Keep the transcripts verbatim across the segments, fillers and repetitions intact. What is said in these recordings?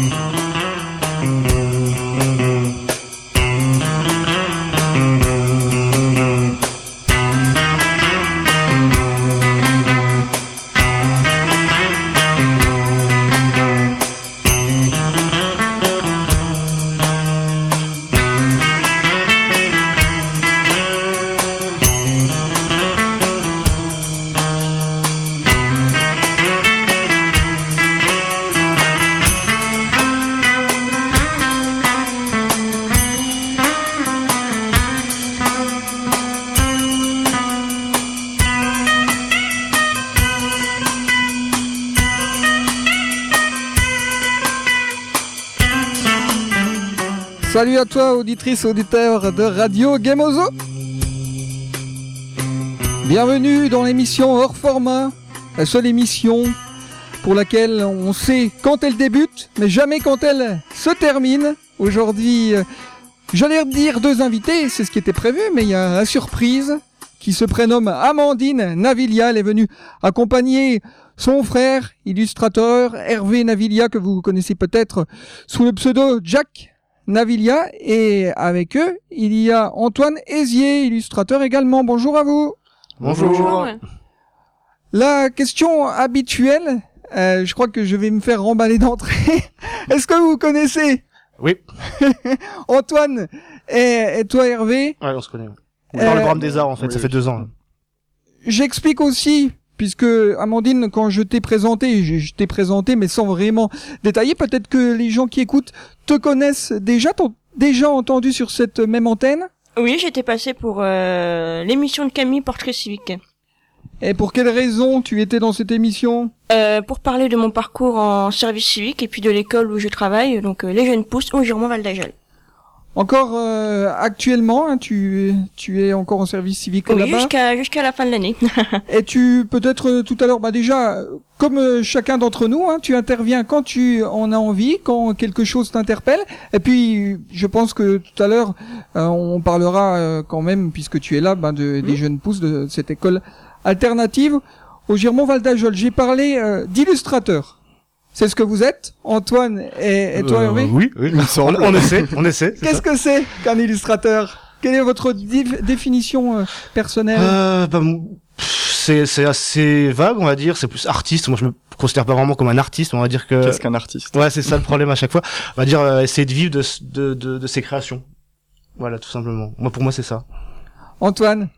Salut à toi, auditrice, auditeur de Radio Gameozo. Bienvenue dans l'émission hors format, la seule émission pour laquelle on sait quand elle débute, mais jamais quand elle se termine. Aujourd'hui, euh, j'allais dire deux invités, c'est ce qui était prévu, mais il y a la surprise qui se prénomme Amandine Navilia. Elle est venue accompagner son frère, illustrateur Hervé Navilia, que vous connaissez peut-être sous le pseudo Jack Navilia, et avec eux, il y a Antoine Hézier, illustrateur également. Bonjour à vous. Bonjour. Bonjour. La question habituelle, euh, je crois que je vais me faire remballer d'entrée. Est-ce que vous connaissez? Oui. Antoine et, et toi Hervé? Ouais, on se connaît. On est dans euh, le Brame des Arts en fait, oui, ça fait deux ans. J'explique aussi, puisque Amandine, quand je t'ai présenté, je, je t'ai présenté mais sans vraiment détailler, peut-être que les gens qui écoutent te connaissent déjà, t'ont déjà entendu sur cette même antenne? Oui, j'étais passé pour euh, l'émission de Camille Portrait Civique. Et pour quelle raison tu étais dans cette émission? euh, Pour parler de mon parcours en service civique et puis de l'école où je travaille, donc euh, les Jeunes Pousses au Girmont Val d'Ajol. Encore euh, actuellement, hein, tu tu es encore en service civique oui, là-bas. Oui, jusqu'à jusqu'à la fin de l'année. Et tu peut-être euh, tout à l'heure, bah déjà, comme euh, chacun d'entre nous, hein, tu interviens quand tu en as envie, quand quelque chose t'interpelle. Et puis, je pense que tout à l'heure, euh, on parlera euh, quand même, puisque tu es là, bah, de, mmh. des Jeunes Pousses de cette école alternative au Girmont Val d'Ajol. J'ai parlé euh, d'illustrateur. C'est ce que vous êtes, Antoine et, et toi, euh, Hervé? Oui, oui, on, on essaie, on essaie. Qu'est-ce que c'est qu'un illustrateur? Quelle est votre dif- définition euh, personnelle? euh, bah, c'est, c'est assez vague, on va dire. C'est plus artiste. Moi, je me considère pas vraiment comme un artiste. On va dire que. Qu'est-ce qu'un artiste? Ouais, c'est ça le problème à chaque fois. On va dire euh, essayer de vivre de, de, de, de ses créations. Voilà, tout simplement. Moi, pour moi, c'est ça. Antoine?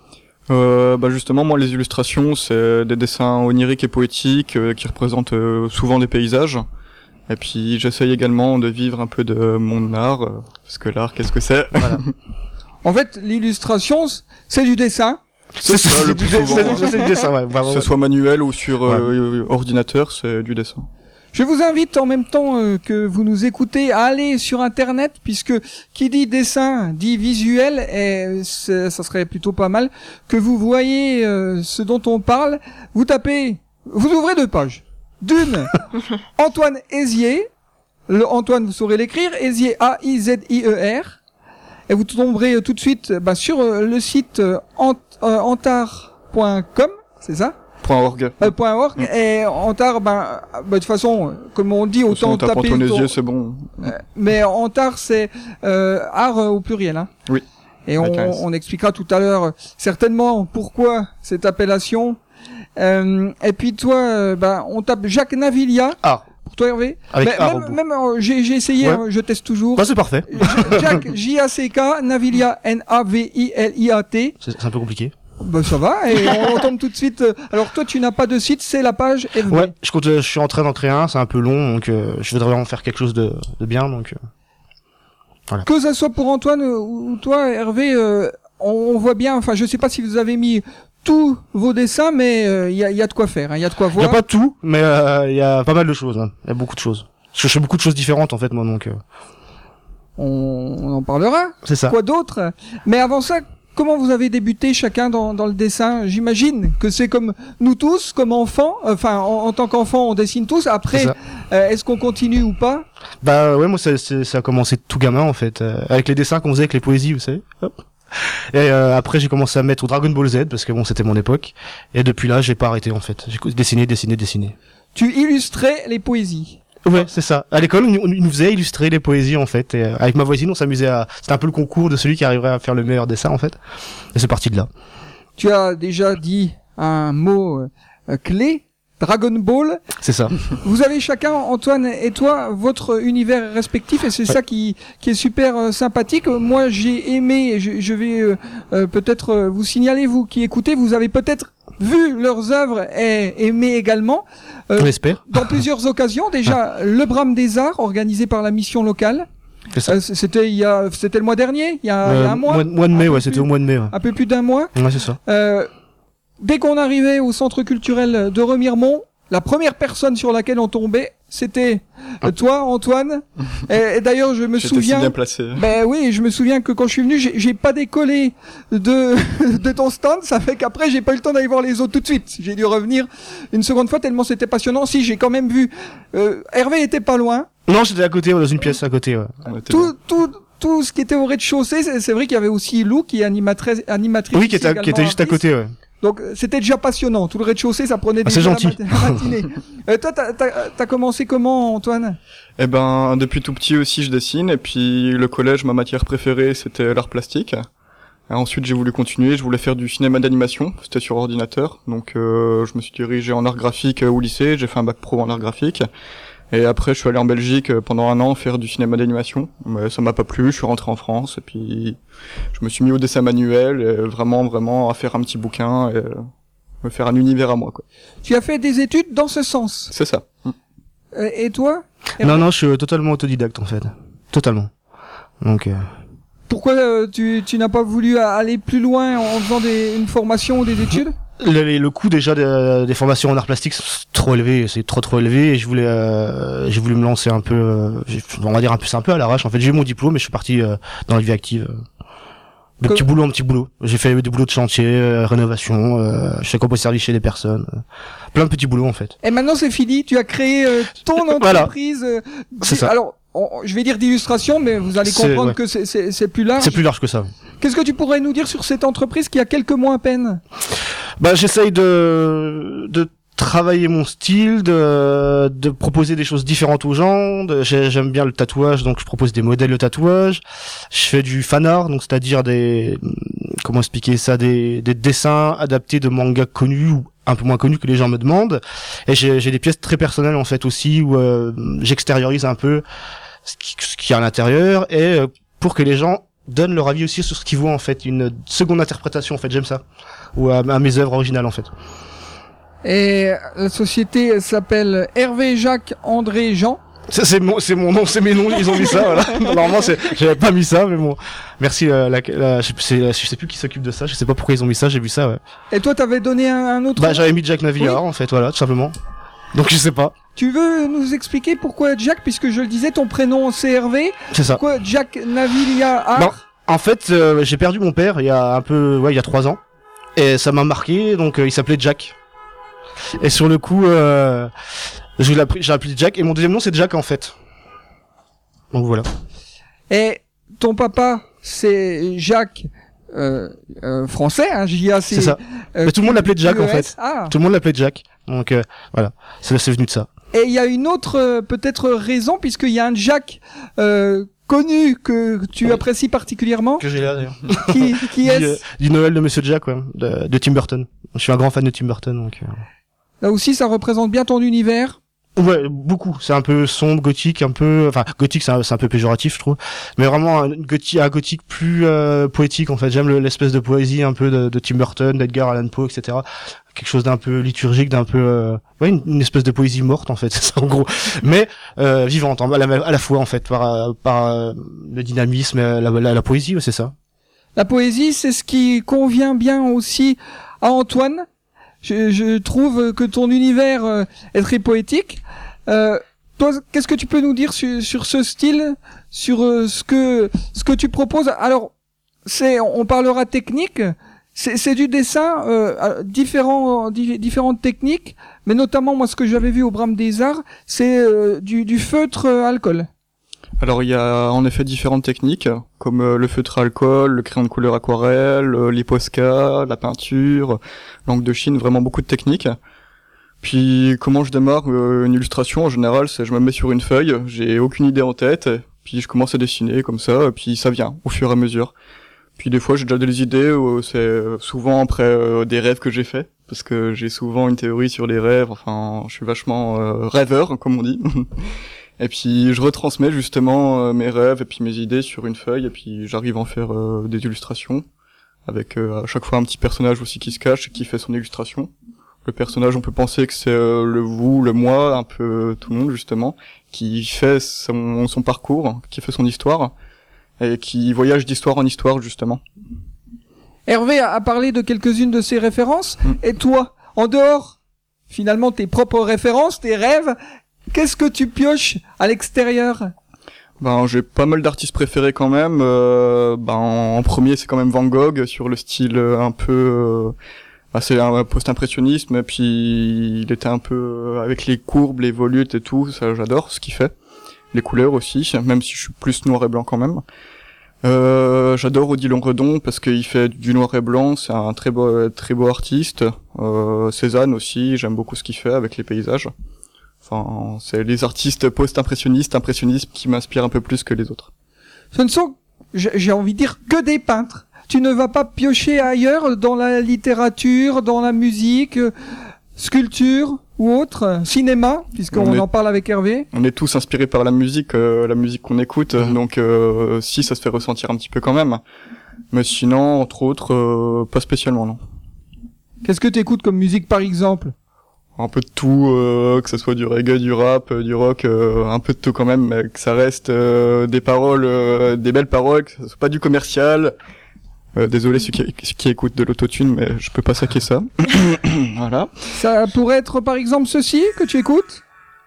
Euh, bah justement, moi, les illustrations, c'est des dessins oniriques et poétiques euh, qui représentent euh, souvent des paysages. Et puis, j'essaye également de vivre un peu de mon art, euh, parce que l'art, qu'est-ce que c'est? Voilà. En fait, l'illustration, c'est du dessin. C'est, c'est ça, le plus souvent. C'est, c'est du dessin, ouais. Que ce soit manuel ou sur euh, ouais. ordinateur, c'est du dessin. Je vous invite en même temps euh, que vous nous écoutez à aller sur internet, puisque qui dit dessin dit visuel, et ça serait plutôt pas mal que vous voyez euh, ce dont on parle. Vous tapez, vous ouvrez deux pages. D'une, Antoine Hézier, le Antoine vous saurez l'écrire, Hézier A I Z I E R, et vous tomberez euh, tout de suite bah, sur euh, le site euh, ant, euh, antar point com, c'est ça? .org. Euh, point .org. Mm. Et Antar, ben, bah, de toute façon, comme on dit, autant taper... Antoine Hézier, ton... c'est bon. Euh, mais Antar, c'est euh, art euh, au pluriel. Hein. Oui. Et on, on expliquera tout à l'heure certainement pourquoi cette appellation. Euh, et puis toi, euh, ben, on tape Jacques Navilia. Ah. Pour toi, Hervé. Avec mais, même, même euh, j'ai, j'ai essayé, ouais. hein, je teste toujours. Bah, c'est parfait. Jacques, J A C K, Navilia, N A V I L I A T. C'est, c'est un peu compliqué. Bah ça va, et on tombe tout de suite. Alors toi, tu n'as pas de site, c'est la page F B. Ouais, je compte, je suis en train d'en créer un, c'est un peu long, donc euh, je voudrais vraiment faire quelque chose de, de bien, donc euh, voilà. Que ça soit pour Antoine ou toi, Hervé, euh, on voit bien. Enfin, je sais pas si vous avez mis tous vos dessins, mais il euh, y, a, y a de quoi faire, il hein, y a de quoi voir. Il y a pas tout, mais il euh, y a pas mal de choses. Il hein. y a beaucoup de choses. Parce que je fais beaucoup de choses différentes en fait, moi, donc. Euh... On, on en parlera. C'est ça. Quoi d'autre? Mais avant ça. Comment vous avez débuté chacun dans, dans le dessin? J'imagine que c'est comme nous tous, comme enfants. Enfin, en, en tant qu'enfants, on dessine tous. Après, euh, est-ce qu'on continue ou pas? Bah ouais, moi ça, c'est, ça a commencé tout gamin en fait, euh, avec les dessins qu'on faisait avec les poésies, vous savez. Hop. Et euh, après, j'ai commencé à mettre au Dragon Ball Z parce que bon, c'était mon époque. Et depuis là, j'ai pas arrêté en fait. J'ai dessiné, dessiné, dessiné. Tu illustrais les poésies? Ouais, c'est ça. À l'école, on, on nous faisait illustrer les poésies, en fait. Et, euh, avec ma voisine, on s'amusait à... C'était un peu le concours de celui qui arriverait à faire le meilleur dessin, en fait. Et c'est parti de là. Tu as déjà dit un mot euh, clé, Dragon Ball. C'est ça. Vous avez chacun, Antoine et toi, votre univers respectif, et c'est ouais. ça qui, qui est super euh, sympathique. Moi, j'ai aimé, je, je vais euh, euh, peut-être euh, vous signaler, vous qui écoutez, vous avez peut-être vu leurs œuvres et aimé également. Euh, On espère. Dans plusieurs occasions. Déjà, ah. le Brame des Arts, organisé par la mission locale. Euh, c'était il y a, c'était le mois dernier, il y a, euh, il y a un mois. Mois, mois de mai, ouais, c'était au mois de mai. Ouais. Un peu plus d'un mois. Ouais, c'est ça. Euh, dès qu'on arrivait au centre culturel de Remiremont, la première personne sur laquelle on tombait, c'était euh, toi, Antoine. Et, et d'ailleurs, je me J'étais souviens. Si bien placé. Ben oui, je me souviens que quand je suis venu, j'ai, j'ai pas décollé de de ton stand. Ça fait qu'après, j'ai pas eu le temps d'aller voir les autres tout de suite. J'ai dû revenir une seconde fois tellement c'était passionnant. Si, j'ai quand même vu. Euh, Hervé était pas loin. Non, j'étais à côté, dans une pièce à côté. Ouais. Tout, tout, tout ce qui était au rez-de-chaussée, c'est, c'est vrai qu'il y avait aussi Lou qui est animatrice, animatrice. Oui, qui était, qui était juste à côté. Ouais. Donc c'était déjà passionnant. Tout le rez-de-chaussée, ça prenait ah, déjà c'est gentil. la matinée. euh, toi, t'as, t'as, t'as commencé comment, Antoine ? Eh ben, depuis tout petit aussi, je dessine. Et puis le collège, ma matière préférée, c'était l'art plastique. Et ensuite, j'ai voulu continuer. Je voulais faire du cinéma d'animation. C'était sur ordinateur. Donc, euh, je me suis dirigé en art graphique au lycée. J'ai fait un bac pro en art graphique. Et après, je suis allé en Belgique pendant un an faire du cinéma d'animation. Mais ça m'a pas plu. Je suis rentré en France et puis je me suis mis au dessin manuel, et vraiment, vraiment à faire un petit bouquin et me faire un univers à moi, quoi. Tu as fait des études dans ce sens. C'est ça. Et, et toi ? Non, non, je suis totalement autodidacte en fait, totalement. Donc. Euh... Pourquoi euh, tu, tu n'as pas voulu aller plus loin en faisant des, une formation ou des études ? Le, le coût déjà des, des formations en art plastique c'est trop élevé, c'est trop trop élevé et je voulais euh, j'ai voulu me lancer un peu euh, on va dire un peu c'est un peu à l'arrache en fait. J'ai eu mon diplôme et je suis parti euh, dans la vie active euh, de que... petit boulot en petit boulot. J'ai fait des boulots de chantier, euh, rénovation, euh, je fais compost service chez des personnes, euh, plein de petits boulots en fait. Et maintenant c'est fini, tu as créé euh, ton entreprise. Voilà. Euh, c'est ça. Alors on, je vais dire d'illustration, mais vous allez comprendre ouais. que c'est, c'est, c'est plus large. C'est plus large que ça. Qu'est-ce que tu pourrais nous dire sur cette entreprise qui a quelques mois à peine ? Bah, j'essaye de, de travailler mon style, de, de proposer des choses différentes aux gens. De, j'aime bien le tatouage, donc je propose des modèles de tatouage. Je fais du fan art, donc c'est-à-dire des, comment expliquer ça, des, des dessins adaptés de mangas connus ou un peu moins connus que les gens me demandent. Et j'ai, j'ai des pièces très personnelles en fait aussi où euh, j'extériorise un peu ce qui, ce qu'il y a à l'intérieur et euh, pour que les gens donnent leur avis aussi sur ce qu'ils voient en fait, une seconde interprétation en fait, j'aime ça, ou à, à mes œuvres originales en fait. Et la société s'appelle Hervé Jacques André Jean. Ça, c'est mon, c'est mon nom, c'est mes noms, ils ont mis ça, voilà. Normalement, c'est, j'avais pas mis ça, mais bon. Merci, la, la, la je, sais, je sais plus qui s'occupe de ça, je sais pas pourquoi ils ont mis ça, j'ai vu ça, ouais. Et toi, t'avais donné un, un autre Bah, nom ? j'avais mis Jack Navillard, oui. En fait, voilà, tout simplement. Donc, je sais pas. Tu veux nous expliquer pourquoi Jack, puisque je le disais, ton prénom c'est Hervé. C'est ça. Pourquoi Jack Navillard ? Non. En fait, euh, j'ai perdu mon père il y a un peu, ouais, il y a trois ans. Et ça m'a marqué, donc, euh, il s'appelait Jack. Et sur le coup, euh, je l'ai appelé, j'ai appelé Jack, et mon deuxième nom c'est Jack en fait. Donc voilà. Et ton papa, c'est Jacques euh, euh, français, hein, J A C. C'est ça. Euh, Mais tout le monde l'appelait Jack U E S. en fait. Ah. Tout le monde l'appelait Jack. Donc euh, voilà, c'est, c'est venu de ça. Et il y a une autre euh, peut-être raison, puisqu'il y a un Jack euh, connu que tu oui. apprécies particulièrement. Que j'ai là d'ailleurs. Qui, qui est-ce? du, euh, du Noël de Monsieur Jack, ouais, de, de Tim Burton. Je suis un grand fan de Tim Burton, donc. Euh... Là aussi, ça représente bien ton univers. Ouais, beaucoup. C'est un peu sombre, gothique, un peu, enfin, gothique, c'est un, c'est un peu péjoratif, je trouve. Mais vraiment, un gothique, un gothique plus euh, poétique, en fait. J'aime le, l'espèce de poésie un peu de, de Tim Burton, d'Edgar Allan Poe, et cetera. Quelque chose d'un peu liturgique, d'un peu, euh, ouais, une, une espèce de poésie morte, en fait, c'est ça, en gros. Mais euh, vivante, à la, à la fois, en fait, par, par euh, le dynamisme, la, la, la poésie, ouais, c'est ça. La poésie, c'est ce qui convient bien aussi à Antoine. Je, je trouve que ton univers euh, est très poétique. Euh, toi, qu'est-ce que tu peux nous dire sur, sur ce style, sur euh, ce que ce que tu proposes? Alors, c'est, on parlera technique. C'est, c'est du dessin, euh, différents, di- différentes techniques, mais notamment moi, ce que j'avais vu au Brame des Arts, c'est euh, du, du feutre euh, alcool. Alors il y a en effet différentes techniques, comme euh, le feutre à alcool, le crayon de couleur aquarelle, euh, l'I P O S C A, la peinture, l'encre de Chine, vraiment beaucoup de techniques. Puis comment je démarre euh, une illustration en général, c'est je me mets sur une feuille, j'ai aucune idée en tête, puis je commence à dessiner comme ça, et puis ça vient au fur et à mesure. Puis des fois j'ai déjà des idées, euh, c'est souvent après euh, des rêves que j'ai faits, parce que j'ai souvent une théorie sur les rêves, enfin je suis vachement euh, rêveur comme on dit. Et puis je retransmets justement euh, mes rêves et puis mes idées sur une feuille, et puis j'arrive à en faire euh, des illustrations, avec euh, à chaque fois un petit personnage aussi qui se cache et qui fait son illustration. Le personnage, on peut penser que c'est euh, le vous, le moi, un peu tout le monde justement, qui fait son, son parcours, qui fait son histoire, et qui voyage d'histoire en histoire justement. Hervé a parlé de quelques-unes de ses références, Mm. et toi, en dehors, finalement, tes propres références, tes rêves, qu'est-ce que tu pioches à l'extérieur ? Ben j'ai pas mal d'artistes préférés quand même. Euh, ben en premier c'est quand même Van Gogh sur le style euh, un peu, euh, ben, c'est un post-impressionnisme, et puis il était un peu euh, avec les courbes, les volutes et tout, ça j'adore ce qu'il fait. Les couleurs aussi, même si je suis plus noir et blanc quand même. Euh, j'adore Odilon Redon parce qu'il fait du noir et blanc, c'est un très beau, très beau artiste. Euh, Cézanne aussi, j'aime beaucoup ce qu'il fait avec les paysages. Enfin, c'est les artistes post-impressionnistes, impressionnistes qui m'inspirent un peu plus que les autres. Ce ne sont, j'ai j'ai envie de dire, que des peintres. Tu ne vas pas piocher ailleurs dans la littérature, dans la musique, euh, sculpture ou autre, euh, cinéma, puisqu'on On est- en parle avec Hervé. On est tous inspirés par la musique, euh, la musique qu'on écoute, Mhm. donc euh, si ça se fait ressentir un petit peu quand même. Mais sinon, entre autres, euh, pas spécialement, non. Qu'est-ce que tu écoutes comme musique, par exemple ? Un peu de tout, euh, que ce soit du reggae, du rap, euh, du rock, euh, un peu de tout quand même, mais que ça reste euh, des paroles, euh, des belles paroles, que ce soit pas du commercial. Euh, désolé ceux qui, ceux qui écoutent de l'autotune, mais je peux pas saquer ça. Voilà. Ça pourrait être, par exemple, ceci que tu écoutes ?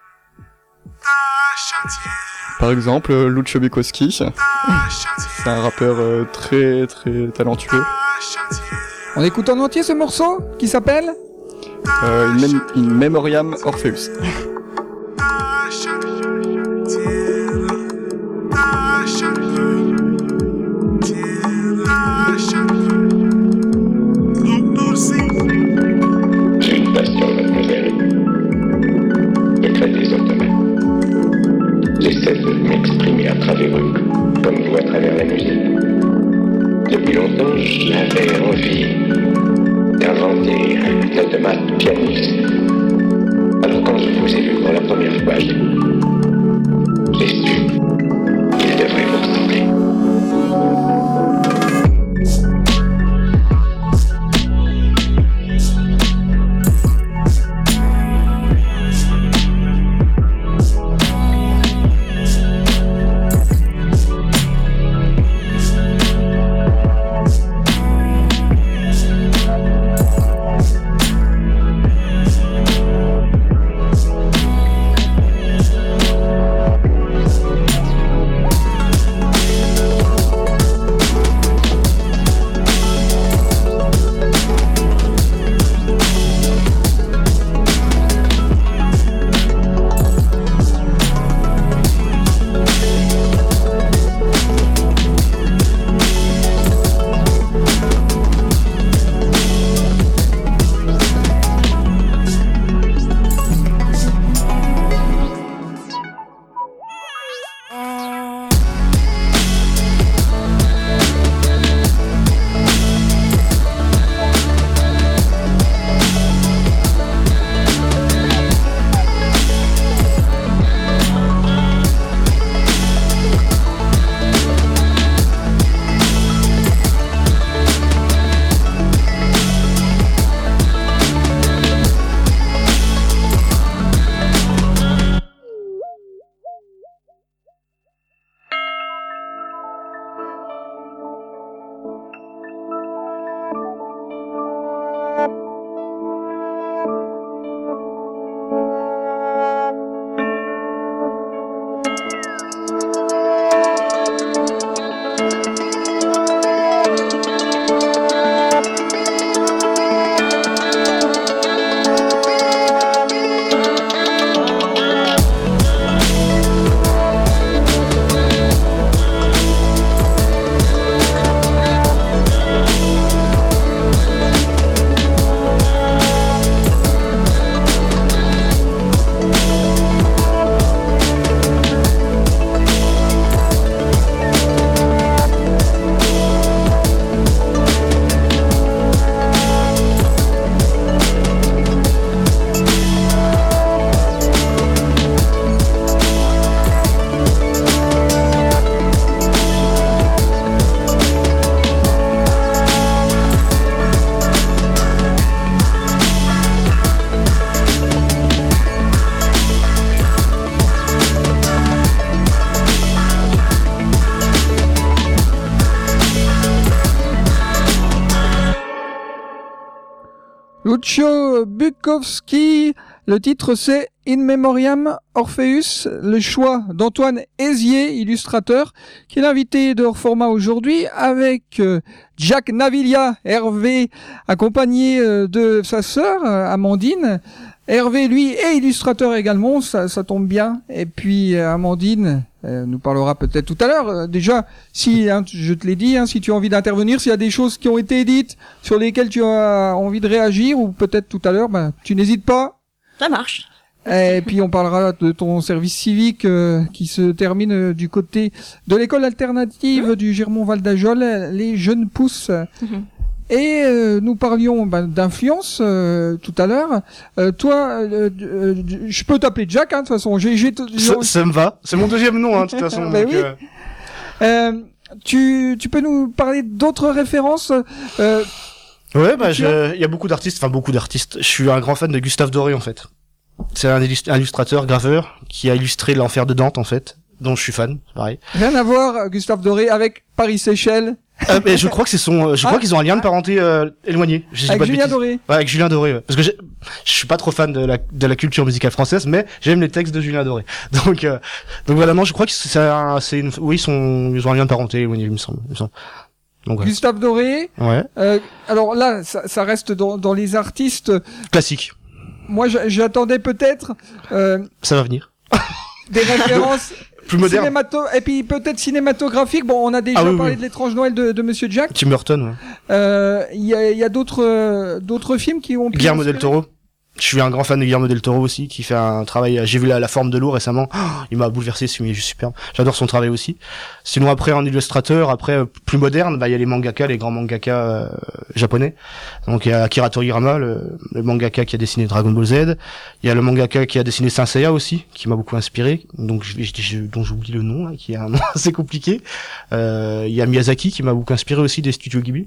Par exemple, euh, Lucio Bukowski, c'est un rappeur euh, très très talentueux. On écoute en entier ce morceau qui s'appelle ? Euh, in, mem- in Memoriam Orpheus. J'ai une passion, mademoiselle. Écrire des automates. J'essaie de m'exprimer à travers eux, comme vous à travers la musique. Depuis longtemps, j'avais envie d'inventer un automate pianiste. Alors quand je vous ai vu pour la première fois, j'ai j'ai su qu'il devrait vous ressembler. Lucio Bukowski. Le titre c'est In Memoriam Orpheus, le choix d'Antoine Hézier, illustrateur, qui est l'invité de hors format aujourd'hui avec euh, Jack Naviglia, Hervé, accompagné euh, de sa sœur euh, Amandine. Hervé, lui, est illustrateur également, ça, ça tombe bien. Et puis euh, Amandine euh, nous parlera peut-être tout à l'heure. Euh, déjà, si hein, je te l'ai dit, hein, si tu as envie d'intervenir, s'il y a des choses qui ont été dites sur lesquelles tu as envie de réagir, ou peut-être tout à l'heure, ben, tu n'hésites pas. Ça marche. Et puis on parlera de ton service civique euh, qui se termine euh, du côté de l'école alternative mmh. du Girmont Val d'Ajol, les jeunes pousses. Mmh. Et euh, nous parlions ben, d'influence euh, tout à l'heure. Euh, toi, euh, euh, je peux t'appeler Jack, hein, de toute façon. J'ai, j'ai t- ça, ça me va. C'est mon deuxième nom, hein, de toute façon. ben donc, oui. euh... Euh, tu, tu peux nous parler d'autres références euh, Ouais, bah, il y a beaucoup d'artistes, enfin beaucoup d'artistes. Je suis un grand fan de Gustave Doré, en fait. C'est un illustrateur, graveur, qui a illustré l'Enfer de Dante, en fait, dont je suis fan, c'est pareil. Rien à voir, Gustave Doré, avec Paris-Séchelles. Euh, mais je crois que c'est son, je ah, crois qu'ils ont un lien de parenté euh, éloigné. Je avec Julien Doré. Ouais, avec Julien Doré. Ouais. Parce que je suis pas trop fan de la de la culture musicale française, mais j'aime les textes de Julien Doré. Donc euh, donc voilà, non, je crois que c'est un, c'est une, oui, ils sont, ils ont un lien de parenté éloigné, il me semble. Il me semble. Donc, ouais. Gustave Doré. Ouais. Euh, alors là, ça, ça reste dans, dans les artistes classiques. Moi, j'attendais peut-être. Euh, ça va venir. Des références. Plus moderne. Cinémato- et puis peut-être cinématographique. Bon, on a déjà ah, oui, parlé oui. de l'étrange Noël de, de Monsieur Jack. Tim Burton. Ouais. Euh, il y a, il y a d'autres, euh, d'autres films qui ont. Guillermo del Toro. Je suis un grand fan de Guillermo del Toro aussi, qui fait un travail. J'ai vu la, la forme de l'eau récemment. Oh, il m'a bouleversé, ce film est juste superbe. J'adore son travail aussi. Sinon après en illustrateur, après plus moderne, bah il y a les mangaka, les grands mangaka euh, japonais. Donc il y a Akira Toriyama, le, le mangaka qui a dessiné Dragon Ball Z. Il y a le mangaka qui a dessiné Saint Seiya aussi, qui m'a beaucoup inspiré. Donc je, je, je, dont j'oublie le nom, là, qui est un nom assez compliqué. Euh, il y a Miyazaki qui m'a beaucoup inspiré aussi des studios Ghibli.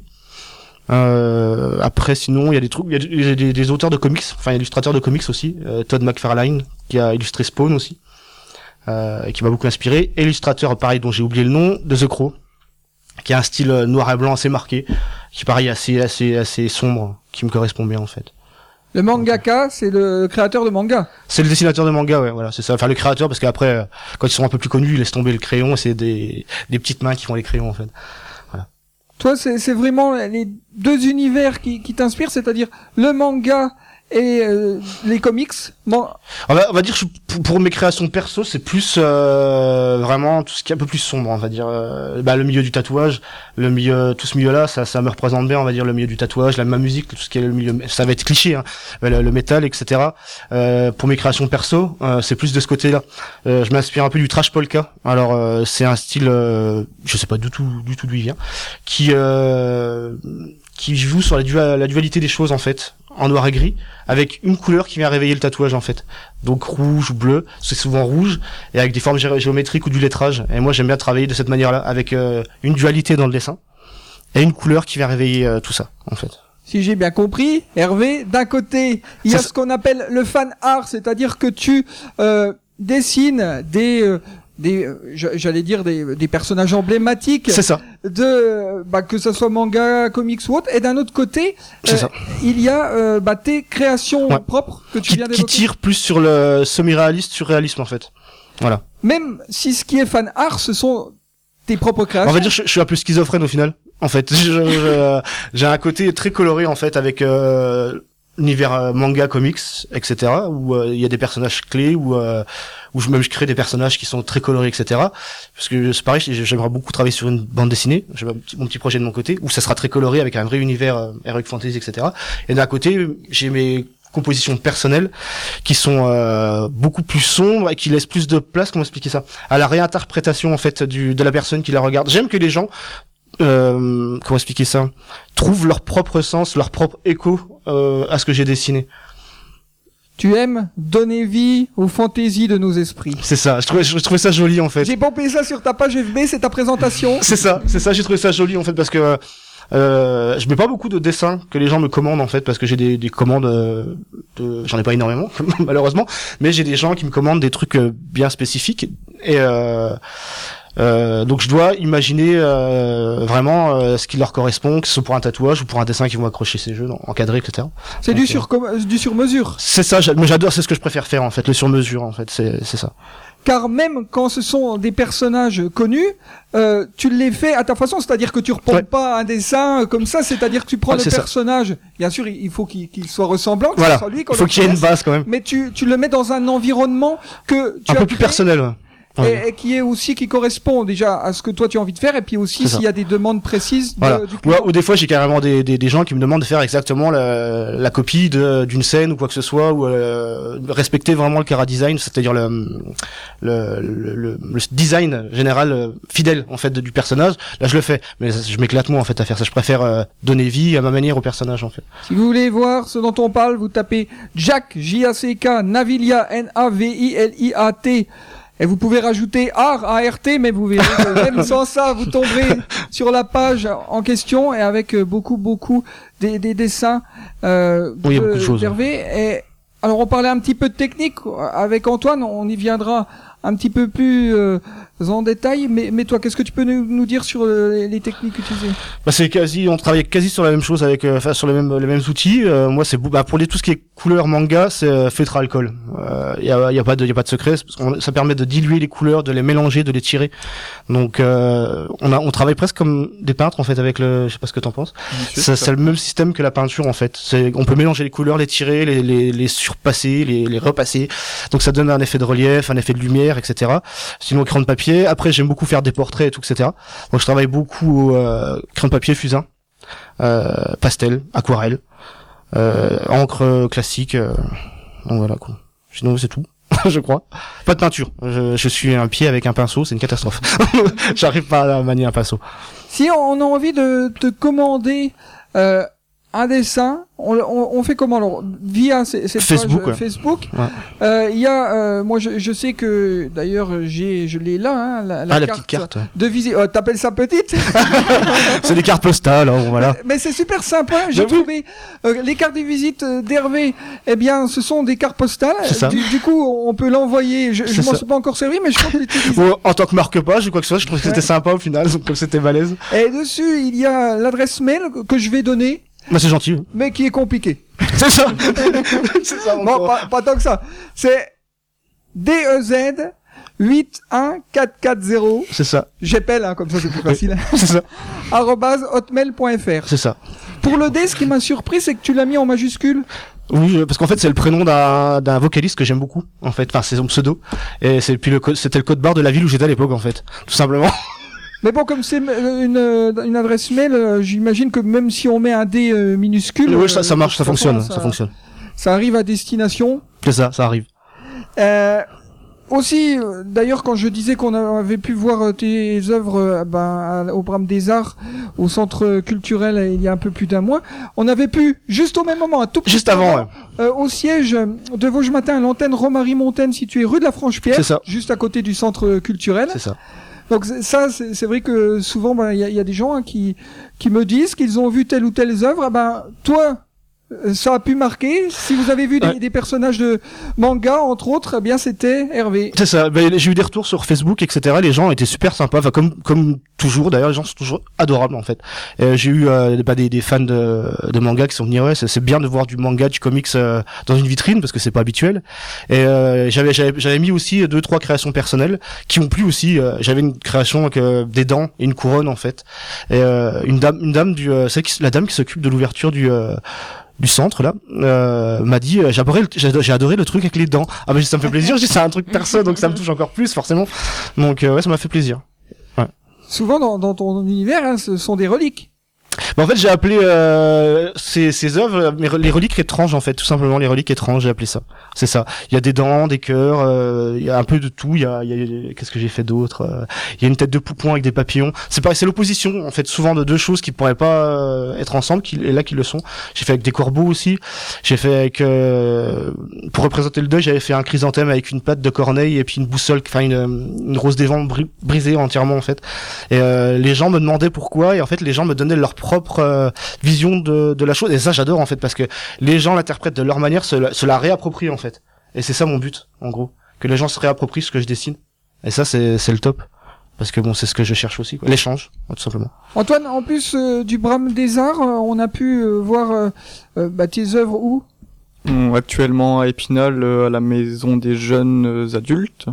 Euh, après sinon il y a des trucs, il y a des, il y a des, des auteurs de comics, enfin illustrateurs de comics aussi, euh, Todd McFarlane qui a illustré Spawn aussi, euh, et qui m'a beaucoup inspiré. Et illustrateur pareil dont j'ai oublié le nom, de The Crow, qui a un style noir et blanc assez marqué, qui pareil assez assez assez sombre, qui me correspond bien en fait. Le mangaka, c'est le créateur de manga. C'est le dessinateur de manga, ouais, voilà, c'est ça. Enfin le créateur parce qu'après quand ils sont un peu plus connus, ils laissent tomber le crayon, et c'est des des petites mains qui font les crayons en fait. Toi, c'est, c'est vraiment les deux univers qui, qui t'inspirent, c'est-à-dire le manga et euh, les comics. Bon. On va, on va dire que pour, pour mes créations perso, c'est plus euh, vraiment tout ce qui est un peu plus sombre, on va dire. Euh, bah, le milieu du tatouage, le milieu, tout ce milieu-là, ça, ça me représente bien, on va dire le milieu du tatouage, la ma musique, tout ce qui est le milieu, ça va être cliché, hein, le, le métal, et cetera. Euh, pour mes créations perso, euh, c'est plus de ce côté-là. Euh, je m'inspire un peu du trash polka. Alors euh, c'est un style, euh, je sais pas du tout, du tout d'où il vient, qui euh, qui joue sur la, du- la dualité des choses en fait, en noir et gris, avec une couleur qui vient réveiller le tatouage en fait. Donc rouge ou bleu, c'est souvent rouge, et avec des formes gé- géométriques ou du lettrage. Et moi j'aime bien travailler de cette manière-là, avec euh, une dualité dans le dessin, et une couleur qui vient réveiller euh, tout ça en fait. Si j'ai bien compris, Hervé, d'un côté, il y a Ça, ce qu'on appelle le fan art, c'est-à-dire que tu euh, dessines des... Euh, des euh, j'allais dire des, des personnages emblématiques C'est ça. de bah, que ça soit manga, comics ou autre, et d'un autre côté C'est ça. il y a euh, bah, tes créations Ouais. propres que tu Qui, viens qui d'évoquer. tire plus sur le semi-réaliste, surréalisme en fait. Voilà. Même si ce qui est fan art, ce sont tes propres créations. On va dire je, je suis un peu schizophrène au final. En fait, je, je- j'ai un côté très coloré en fait avec euh, l'univers euh, manga, comics, et cetera. Où euh, il y a des personnages clés, où euh, où je même je crée des personnages qui sont très colorés, et cetera. Parce que c'est pareil, j'ai- j'aimerais beaucoup travailler sur une bande dessinée. J'ai mon petit, mon petit projet de mon côté où ça sera très coloré avec un vrai univers euh, heroic fantasy, et cetera. Et d'un côté, j'ai mes compositions personnelles qui sont euh, beaucoup plus sombres et qui laissent plus de place, comment expliquer ça, à la réinterprétation en fait du de la personne qui la regarde. J'aime que les gens euh, comment expliquer ça, trouvent leur propre sens, leur propre écho euh, à ce que j'ai dessiné. Tu aimes donner vie aux fantaisies de nos esprits. C'est ça, je trouvais, je trouvais ça joli en fait. J'ai pompé ça sur ta page F B, c'est ta présentation. C'est ça, c'est ça, j'ai trouvé ça joli en fait parce que euh, je mets pas beaucoup de dessins que les gens me commandent en fait parce que j'ai des, des commandes euh, de, j'en ai pas énormément malheureusement, mais j'ai des gens qui me commandent des trucs euh, bien spécifiques et euh, Euh, donc je dois imaginer euh, vraiment euh, ce qui leur correspond, que ce soit pour un tatouage ou pour un dessin qu'ils vont accrocher ces jeux, encadré, et cetera. C'est donc, du sur euh, du sur mesure. C'est ça, j'a- mais j'adore, c'est ce que je préfère faire en fait, le sur mesure en fait, c'est c'est ça. Car même quand ce sont des personnages connus, euh, tu les fais à ta façon, c'est-à-dire que tu reprends Ouais. pas un dessin comme ça, c'est-à-dire que tu prends Ouais, le c'est ça. personnage. Bien sûr, il il faut qu'il qu'il soit ressemblant, que Voilà, ce soit lui qu'on il faut le qu'il y ait une connaisse, base quand même, mais tu tu le mets dans un environnement que tu un as peu plus créé personnel. Ouais. Ouais. et, et qui est aussi qui correspond déjà à ce que toi tu as envie de faire, et puis aussi C'est s'il ça. y a des demandes précises de, Voilà. du Ou, client. ou des fois j'ai carrément des, des, des gens qui me demandent de faire exactement la, la copie de, d'une scène ou quoi que ce soit, ou euh, respecter vraiment le chara design, c'est-à-dire le, le, le, le, le design général euh, fidèle en fait de- du personnage. Là je le fais, mais je m'éclate moi en fait à faire ça. Je préfère euh, donner vie à ma manière au personnage en fait. Si vous voulez voir ce dont on parle, vous tapez Jack, J A C K, Navilia, N A V I L I A T. Et vous pouvez rajouter art, A R T, mais vous verrez que même sans ça, vous tomberez sur la page en question, et avec euh, beaucoup, beaucoup des, des dessins euh, Oui, il y a beaucoup de choses. d'Hervé. Et alors, on parlait un petit peu de technique avec Antoine, on y viendra un petit peu plus euh, en détail. Mais, mais toi, qu'est-ce que tu peux nous, nous dire sur euh, les, les techniques utilisées? Bah c'est quasi, on travaille quasi sur la même chose avec, euh, enfin sur les mêmes les mêmes outils. Euh, moi c'est bou- bah pour les tout ce qui est couleur manga, c'est euh, feutre à alcool. Il euh, y a y a pas de y a pas de secret, parce qu'on- ça permet de diluer les couleurs, de les mélanger, de les tirer. Donc euh, on a on travaille presque comme des peintres en fait avec le, je sais pas ce que t'en penses. Ça, c'est le même système que la peinture en fait. C'est, on peut mélanger les couleurs, les tirer, les les, les surpasser, les les repasser. Donc ça donne un effet de relief, un effet de lumière, et cetera. Sinon crayon de papier. Après j'aime beaucoup faire des portraits et tout, et cetera. Donc je travaille beaucoup au euh, crayon de papier, fusain, euh, pastel, aquarelle, euh, encre euh, classique. Euh, donc voilà quoi. Sinon c'est tout. Je crois. Pas de peinture. Je, je suis un pied avec un pinceau, c'est une catastrophe. J'arrive pas à manier un pinceau. Si on a envie de te commander euh, un dessin, on, on, on fait comment alors? Via c- cette Facebook, page euh, ouais. Facebook. Ouais. Euh, Il y a, euh, moi je, je sais que d'ailleurs j'ai, je l'ai là, hein, la, la Ah la carte petite carte. Ouais. de visite. Oh, t'appelles ça petite? C'est des cartes postales, hein, voilà. Mais, mais c'est super sympa. J'ai Bah oui. trouvé euh, les cartes de visite euh, d'Hervé. Eh bien, ce sont des cartes postales. C'est ça. Du, du coup, on peut l'envoyer. Je, je C'est m'en ça. suis pas encore servi, mais je compte l'utiliser. Bon, en tant que marque-page ou quoi que ce soit, je trouve que c'était Ouais. sympa au final, comme c'était balèze. Et dessus, il y a l'adresse mail que je vais donner, Bah c'est gentil. mais qui est compliquée. C'est ça. C'est ça. Bon, encore. pas, pas tant que ça. C'est D E Z huit un quatre quatre zéro. C'est ça. J'appelle, hein, comme ça c'est plus facile. C'est ça. arobase hotmail point F R. C'est ça. Pour le D, ce qui m'a surpris, c'est que tu l'as mis en majuscule. Oui, je- parce qu'en fait c'est le prénom d'un d'un vocaliste que j'aime beaucoup en fait, enfin c'est son pseudo et c'est puis le co- c'était le code barre de la ville où j'étais à l'époque en fait, tout simplement. Mais bon, comme c'est euh, une, euh, une adresse mail, euh, j'imagine que même si on met un D euh, minuscule, Oui, ça, ça euh, marche, ça de toute fonctionne, façon, ça fonctionne. Ça arrive à destination. C'est ça, ça arrive. Euh, aussi, euh, d'ailleurs, quand je disais qu'on avait pu voir euh, tes œuvres euh, ben, à- au Brame des Arts, au centre culturel, euh, il y a un peu plus d'un mois, on avait pu, juste au même moment, un tout petit Juste peu avant, ouais. euh, au siège de Vosges Matin, l'antenne Romary Montagne située rue de la Franche-Pierre, C'est ça. juste à côté du centre culturel. C'est ça. Donc c'est- ça, c'est c'est vrai que souvent, ben, il y, a, il y a des gens hein, qui qui me disent qu'ils ont vu telle ou telle œuvre. Ah ben, toi, euh, ça a pu marquer. Si vous avez vu des, Ouais. des personnages de manga, entre autres, eh bien c'était Hervé. C'est ça. Ben, j'ai eu des retours sur Facebook, et cetera. Les gens étaient super sympas. Enfin, comme comme toujours. D'ailleurs, les gens sont toujours adorables en fait. Euh, j'ai eu euh, bah, des, des fans de, de manga qui sont venus. Ouais, c'est, c'est bien de voir du manga, du comics euh, dans une vitrine parce que c'est pas habituel. Et euh, j'avais j'avais j'avais mis aussi deux trois créations personnelles qui ont plu aussi. Euh, j'avais une création avec euh, des dents et une couronne en fait. Et euh, une dame une dame du euh, celle qui, la dame qui s'occupe de l'ouverture du euh, du centre là euh, m'a dit euh, j'ai adoré le, j'ai, j'ai adoré le truc avec les dents. Ah mais ça me fait plaisir. J'ai dit, c'est un truc perso donc ça me touche encore plus forcément. Donc euh, ouais, ça m'a fait plaisir. Souvent dans, dans ton univers, hein, ce sont des reliques. Bah, en fait, j'ai appelé euh, ces, ces œuvres mais re- les reliques étranges en fait, tout simplement les reliques étranges, j'ai appelé ça. C'est ça. Il y a des dents, des cœurs, euh, il y a un peu de tout. Il y a, il y a qu'est-ce que j'ai fait d'autre euh, Il y a une tête de poupon avec des papillons. C'est pareil, c'est l'opposition en fait, souvent de deux choses qui pourraient pas euh, être ensemble, qui, et là qui le sont. J'ai fait avec des corbeaux aussi. J'ai fait avec euh, pour représenter le deuil, j'avais fait un chrysanthème avec une patte de corneille et puis une boussole, enfin une, une rose des vents bri- brisée entièrement en fait. Et euh, les gens me demandaient pourquoi et en fait les gens me donnaient leur propre euh, vision de, de la chose et ça j'adore en fait parce que les gens l'interprètent de leur manière, se la, se la réapproprient en fait et c'est ça mon but en gros, que les gens se réapproprient ce que je dessine et ça c'est c'est le top. parce que bon, c'est ce que je cherche aussi, quoi. L'échange, tout simplement. Antoine, en plus euh, du Brame des Arts, euh, on a pu euh, voir euh, euh, bah, tes œuvres où ? Actuellement à Épinal, euh, à la maison des jeunes euh, adultes,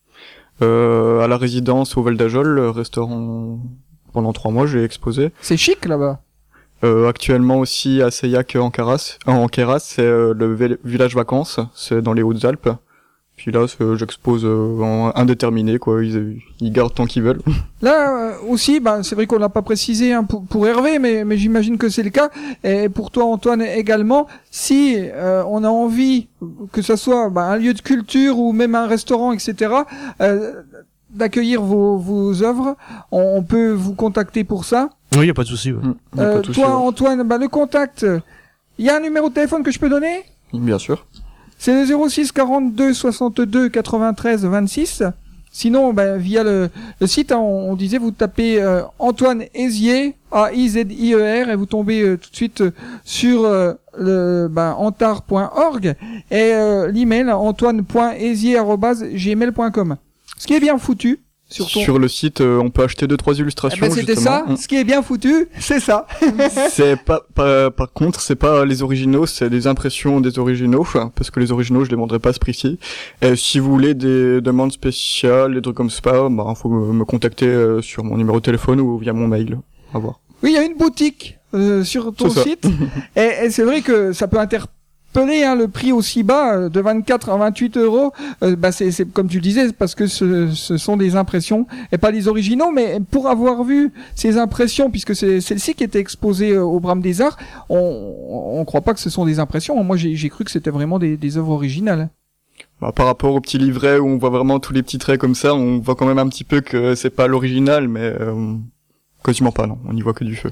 euh, à la résidence au Val d'Ajol, euh, restaurant pendant trois mois, j'ai exposé. C'est chic là-bas. Euh, actuellement aussi à Seillac en Caras, euh, en Queyras, c'est euh, le vé- village vacances, c'est dans les Hautes-Alpes. Puis là, c'est- j'expose euh, en indéterminé, quoi. Ils, ils gardent tant qu'ils veulent. Là euh, aussi, bah, c'est vrai qu'on l'a pas précisé hein, pour, pour Hervé, mais, mais j'imagine que c'est le cas. Et pour toi, Antoine, également, si euh, on a envie que ça soit bah, un lieu de culture ou même un restaurant, et cetera, euh, d'accueillir vos, vos œuvres, on, on peut vous contacter pour ça. Oui, y a pas de souci. Ouais. Mmh, y a Euh, pas de souci, toi, ouais. Antoine, bah, le contact, il y a un numéro de téléphone que je peux donner ? Bien sûr. C'est le zéro six quarante-deux soixante-deux quatre-vingt-treize vingt-six. Sinon, ben, via le, le site, hein, on, on disait, vous tapez euh, Antoine Aizier, A I Z I E R, et vous tombez euh, tout de suite euh, sur euh, le ben, antar point org et euh, l'email antoine point aizier arobase gmail point com. Ce qui est bien foutu. Sur, ton... Sur le site, euh, on peut acheter deux trois Eh illustrations. ben, c'était ça. justement. Ce qui est bien foutu, c'est ça. C'est pas, pas, par contre, c'est pas les originaux, c'est des impressions des originaux, enfin, parce que les originaux, je les vendrai pas à ce prix-ci. Et si vous voulez des demandes spéciales, des trucs comme ça, bah, faut me, me contacter euh, sur mon numéro de téléphone ou via mon mail. À voir. Oui, il y a une boutique euh, sur ton C'est ça. site. et, et c'est vrai que ça peut interpeller. Hein, le prix aussi bas euh, de vingt-quatre à vingt-huit euros, euh, bah c'est, c'est comme tu le disais, parce que ce, ce sont des impressions et pas les originaux. Mais pour avoir vu ces impressions, puisque c'est celle-ci qui était exposée euh, au Brame des Arts, on, on croit pas que ce sont des impressions. Moi, j'ai, j'ai cru que c'était vraiment des, des œuvres originales. Bah, par rapport au petit livret où on voit vraiment tous les petits traits comme ça, on voit quand même un petit peu que c'est pas l'original, mais euh, quasiment pas, non. On n'y voit que du feu.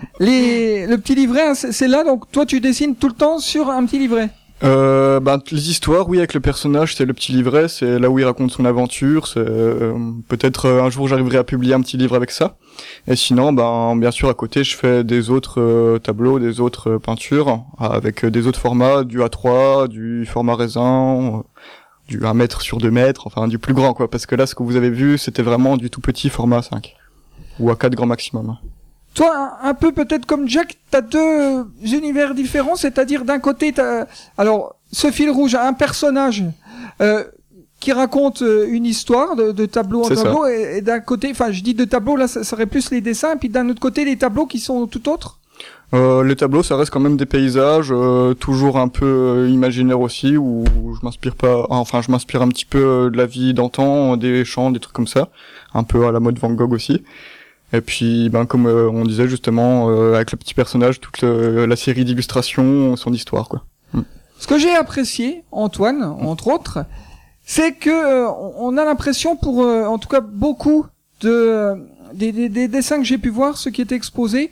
Les, le petit livret, hein, c'est, c'est là. Donc toi, tu dessines tout le temps sur un petit livret. Euh, bah, les histoires, oui, avec le personnage, c'est le petit livret, c'est là où il raconte son aventure, c'est, euh, peut-être euh, un jour j'arriverai à publier un petit livre avec ça. Et sinon, ben, bien sûr, à côté, je fais des autres euh, tableaux, des autres euh, peintures, avec euh, des autres formats, du A trois, du format raisin, euh, du un mètre sur deux mètres, enfin, du plus grand, quoi, parce que là, ce que vous avez vu, c'était vraiment du tout petit format cinq. Ou à quatre grand maximum. Toi, un, un peu peut-être comme Jack, t'as deux euh, univers différents, c'est-à-dire d'un côté, t'as, alors, ce fil rouge, un personnage euh, qui raconte euh, une histoire de, de tableau en C'est tableau, et, et d'un côté, enfin, je dis de tableau, là, ça serait plus les dessins, et puis d'un autre côté, les tableaux qui sont tout autres. Euh, les tableaux, ça reste quand même des paysages, euh, toujours un peu euh, imaginaires aussi, où je m'inspire pas, enfin, je m'inspire un petit peu euh, de la vie d'antan, des chants, des trucs comme ça, un peu à la mode Van Gogh aussi. Et puis, ben, comme euh, on disait justement, euh, avec le petit personnage, toute le, la série d'illustrations, son histoire, quoi. Mm. Ce que j'ai apprécié, Antoine, entre autres, c'est que euh, on a l'impression, pour euh, en tout cas beaucoup de euh, des, des, des dessins que j'ai pu voir, ceux qui étaient exposés,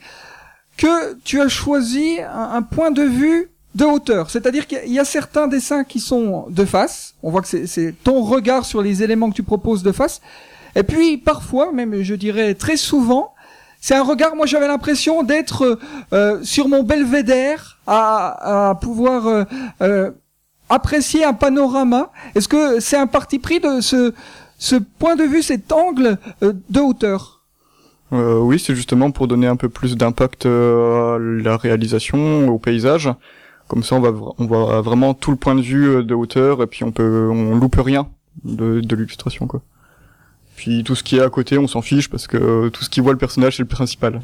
que tu as choisi un, un point de vue de hauteur. C'est-à-dire qu'il y a certains dessins qui sont de face. On voit que c'est, c'est ton regard sur les éléments que tu proposes de face. Et puis, parfois, même je dirais très souvent, c'est un regard, moi j'avais l'impression d'être euh, sur mon belvédère, à, à pouvoir euh, euh, apprécier un panorama. Est-ce que c'est un parti pris de ce, ce point de vue, cet angle euh, de hauteur ? Euh, oui, c'est justement pour donner un peu plus d'impact euh, à la réalisation, au paysage. Comme ça, on va, on voit vraiment tout le point de vue de hauteur, et puis on peut, on loupe rien de, de l'illustration, quoi. Puis tout ce qui est à côté, on s'en fiche parce que euh, tout ce qui voit le personnage, c'est le principal.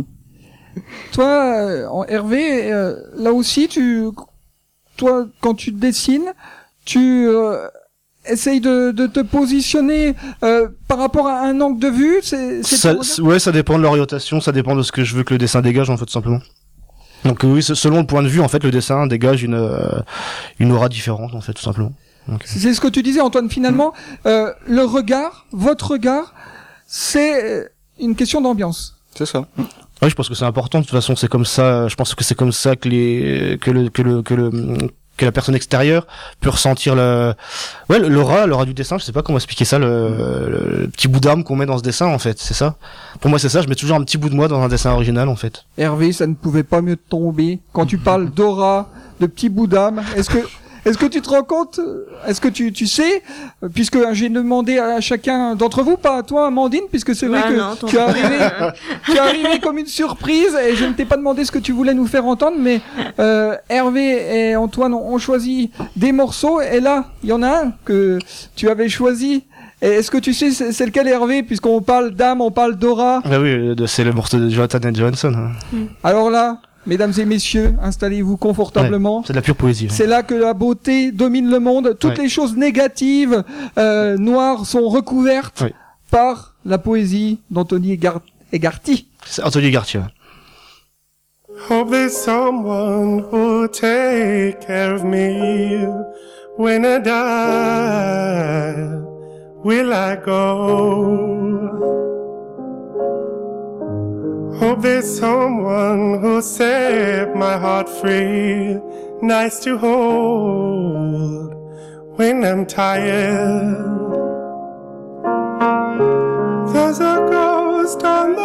Toi, euh, en Hervé, euh, là aussi, tu, toi, quand tu dessines, tu euh, essayes de, de te positionner euh, par rapport à un angle de vue. C'est, c'est Ça, ton c- ouais, ça dépend de l'orientation, ça dépend de ce que je veux que le dessin dégage, en fait, tout simplement. Donc euh, oui, c- selon le point de vue, en fait, le dessin dégage une euh, une aura différente, en fait, tout simplement. Donc, euh, C'est ce que tu disais, Antoine. Finalement, euh, le regard, votre regard, c'est une question d'ambiance. C'est ça. ouais, je pense que c'est important. De toute façon, c'est comme ça. Je pense que c'est comme ça que les que le que le que le que la personne extérieure peut ressentir le ouais l'aura l'aura du dessin. Je sais pas comment expliquer ça. Le, le, le petit bout d'âme qu'on met dans ce dessin, en fait, c'est ça. Pour moi, c'est ça. Je mets toujours un petit bout de moi dans un dessin original, en fait. Hervé, ça ne pouvait pas mieux tomber. Quand tu parles d'aura, de petit bout d'âme, est-ce que Est-ce que tu te rends compte, est-ce que tu, tu sais, puisque j'ai demandé à chacun d'entre vous, pas à toi, Amandine, puisque c'est vrai Bah que non, tu es arrivé, tu es arrivé comme une surprise et je ne t'ai pas demandé ce que tu voulais nous faire entendre, mais euh, Hervé et Antoine ont, ont choisi des morceaux et là, il y en a un que tu avais choisi. Et est-ce que tu sais c'est, c'est lequel, Hervé, puisqu'on parle d'âme, on parle d'aura? Bah oui, c'est le morceau de Jonathan et Johansson. Hein. Alors là, mesdames et messieurs, installez-vous confortablement. Ouais, c'est de la pure poésie. C'est ouais. là que la beauté domine le monde. Toutes Ouais. les choses négatives, euh, noires, sont recouvertes Ouais. par la poésie d'Anthony Egar- Egarty. C'est Anthony Garcia. Hope there's someone who'll take care of me when I die. Will I go? Hope there's someone who'll set my heart free, nice to hold when I'm tired. There's a ghost on the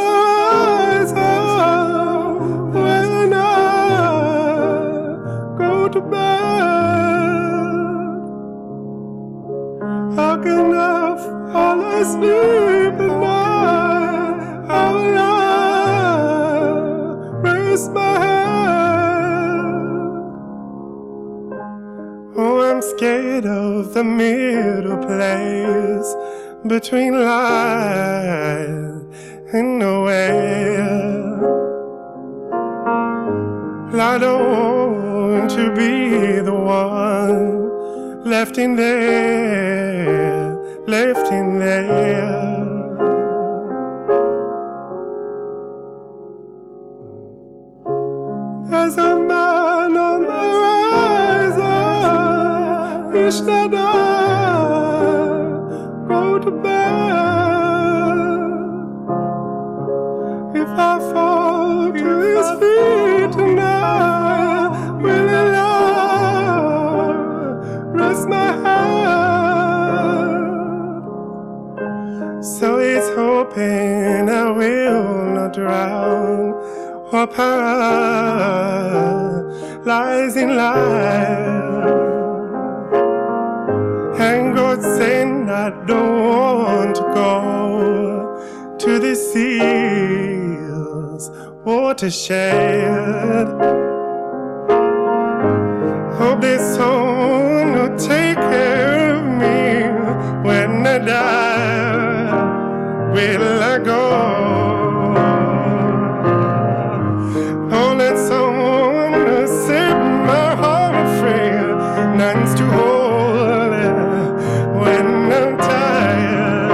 horizon when I go to bed. How can I fall asleep at night? How will I rest my head? Oh, I'm scared of the middle place between life and nowhere. I don't want to be the one left in there, left in there. There's a man on the horizon, wish that I go to bed. If I fall to his feet tonight, will he love, rest my head? So he's hoping I will not drown or paralyze in life. And God saying I don't want to go to the seas watershed. Hope there's someone who'll take care of me when I die. Will I go? Oh, let someone who set my heart free, nuns to hold when I'm tired.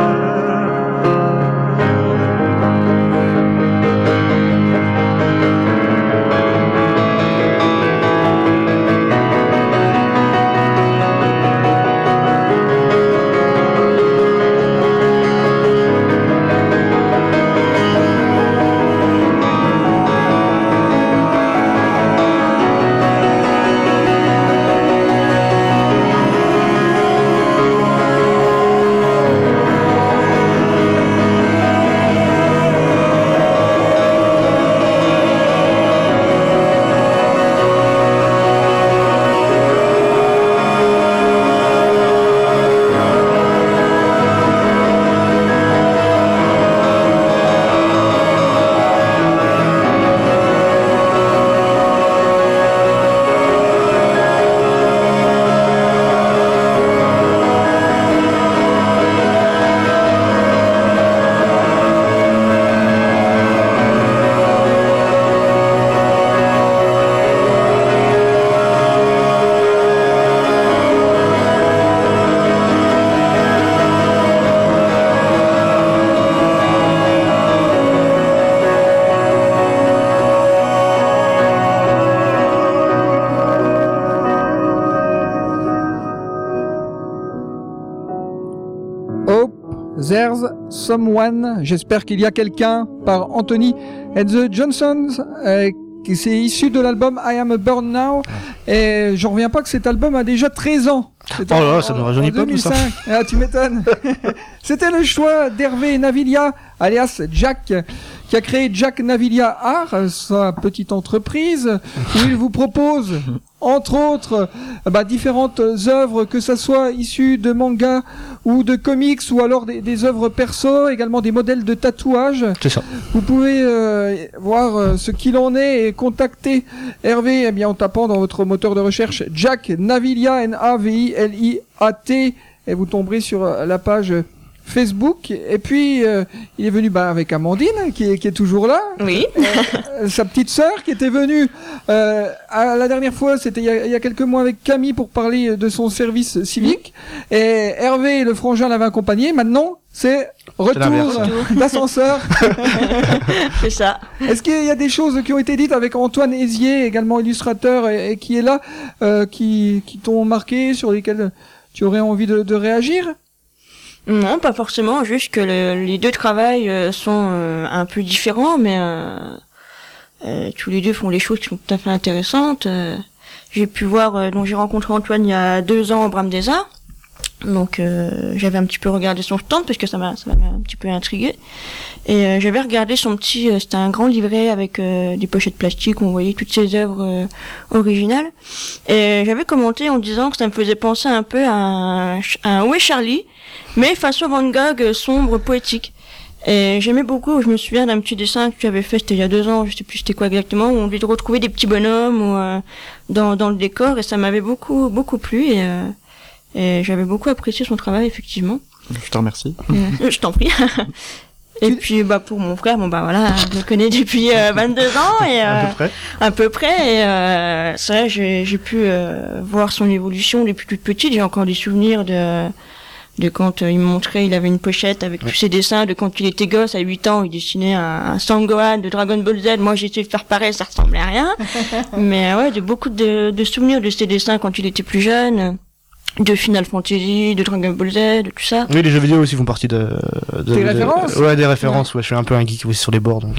There's Someone, j'espère qu'il y a quelqu'un, par Anthony and the Johnsons, euh, qui c'est issu de l'album I Am a Bird Now, et j'en reviens pas que cet album a déjà treize ans. C'était Oh là là, en- ça ne en rajeunit pas tout ça. deux mille cinq. Ah, tu m'étonnes. C'était le choix d'Hervé Navilia, alias Jack, qui a créé Jack Navilia Art, sa petite entreprise, où il vous propose entre autres, euh, bah, différentes œuvres, que ça soit issues de mangas ou de comics, ou alors des, des œuvres perso, également des modèles de tatouage. C'est ça. Vous pouvez euh, voir euh, ce qu'il en est et contacter Hervé eh bien, en tapant dans votre moteur de recherche Jack Navilia, N A V I L I A T, et vous tomberez sur euh, la page Facebook. Et puis euh, il est venu bah, avec Amandine qui est, qui est toujours là. Oui. Euh, sa petite sœur qui était venue euh, à la dernière fois, c'était il y, a, il y a quelques mois avec Camille pour parler de son service civique. Mmh. Et Hervé et le frangin l'avaient accompagné. Maintenant, c'est retour d'ascenseur. C'est ça. Est-ce qu'il y a des choses qui ont été dites avec Antoine Hézier, également illustrateur et, et qui est là, euh, qui, qui t'ont marqué, sur lesquelles tu aurais envie de, de réagir? Non, pas forcément, juste que le, les deux travails euh, sont euh, un peu différents, mais euh, euh, tous les deux font des choses qui sont tout à fait intéressantes. Euh, j'ai pu voir, euh, donc j'ai rencontré Antoine il y a deux ans au Brame des Arts, donc euh, j'avais un petit peu regardé son stand parce que ça m'a ça m'a un petit peu intrigué, et euh, j'avais regardé son petit, euh, c'était un grand livret avec euh, des pochettes plastiques où on voyait toutes ses œuvres euh, originales, et j'avais commenté en disant que ça me faisait penser un peu à un, à un Où est Charlie, mais façon Van Gogh euh, sombre, poétique. Et j'aimais beaucoup, je me souviens d'un petit dessin que tu avais fait, c'était il y a deux ans, je sais plus c'était quoi exactement, où on devait retrouver des petits bonhommes ou, euh, dans, dans le décor, et ça m'avait beaucoup, beaucoup plu, et, euh, et j'avais beaucoup apprécié son travail, effectivement. Je te remercie. Euh, je t'en prie. Et puis, bah, pour mon frère, bon, bah, voilà, je le connais depuis euh, vingt-deux ans, et, euh, à peu près. À peu près, et, euh, c'est vrai, j'ai, j'ai pu, euh, voir son évolution depuis toute petite, j'ai encore des souvenirs de, de quand euh, il me montrait, il avait une pochette avec ouais. tous ses dessins, de quand il était gosse, à huit ans, il dessinait un, un Sangohan de Dragon Ball Z, moi j'ai essayé de faire pareil, ça ressemblait à rien, mais ouais, de beaucoup de, de souvenirs de ses dessins quand il était plus jeune, de Final Fantasy, de Dragon Ball Z, de tout ça. Oui, les jeux vidéo aussi font partie de... de des de, références de, Ouais, des références, ouais. Ouais, je suis un peu un geek aussi sur les bords, donc...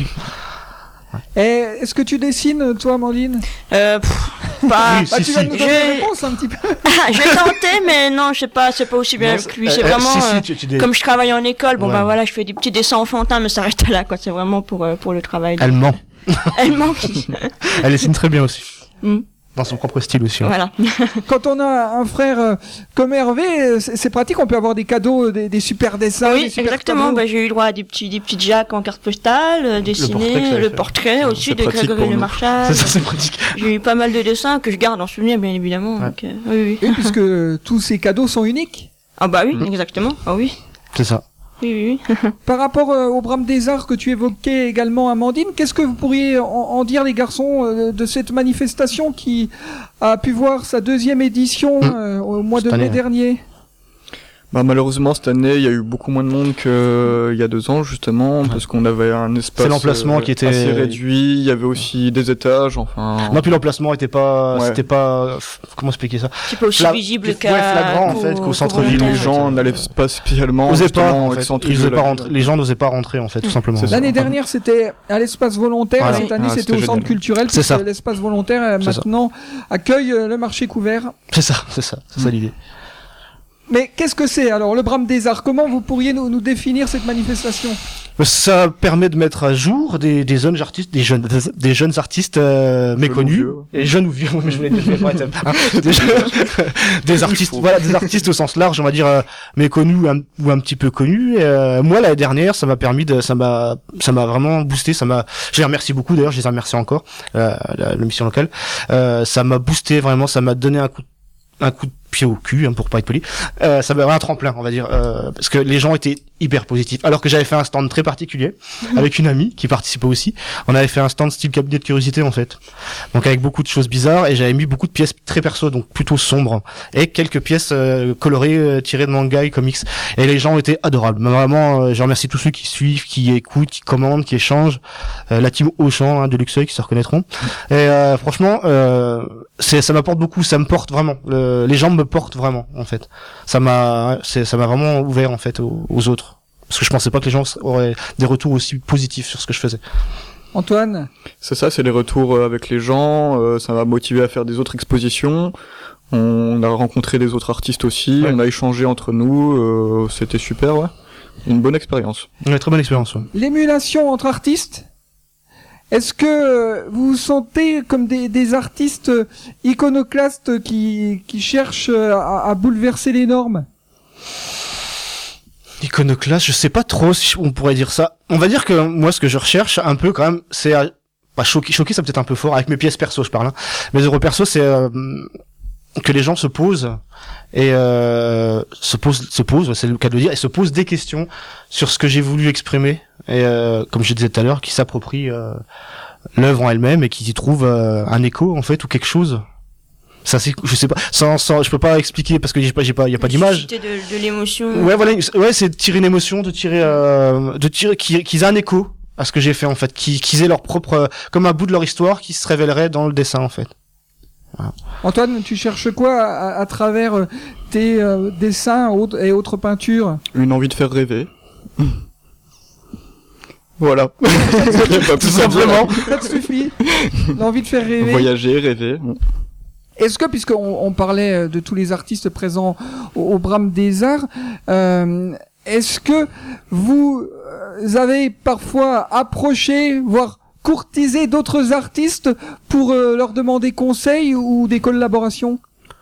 Ouais. Et est-ce que tu dessines, toi, Amandine? Euh, pff, pas... Oui, bah, si, tu vas si. nous donner Je- une réponse un petit peu. J'ai tenté, mais non, je sais pas, c'est pas aussi bien Non, que lui, euh, c'est euh, vraiment... si, si, euh, tu- tu dé- Comme je travaille en école, bon Ouais. bah voilà, je fais des petits dessins enfantins, mais ça reste là, quoi. C'est vraiment pour euh, pour le travail. Elle ment. Elle manque. Elle dessine très bien aussi. Mm. Dans son propre style aussi. hein. Voilà. Quand on a un frère euh, comme Hervé, euh, c'est c'est pratique, on peut avoir des cadeaux, euh, des, des super dessins, des Oui, super exactement. tableaux. Bah, j'ai eu droit à des petits des petits jacks en carte postale, euh, dessinés, portrait que j'avais le fait. portrait aussi C'est de pratique Grégory pour Le nous. Marchal. Ça, ça, c'est pratique. J'ai eu pas mal de dessins que je garde en souvenir, bien évidemment. Ouais. Donc, euh, oui, oui. Oui, puisque euh, tous ces cadeaux sont uniques. Ah bah oui, Mhm. exactement. Ah oui. C'est ça. Oui, oui, oui. Par rapport euh, au Brame des Arts que tu évoquais également, Amandine, qu'est-ce que vous pourriez en, en dire, les garçons, euh, de cette manifestation qui a pu voir sa deuxième édition Mmh. euh, au mois Cette de mai année, ouais. dernier? Bah, malheureusement, cette année, il y a eu beaucoup moins de monde qu'il y a deux ans, justement, parce qu'on avait un espace C'est l'emplacement euh, qui était- assez réduit, il y avait aussi des étages, enfin... Non, puis l'emplacement était pas, Ouais. c'était pas, comment expliquer ça? C'est pas aussi Fla- visible ouais, qu'à... flagrant, en qu'au- fait, qu'au qu'au centre-ville, volontaire. les gens n'allaient pas spécialement, Osaient pas, justement, en fait. excentriques Ils de osaient la pas ville. rentrer, les gens n'osaient pas rentrer, en fait, tout simplement. C'est ça. L'année dernière, c'était à l'espace volontaire. Voilà. Cette année, Ah, c'était c'était au centre génial. culturel. C'est ça. puisque l'espace volontaire, euh, C'est ça. maintenant, accueille euh, le marché couvert. C'est ça, c'est ça, c'est ça l'idée. Mais qu'est-ce que c'est, alors, le Brame des Arts? Comment vous pourriez nous, nous définir cette manifestation? Ça permet de mettre à jour des, des jeunes artistes, des jeunes, des jeunes artistes euh, méconnus, vieux. et jeunes ou vieux, mais je voulais dire, je voulais pas être, hein, des, jeunes- des artistes, voilà, des artistes au sens large, on va dire euh, méconnus ou un, ou un petit peu connus. Et, euh, moi, l'année dernière, ça m'a permis de, ça m'a, ça m'a vraiment boosté, ça m'a, je les remercie beaucoup d'ailleurs, je les remercie encore, euh, la, la mission locale, euh, ça m'a boosté vraiment, ça m'a donné un coup, un coup de pied au cul, hein, pour pas être poli. Euh, ça m'a un tremplin, on va dire, euh, parce que les gens étaient hyper positifs. Alors que j'avais fait un stand très particulier avec une amie qui participait aussi. On avait fait un stand style cabinet de curiosité en fait, donc avec beaucoup de choses bizarres, et j'avais mis beaucoup de pièces très perso, donc plutôt sombres, et quelques pièces euh, colorées euh, tirées de manga et comics. Et les gens étaient adorables. Mais vraiment, euh, je remercie tous ceux qui suivent, qui écoutent, qui commandent, qui échangent. Euh, la team Auchan, hein, de Luxeuil, qui se reconnaîtront. Et euh, franchement, euh, c'est, ça m'apporte beaucoup. Ça me porte vraiment. Le- les gens me portent vraiment, en fait. Ça m'a, c'est, ça m'a vraiment ouvert en fait aux, aux autres. Parce que je pensais pas que les gens auraient des retours aussi positifs sur ce que je faisais. Antoine? C'est ça, c'est les retours euh, avec les gens, euh, ça m'a motivé à faire des autres expositions, on a rencontré des autres artistes aussi, Ouais. on a échangé entre nous, euh, c'était super, ouais. Une bonne expérience. Une très bonne expérience. Ouais. L'émulation entre artistes, Est-ce que vous vous sentez comme des, des artistes iconoclastes qui, qui cherchent à, à bouleverser les normes? Iconoclaste, je sais pas trop si on pourrait dire ça. On va dire que moi, ce que je recherche un peu quand même, c'est à... Bah, choquer, choquer, ça peut-être un peu fort. Avec mes pièces perso, je parle. Hein. Mes œuvres perso, c'est euh, que les gens se posent et euh, se posent, se posent, c'est le cas de le dire, et se posent des questions sur ce que j'ai voulu exprimer. Et euh, comme je disais tout à l'heure, qui s'approprient euh, l'œuvre en elle-même et qui y trouvent euh, un écho en fait ou quelque chose. Ça, c'est, je sais pas, sans, sans, je peux pas expliquer parce que j'ai pas, j'ai pas, y a pas d'image. De, de l'émotion. Ouais, voilà, ouais, c'est de tirer une émotion, de tirer, euh, de tirer, qu'ils, qu'ils aient un écho à ce que j'ai fait en fait, qu'ils, qu'ils aient leur propre, euh, comme un bout de leur histoire qui se révélerait dans le dessin en fait. Voilà. Antoine, tu cherches quoi à, à travers tes euh, dessins et autres peintures? Une envie de faire rêver. Voilà. Tout simplement. Ça te suffit. L'envie de faire rêver. Voyager, rêver. Est-ce que, puisqu'on on parlait de tous les artistes présents au, au Brame des Arts, euh, est-ce que vous avez parfois approché, voire courtisé d'autres artistes pour euh, leur demander conseil ou des collaborations?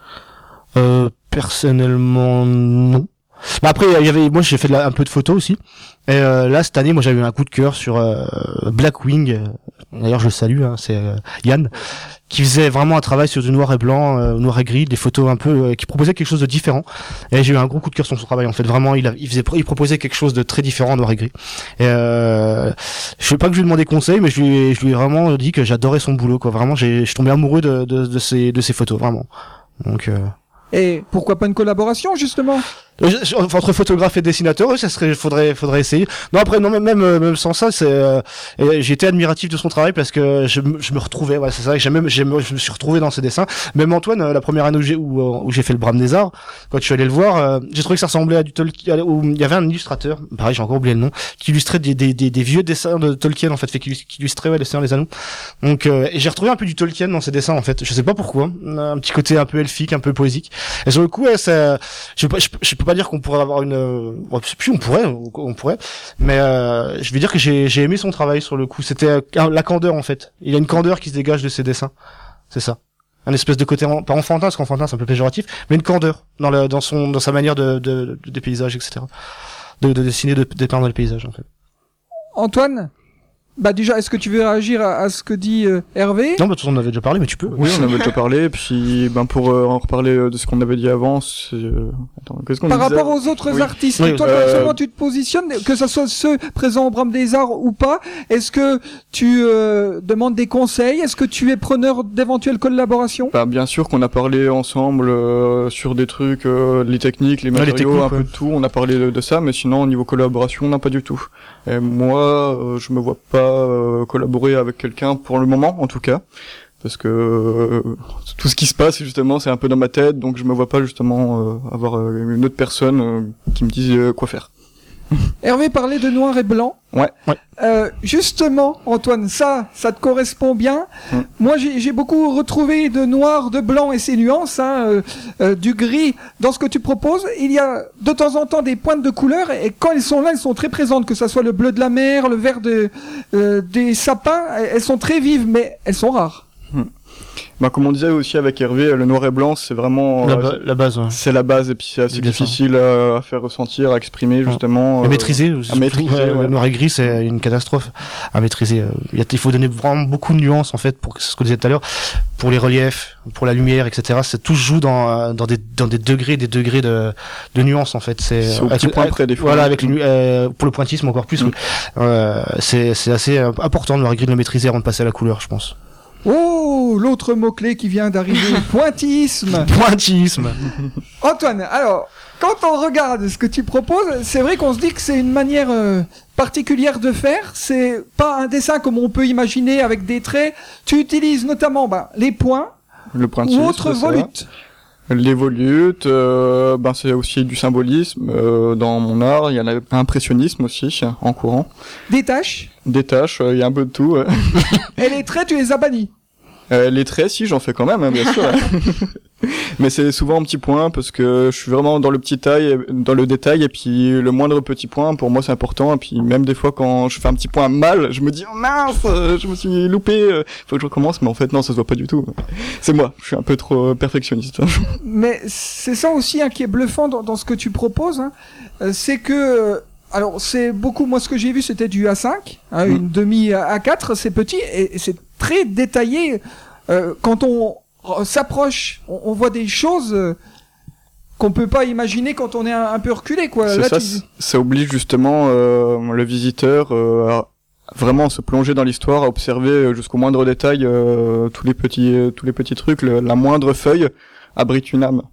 Euh, personnellement, non. Bah après, il y avait, moi j'ai fait de la, un peu de photos aussi. Et euh, là cette année, moi j'avais eu un coup de cœur sur euh, Blackwing. D'ailleurs, je le salue, hein, c'est euh, Yann, qui faisait vraiment un travail sur du noir et blanc, euh, noir et gris, des photos un peu, euh, qui proposait quelque chose de différent. Et j'ai eu un gros coup de cœur sur son travail. En fait, vraiment, il, a, il faisait, il proposait quelque chose de très différent en noir et gris. Et euh, je sais pas que je lui ai demandé conseil, mais je lui, ai, je lui ai vraiment dit que j'adorais son boulot, quoi. Vraiment, j'ai, je suis tombé amoureux de, de, de ses, de ses photos, vraiment. Donc. Euh... Et pourquoi pas une collaboration, justement? Enfin, entre photographe et dessinateur, oui, ça serait, faudrait, faudrait essayer. Non, après, non, même, même, même sans ça, c'est, euh, j'étais admiratif de son travail parce que je, je me retrouvais, ouais, c'est ça, j'ai même, je me suis retrouvé dans ses dessins. Même Antoine, la première année où j'ai, où, où j'ai fait le Brame des Arts, quand je suis allé le voir, euh, j'ai trouvé que ça ressemblait à du Tolkien, où il y avait un illustrateur, pareil, j'ai encore oublié le nom, qui illustrait des, des, des, des vieux dessins de Tolkien, en fait, fait qui illustrait, ouais, les Seigneurs des Anneaux. Donc, euh, et j'ai retrouvé un peu du Tolkien dans ses dessins, en fait. Je sais pas pourquoi. Un petit côté un peu elfique, un peu poésique. Et sur le coup, ouais, ça, je peux pas, je, je peux pas dire qu'on pourrait avoir une, bon, puis on pourrait, on pourrait, mais euh, je vais dire que j'ai, j'ai aimé son travail sur le coup. C'était euh, la candeur en fait. Il y a une candeur qui se dégage de ses dessins. C'est ça. Un espèce de côté, en, pas enfantin, parce qu'enfantin c'est un peu péjoratif, mais une candeur dans le, dans son, dans sa manière de, de, de des paysages, et cetera. De, de dessiner, de dépeindre les paysages en fait. Antoine? Bah déjà, est-ce que tu veux réagir à, à ce que dit euh, Hervé? Non, bah on en avait déjà parlé, mais tu peux. Oui, on en avait déjà parlé, et puis ben pour euh, en reparler de ce qu'on avait dit avant, c'est... Euh... Attends, qu'est-ce qu'on Par disait rapport aux autres oui. artistes, oui, toi, euh... comment tu te positionnes, que ce soit ceux présents au Brame des Arts ou pas? Est-ce que tu euh, demandes des conseils? Est-ce que tu es preneur d'éventuelles collaborations? Bah, bien sûr qu'on a parlé ensemble euh, sur des trucs, euh, les techniques, les matériaux, ouais, les techniques, un ouais. peu de tout, on a parlé de, de ça, mais sinon au niveau collaboration, non, pas du tout. Et moi, euh, je me vois pas euh, collaborer avec quelqu'un pour le moment, en tout cas, parce que euh, tout ce qui se passe, justement, c'est un peu dans ma tête, donc je me vois pas justement euh, avoir euh, une autre personne euh, qui me dise euh, quoi faire. Hervé parlait de noir et blanc. Ouais. ouais. Euh, justement, Antoine, ça, ça te correspond bien. Mm. Moi, j'ai, j'ai beaucoup retrouvé de noir, de blanc et ses nuances, hein, euh, euh, du gris dans ce que tu proposes. Il y a de temps en temps des pointes de couleur et quand elles sont là, elles sont très présentes, que ça soit le bleu de la mer, le vert de, euh, des sapins. Elles sont très vives, mais elles sont rares. Mm. Bah, comme on disait aussi avec Hervé, le noir et blanc, c'est vraiment la, euh, ba- la base. Ouais. C'est la base et puis c'est assez difficile à, à faire ressentir, à exprimer justement. À euh, maîtriser. À maîtriser. Ouais, ouais. Le noir et gris, c'est une catastrophe à maîtriser. Il, y a, il faut donner vraiment beaucoup de nuances en fait pour ce que je disais tout à l'heure, pour les reliefs, pour la lumière, et cetera. C'est tout se joue dans dans des dans des degrés, des degrés de de nuances en fait. C'est, c'est au petit point près des fois. Voilà, avec les, euh, pour le pointillisme encore plus. Mm. Euh, c'est c'est assez important le noir et gris de le maîtriser avant de passer à la couleur, je pense. Oh, l'autre mot-clé qui vient d'arriver, pointillisme. Pointillisme. Antoine, alors, quand on regarde ce que tu proposes, c'est vrai qu'on se dit que c'est une manière euh, particulière de faire. C'est pas un dessin comme on peut imaginer avec des traits. Tu utilises notamment bah, les points le ou autres volutes. Les volutes, euh, ben c'est aussi du symbolisme euh, dans mon art. Il y en a un impressionnisme aussi en courant. Des taches. Des taches, il euh, y a un peu de tout. Ouais. Et les traits, tu les as bannis. Euh, les traits, si, j'en fais quand même, hein, bien sûr. Mais c'est souvent en petits points parce que je suis vraiment dans le petit taille, dans le détail, et puis le moindre petit point, pour moi, c'est important. Et puis même des fois, quand je fais un petit point mal, je me dis oh, mince, je me suis loupé, euh, faut que je recommence. Mais en fait, non, ça se voit pas du tout. C'est moi, je suis un peu trop perfectionniste. Mais c'est ça aussi hein, qui est bluffant dans, dans ce que tu proposes, hein, euh, c'est que euh, alors c'est beaucoup, moi ce que j'ai vu c'était du A cinq, hein, mmh. une demi A quatre, c'est petit et, et c'est très détaillé. Euh, quand on s'approche, on, on voit des choses euh, qu'on peut pas imaginer quand on est un, un peu reculé, quoi. C'est Là, ça, tu... ça oblige justement euh, le visiteur euh, à vraiment se plonger dans l'histoire, à observer jusqu'au moindre détail euh, tous les petits, euh, tous les petits trucs. Le, la moindre feuille abrite une âme.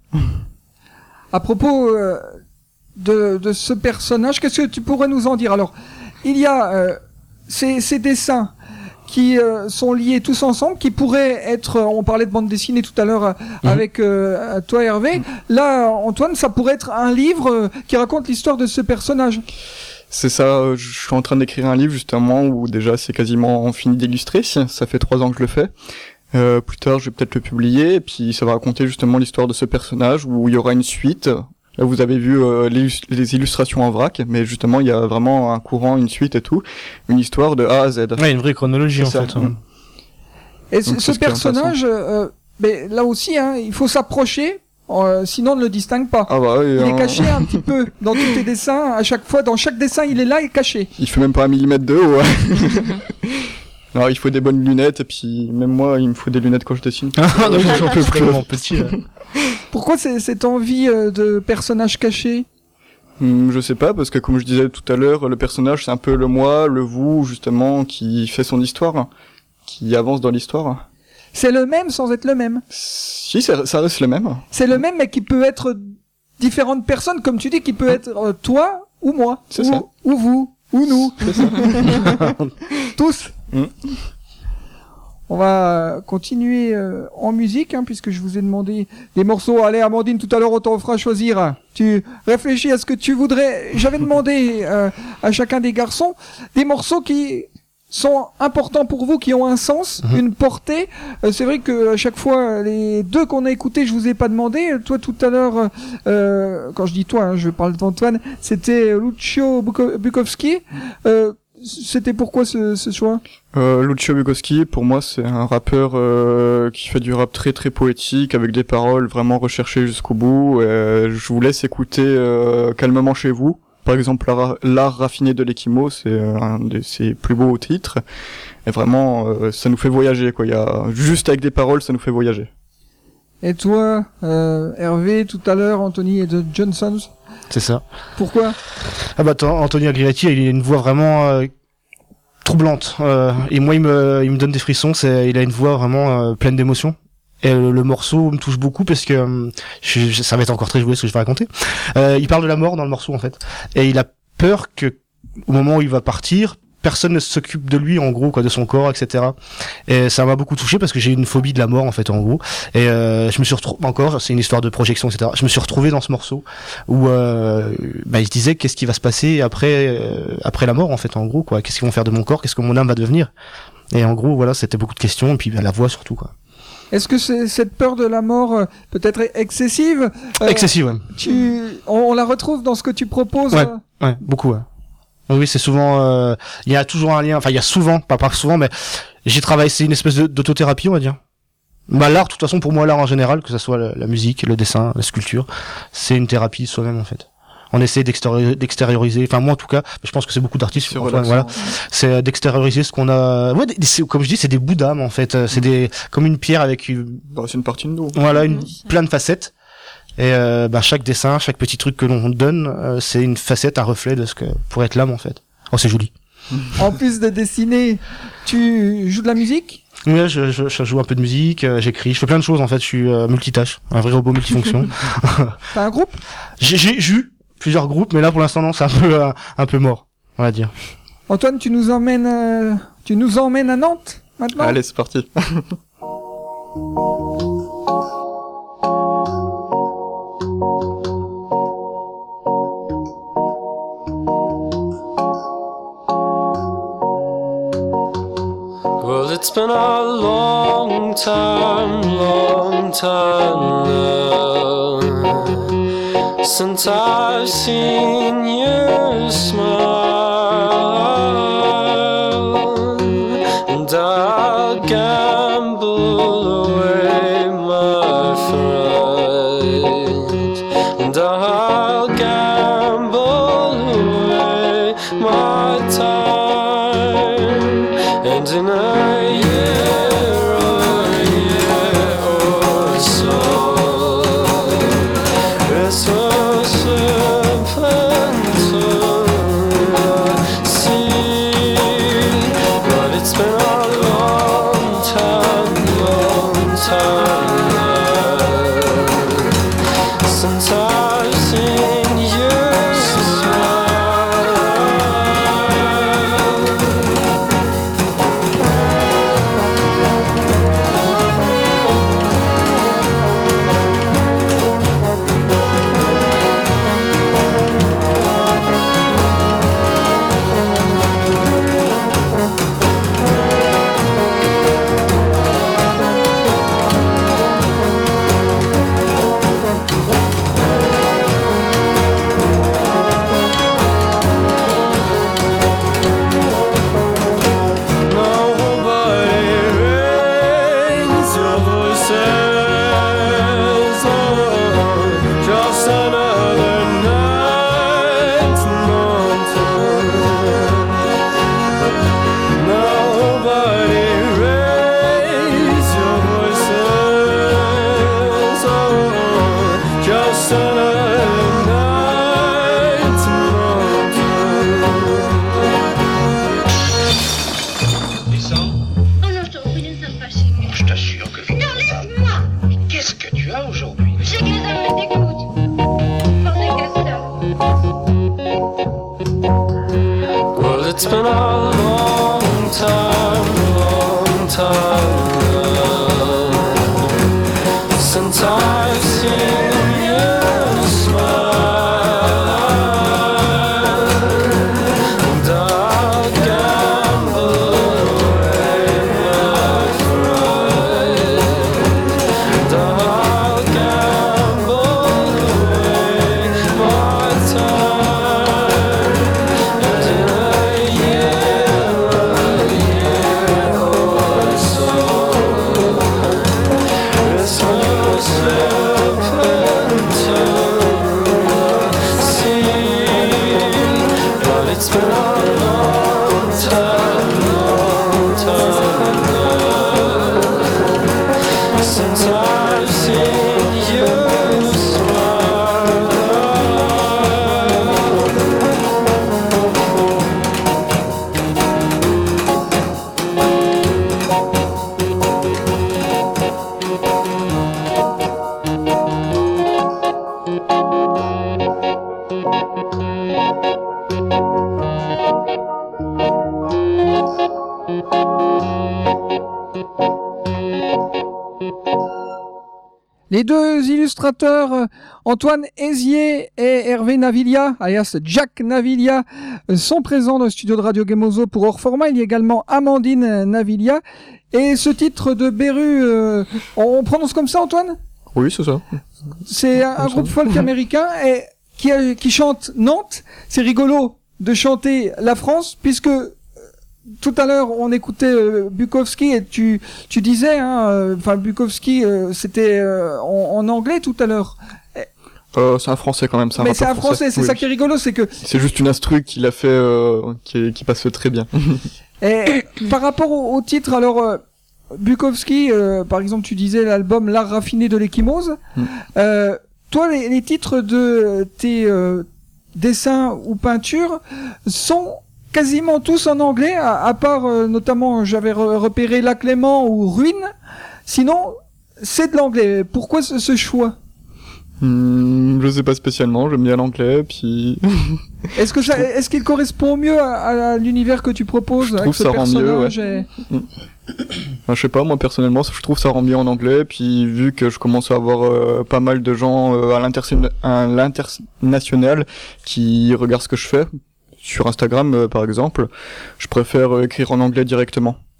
À propos euh, de, de ce personnage, qu'est-ce que tu pourrais nous en dire? Alors, il y a euh, ces, ces dessins qui euh, sont liés tous ensemble, qui pourraient être, on parlait de bande dessinée tout à l'heure euh, mmh. avec euh, toi Hervé, là Antoine, ça pourrait être un livre euh, qui raconte l'histoire de ce personnage. C'est ça, je suis en train d'écrire un livre justement où déjà c'est quasiment fini d'illustrer, ça fait trois ans que je le fais. Euh, plus tard je vais peut-être le publier, et puis ça va raconter justement l'histoire de ce personnage où il y aura une suite. Là, vous avez vu euh, les, les illustrations en vrac, mais justement, il y a vraiment un courant, une suite et tout, une histoire de A à Z. Ouais, une vraie chronologie en ça. fait. Hein. Et ce, ce personnage, euh, mais là aussi, hein, il faut s'approcher, euh, sinon on ne le distingue pas. Ah bah, il hein. est caché un petit peu dans tous tes dessins. À chaque fois, dans chaque dessin, il est là et caché. Il fait même pas un millimètre de haut. Ouais. Alors, il faut des bonnes lunettes, et puis même moi, il me faut des lunettes quand je dessine. Ah non, j'en peux plus, mon petit. Là. Pourquoi c'est, cette envie euh, de personnage caché? Hum, je sais pas, parce que comme je disais tout à l'heure, le personnage c'est un peu le moi, le vous, justement, qui fait son histoire, qui avance dans l'histoire. C'est le même sans être le même. Si, ça, ça reste le même. C'est le même, mais qui peut être différentes personnes, comme tu dis, qui peut être euh, toi ou moi. C'est ou, ça. Ou vous, ou nous. C'est ça. Tous. Hum. On va continuer euh, en musique, hein, puisque je vous ai demandé des morceaux. Allez, Amandine, tout à l'heure, on t'en fera choisir. Tu réfléchis à ce que tu voudrais. J'avais demandé euh, à chacun des garçons des morceaux qui sont importants pour vous, qui ont un sens, mmh. une portée. Euh, c'est vrai que à chaque fois, les deux qu'on a écoutés, je vous ai pas demandé. Toi, tout à l'heure, euh, quand je dis toi, hein, je parle d'Antoine, c'était Lucio Buko- Bukowski. Euh, C'était pourquoi ce, ce choix? euh, Lucio Bukowski, pour moi, c'est un rappeur euh, qui fait du rap très très poétique, avec des paroles vraiment recherchées jusqu'au bout. Euh, je vous laisse écouter euh, Calmement chez vous. Par exemple, l'art, l'art raffiné de l'Ekimo, c'est un de ses plus beaux titres. Et vraiment, euh, ça nous fait voyager, quoi. Il y a juste avec des paroles, ça nous fait voyager. Et toi, euh, Hervé, tout à l'heure, Anthony et de Johnsons? C'est ça. Pourquoi? Ah bah attends, Anthony Agliati, il a une voix vraiment euh, troublante. Euh, et moi, il me, il me donne des frissons. C'est, il a une voix vraiment euh, pleine d'émotions. Et le, le morceau me touche beaucoup parce que euh, je, je, ça va être encore très joué ce que je vais raconter. Euh, il parle de la mort dans le morceau en fait, et il a peur que au moment où il va partir, personne ne s'occupe de lui en gros, quoi, de son corps, et cetera. Et ça m'a beaucoup touché parce que j'ai une phobie de la mort en fait en gros. Et euh, je me suis retrouvé encore, c'est une histoire de projection, et cetera. Je me suis retrouvé dans ce morceau où euh, bah, il se disait qu'est-ce qui va se passer après euh, après la mort en fait en gros, quoi. Qu'est-ce qu'ils vont faire de mon corps, qu'est-ce que mon âme va devenir. Et en gros voilà, c'était beaucoup de questions et puis bah, la voix surtout quoi. Est-ce que c'est, cette peur de la mort euh, peut être excessive? euh, Excessive, ouais. Tu, on, on la retrouve dans ce que tu proposes? Ouais, euh... ouais, beaucoup, ouais. Oui, c'est souvent, euh, il y a toujours un lien, enfin il y a souvent, pas pas souvent, mais j'ai travaillé, c'est une espèce de, d'autothérapie, on va dire. Bah l'art, de toute façon, pour moi, l'art en général, que ça soit la, la musique, le dessin, la sculpture, c'est une thérapie soi-même en fait. On essaie d'extérioriser, d'extérioriser, enfin moi en tout cas, je pense que c'est beaucoup d'artistes, C'est Antoine, voilà, c'est d'extérioriser ce qu'on a. Ouais, des, c'est, comme je dis, c'est des bouts d'âme en fait, c'est des comme une pierre avec une... Bah, c'est une partie de nous. Voilà, une plein de facettes. Et euh, bah chaque dessin, chaque petit truc que l'on donne, euh, c'est une facette, un reflet de ce que pourrait être l'âme en fait. Oh, c'est joli. En plus de dessiner, tu joues de la musique? Ouais, je, je, je joue un peu de musique, euh, j'écris, je fais plein de choses en fait, je suis euh, multitâche, un vrai robot multifonction. T'as un groupe? J'ai, j'ai, j'ai eu plusieurs groupes, mais là pour l'instant non, c'est un peu euh, un peu mort, on va dire. Antoine, tu nous emmènes, euh, tu nous emmènes à Nantes maintenant? Allez, c'est parti. Well, it's been a long time, long time now since I've seen you smile, and I'll gamble away my friends, and I'll gamble away my time, and in a year or a year or so, it's so simple to see, but it's been a long time, long time now since I've seen you smile. Nobody raise your voices on, just another night mountain. Nobody raise your voices on, just another night mountain. Descends. Oh non, je t'en prie, ne sommes pas chez nous. Je t'assure que vite. Non, laisse-moi. Qu'est-ce que tu as aujourd'hui? J'ai que les hommes me dégoûtent. Bordel casseur. Well, it's been a long time, long time now since I've seen you smile, and I'll gamble away my friend, and I'll gamble away my time, and in a year, a year or so, it's so simple to see, but it's been a long time, long time now since I've seen you smile. Les deux illustrateurs, euh, Antoine Hézier et Hervé Navilia, alias Jack Navilia, euh, sont présents dans le studio de Radio Gemozo pour Hors Format. Il y a également Amandine Navilia. Et ce titre de Beru, euh, on prononce comme ça, Antoine? Oui, c'est ça. C'est un, un groupe folk américain et qui, a- qui chante Nantes. C'est rigolo de chanter la France, puisque euh, tout à l'heure on écoutait euh, Bukowski et tu tu disais, hein, euh, enfin Bukowski, euh, c'était euh, en, en anglais tout à l'heure. Euh, c'est un français quand même, c'est un Mais rappeur c'est un français, c'est Oui. ça qui est rigolo, c'est que C'est juste une instru qu'il a fait, euh, qui, qui passe très bien. et, par rapport au, au titre, alors euh, Bukowski, euh, par exemple, tu disais l'album L'art raffiné de l'échymose. Mm. Euh, toi, les, les titres de tes euh, dessins ou peintures sont quasiment tous en anglais, à, à part euh, notamment, j'avais re- repéré La Clément ou Ruine. Sinon, c'est de l'anglais. Pourquoi ce, ce choix? Hmm, je sais pas spécialement, j'aime bien l'anglais, puis Est-ce que ça, est-ce qu'il correspond mieux à, à l'univers que tu proposes Je avec trouve ce ça rend mieux, personnage et- Enfin, je sais pas, moi personnellement, je trouve ça rend bien en anglais, puis vu que je commence à avoir euh, pas mal de gens euh, à l'interna- à l'international qui regardent ce que je fais, sur Instagram euh, par exemple, je préfère euh, écrire en anglais directement.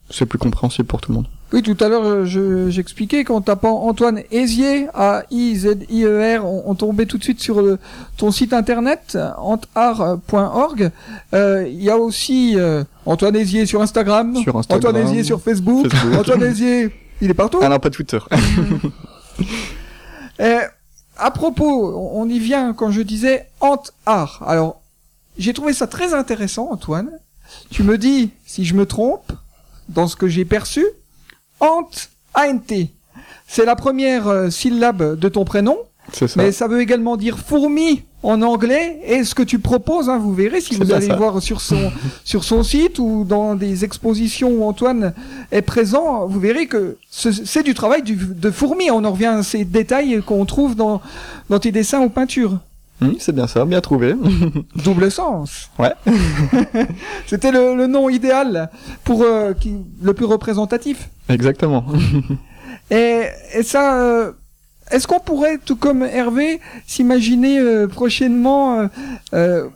c'est plus compréhensible pour tout le monde. Oui, tout à l'heure, je, j'expliquais qu'en tapant Antoine Hézier, A I Z I E R, on, on tombait tout de suite sur le, ton site internet, antart point org. Euh, Il y a aussi euh, Antoine Hézier sur Instagram, Sur Instagram, Antoine Hézier sur Facebook, Facebook. Antoine Hézier, il est partout. Ah non, pas Twitter. Euh, à propos, on on y vient quand je disais Antart. Alors, j'ai trouvé ça très intéressant, Antoine. Tu me dis si je me trompe dans ce que j'ai perçu. Ant, A N T. C'est la première euh, syllabe de ton prénom, C'est ça. mais ça veut également dire fourmi en anglais. Et ce que tu proposes, hein, vous verrez si C'est vous bien allez ça. voir sur son sur son site ou dans des expositions où Antoine est présent, vous verrez que ce- c'est du travail du, de fourmi. On en revient à ces détails qu'on trouve dans dans tes dessins ou peintures. Hum, c'est bien ça, bien trouvé. Double sens. Ouais. C'était le, le nom idéal pour euh, qui, le plus représentatif. Exactement. Et, et ça, euh, est-ce qu'on pourrait, tout comme Hervé, s'imaginer euh, prochainement euh, euh,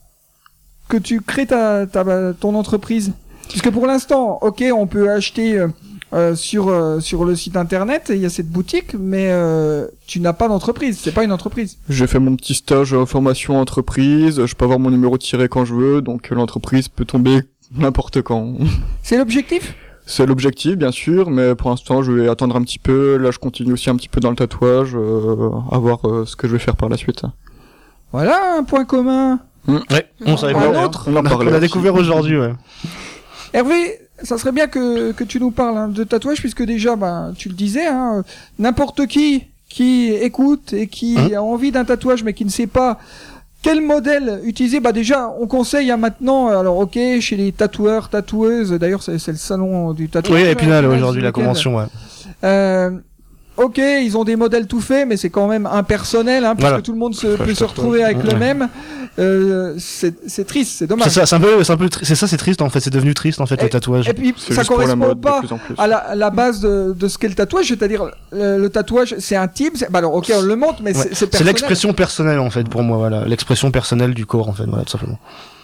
que tu crées ta, ta, ton entreprise? Puisque pour l'instant, ok, on peut acheter euh, euh, sur euh, sur le site internet, il y a cette boutique, mais euh, tu n'as pas d'entreprise, c'est pas une entreprise. J'ai fait mon petit stage en formation entreprise, je peux avoir mon numéro tiré quand je veux, donc l'entreprise peut tomber n'importe quand. C'est l'objectif? C'est l'objectif, bien sûr, mais pour l'instant, je vais attendre un petit peu. Là, je continue aussi un petit peu dans le tatouage, euh, à voir euh, ce que je vais faire par la suite. Voilà un point commun. Ouais, on savait Un pas. hein. autre On en On a- parlait on a aussi. découvert aujourd'hui, ouais. Hervé, ça serait bien que, que tu nous parles hein, de tatouage, puisque déjà, ben, tu le disais, hein, euh, n'importe qui qui écoute et qui Hein a envie d'un tatouage, mais qui ne sait pas quel modèle utiliser, bah déjà, on conseille hein, maintenant, alors ok, chez les tatoueurs, tatoueuses, d'ailleurs c'est, c'est le salon du tatouage. Oui, et puis là, hein, aujourd'hui, ce la week-end. convention, ouais. Euh, ok, ils ont des modèles tout faits, mais c'est quand même impersonnel, hein, puisque Voilà. tout le monde se, Flash peut se tatouage. retrouver avec le Ouais. même. Euh, c'est, c'est triste, c'est dommage. C'est ça, c'est un peu, c'est un peu, tri- c'est ça, c'est triste en fait, c'est devenu triste en fait Et- le tatouage. Et puis, C'est ça juste pour la correspond mode de pas plus en plus. à la, à la base de, de ce qu'est le tatouage, c'est-à-dire le, le tatouage, c'est intime. C'est, bah alors, ok, on le montre, mais Ouais. c'est, c'est C'est personnel. l'expression personnelle en fait pour moi, voilà, l'expression personnelle du corps en fait, voilà, tout simplement.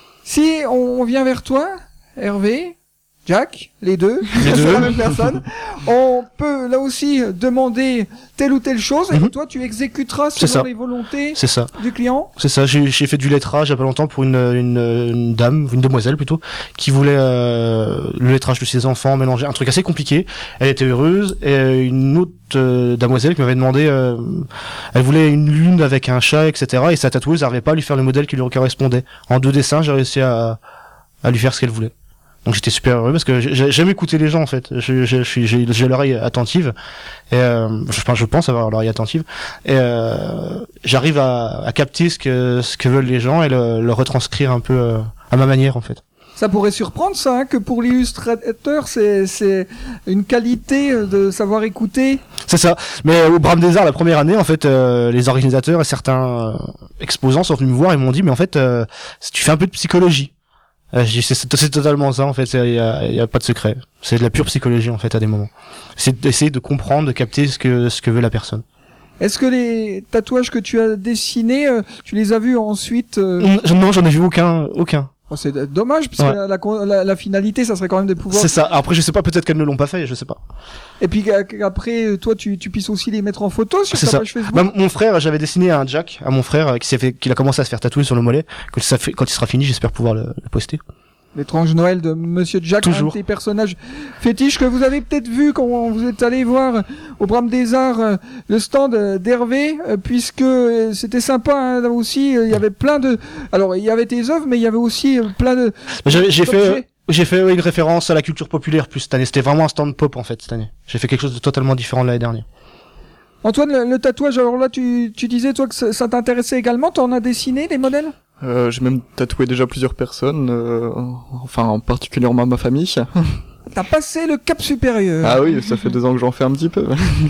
Si on vient vers toi, Hervé, Jack, les deux, Les c'est deux. la même personne, on peut là aussi demander telle ou telle chose, et Mhm. toi tu exécuteras C'est selon ça. les volontés C'est ça, du client. c'est ça. J'ai, j'ai fait du lettrage il y a pas longtemps pour une, une, une dame, une demoiselle plutôt, qui voulait euh, le lettrage de ses enfants, mélanger un truc assez compliqué. Elle était heureuse. Et une autre euh, demoiselle qui m'avait demandé, euh, elle voulait une lune avec un chat, et cetera. Et sa tatoueuse n'arrivait pas à lui faire le modèle qui lui correspondait. En deux dessins, j'ai réussi à, à lui faire ce qu'elle voulait. Donc j'étais super heureux parce que j'ai- j'aime écouter les gens en fait. Je- je- je suis- J'ai j'ai l'oreille attentive et euh, je, pense- je pense avoir l'oreille attentive et euh, j'arrive à, à capter ce que ce que veulent les gens et le, le retranscrire un peu euh, à ma manière en fait. Ça pourrait surprendre ça, hein, que pour l'illustrateur, c'est, c'est une qualité de savoir écouter. C'est ça. Mais au Brame des Arts la première année en fait, euh, les organisateurs et certains euh, exposants sont venus me voir et m'ont dit mais en fait euh, tu fais un peu de psychologie. Euh, j'ai dit, c'est, c'est c'est totalement ça en fait, il y a, y a pas de secret. C'est de la pure psychologie en fait à des moments. C'est d'essayer de comprendre, de capter ce que ce que veut la personne. Est-ce que les tatouages que tu as dessinés, euh, tu les as vus ensuite euh, Non, non, j'en ai vu aucun, aucun. oh, c'est dommage, parce Ouais. que la, la, la, la finalité, ça serait quand même de pouvoir... C'est ça. Après, je sais pas, peut-être qu'elles ne l'ont pas fait, je sais pas. Et puis qu'a- qu'après, toi, tu, tu puisses aussi les mettre en photo sur C'est ta ça. page Facebook. Bah, mon frère, j'avais dessiné un Jack à mon frère euh, qui s'est fait, qu'il a commencé à se faire tatouer sur le mollet. Quand ça fait, quand il sera fini, j'espère pouvoir le, le poster. L'étrange Noël de Monsieur Jack, Toujours. un de tes personnages fétiches que vous avez peut-être vu quand vous êtes allé voir au Brame des Arts euh, le stand euh, d'Hervé, euh, puisque euh, c'était sympa hein, là aussi. euh, Il y avait plein de, alors il y avait tes œuvres, mais il y avait aussi euh, plein de. Mais J'ai, j'ai fait, d'objets. j'ai fait ouais, une référence à la culture populaire plus cette année. C'était vraiment un stand pop en fait cette année. J'ai fait quelque chose de totalement différent de l'année dernière. Antoine, le, le tatouage. Alors là, tu, tu disais toi que ça, ça t'intéressait également. T'en as dessiné des modèles? Euh, j'ai même tatoué déjà plusieurs personnes, euh, enfin en particulièrement ma famille. T'as passé le cap supérieur. Ah oui, ça fait deux ans que j'en fais un petit peu.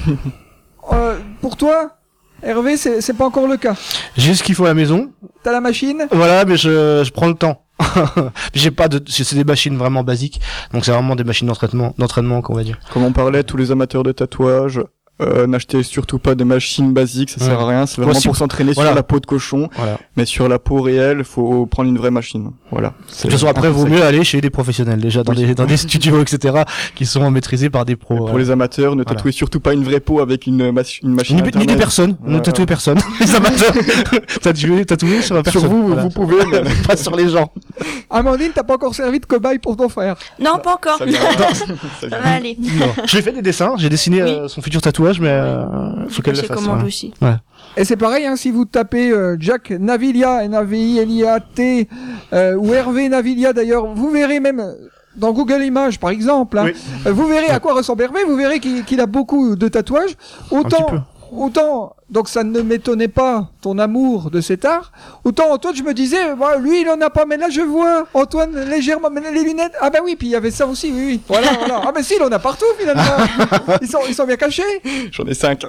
Euh, pour toi, Hervé, c'est, c'est pas encore le cas. J'ai ce qu'il faut à la maison. T'as la machine. Voilà, mais je, je prends le temps. J'ai pas de, c'est des machines vraiment basiques. Donc c'est vraiment des machines d'entraînement, d'entraînement qu'on va dire. Comme on parlait, tous les amateurs de tatouage, Euh, n'achetez surtout pas des machines basiques, ça Ouais. sert à rien, c'est vraiment Moi, si- pour s'entraîner voilà. sur la peau de cochon, Voilà. mais sur la peau réelle, faut prendre une vraie machine. Voilà. De toute façon, après, vaut mieux aller chez des professionnels, déjà, dans Oui. des, dans des studios, et cetera, qui sont maîtrisés par des pros. Et pour voilà. les amateurs, ne Voilà. tatouez surtout pas une vraie peau avec une, machi- une machine Ni, ni des internet. personnes, ne Voilà. tatouez personne. Les amateurs, tatouez, tatouez sur la personne. Sur vous, Voilà. vous pouvez, mais Pas sur les gens. Amandine, t'as pas encore servi de cobaye pour ton frère. Non, pas encore. ça viendra. Ça Ça viendra. va aller. Non. J'ai fait des dessins, j'ai dessiné Oui. euh, son futur tatouage, mais euh, faut qu'elle le C'est fasse. commande ouais. aussi. Et c'est pareil, hein, si vous tapez euh, Jack Navilia, N A V I L I A T, euh, ou Hervé Navilia d'ailleurs, vous verrez même euh, dans Google Images par exemple, hein, Oui. euh, vous verrez à quoi ressemble Hervé, vous verrez qu'il qu'il a beaucoup de tatouages. Autant, petit peu. autant, donc ça ne m'étonnait pas ton amour de cet art. Autant Antoine, je me disais, bah, lui il en a pas, mais là je vois Antoine légèrement, mais les lunettes, ah bah oui, puis il y avait ça aussi, oui, oui. Voilà, voilà. Ah bah si, il en a partout finalement. Ils sont, ils sont bien cachés. J'en ai cinq.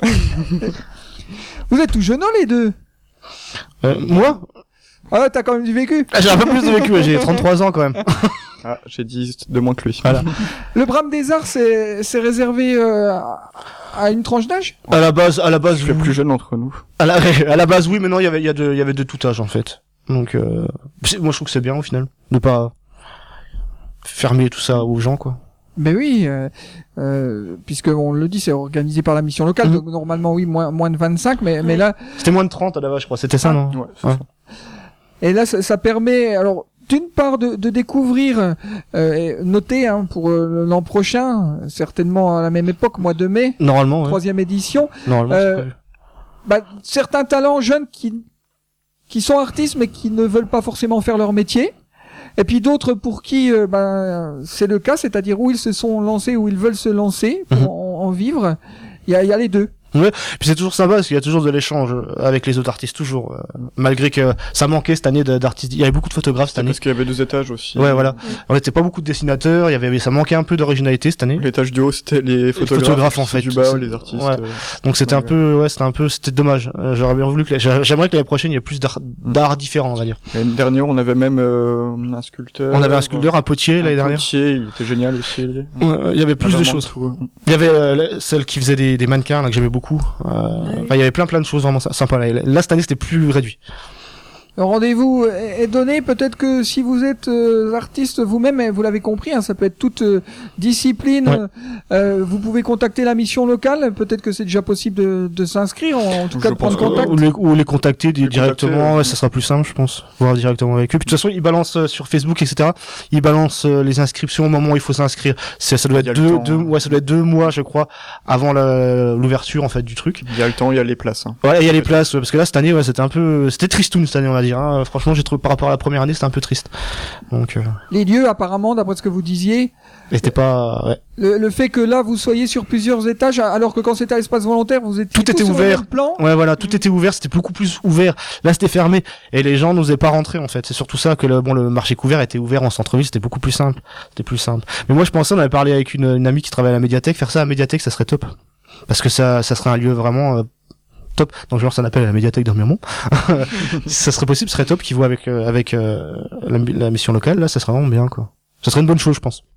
Vous êtes tout jeunes les deux. Euh, moi, Ah ouais, t'as quand même du vécu. ah, j'ai un peu plus de vécu, ouais, j'ai trente-trois ans quand même. Ah, j'ai dix de moins que lui. Voilà. Le Brame des Arts, c'est c'est réservé euh, à- à une tranche d'âge. À la base, à la base, Je suis le plus jeune entre nous. À la, à la base, oui, mais non, il y avait, il y a de, il y avait de tout âge, en fait. Donc, euh, c'est- moi, je trouve que c'est bien, au final, de pas fermer tout ça aux gens, quoi. Ben oui, euh, euh, puisque on le dit, c'est organisé par la mission locale, Mhm. donc normalement oui, moins moins de vingt-cinq, mais mais là C'était moins de trente à la base, je crois. C'était ça, non? Ouais, c'est Ouais. ça. et là ça, ça permet alors d'une part de, de découvrir, euh, et noter hein, pour euh, l'an prochain, certainement à la même époque, mois de mai, Normalement, ouais. troisième édition, Normalement, Euh, c'est prévu. bah, certains talents jeunes qui qui sont artistes mais qui ne veulent pas forcément faire leur métier. Et puis d'autres pour qui euh, ben, c'est le cas, c'est-à-dire où ils se sont lancés, où ils veulent se lancer pour Mhm. en, en vivre. Il y a, il y a les deux. Puis c'est toujours sympa parce qu'il y a toujours de l'échange avec les autres artistes, toujours. euh, malgré que ça manquait cette année de- d'artistes. Il y avait beaucoup de photographes cette C'est année. parce qu'il y avait deux étages aussi. Ouais, voilà. On était pas beaucoup de dessinateurs, il y avait, ça manquait un peu d'originalité cette année. L'étage du haut, c'était les photographes, photographes, en fait. du bas, C'est- les artistes. ouais. euh, Donc c'était Ouais, un peu, ouais, c'était un peu, c'était dommage. Euh, J'aurais bien voulu que, j'a- j'aimerais que l'année prochaine il y ait plus d'art, d'art différents, on va dire. L'année dernière, on avait même euh, un sculpteur. On avait un sculpteur, un potier un l'année dernière. potier, il était génial aussi. lui. Ouais, il y avait plus Vraiment de choses. tout. Il y avait euh, celle qui faisait des, des mannequins là que j'aimais beaucoup. Euh, enfin, il y avait plein plein de choses vraiment sy- sympas là. Là cette année c'était plus réduit. Le rendez-vous est est donné. Peut-être que si vous êtes euh, artiste vous-même, et vous l'avez compris, hein, ça peut être toute euh, discipline. Ouais. Euh, vous pouvez contacter la mission locale. Peut-être que c'est déjà possible de, de s'inscrire, en, en tout Je cas de pense prendre que- contact. Ou les, ou les contacter di- Les directement, contacter, ouais, ouais. ça sera plus simple je pense. Voir directement avec eux. Puis, de toute façon ils balancent euh, sur Facebook et cetera. Ils balancent euh, les inscriptions au moment où il faut s'inscrire. C'est- Ça doit Il y être a le deux, temps, deux, hein. ouais ça doit être deux mois je crois avant la- l'ouverture en fait du truc. Il y a le temps, il y a les places. Hein. Ouais, il y a les places, ouais, parce que là, cette année, ouais, c'était un peu, c'était tristoun cette année, on va dire, hein. Franchement, j'ai trouvé par rapport à la première année, c'était un peu triste. Donc, euh, Les lieux, apparemment, d'après ce que vous disiez, c'était pas, ouais. le, le fait que là vous soyez sur plusieurs étages, alors que quand c'était à l'espace volontaire, vous étiez Tout tous était sur le ouvert. même plan. Ouais, voilà, tout était ouvert, c'était beaucoup plus ouvert. Là, c'était fermé. Et les gens n'osaient pas rentrer, en fait. C'est surtout ça que le, bon, le marché couvert était ouvert en centre-ville, c'était beaucoup plus simple. C'était plus simple. Mais moi, je pensais, on avait parlé avec une, une amie qui travaille à la médiathèque, faire ça à la médiathèque, ça serait top. Parce que ça, ça serait un lieu vraiment, euh, top. Donc, genre, ça appelle la médiathèque d'Ormiremont. Ça serait possible, ce serait top qu'ils voient avec, euh, avec, euh, la, la mission locale, là, ça serait vraiment bien, quoi. Ça serait une bonne chose, je pense.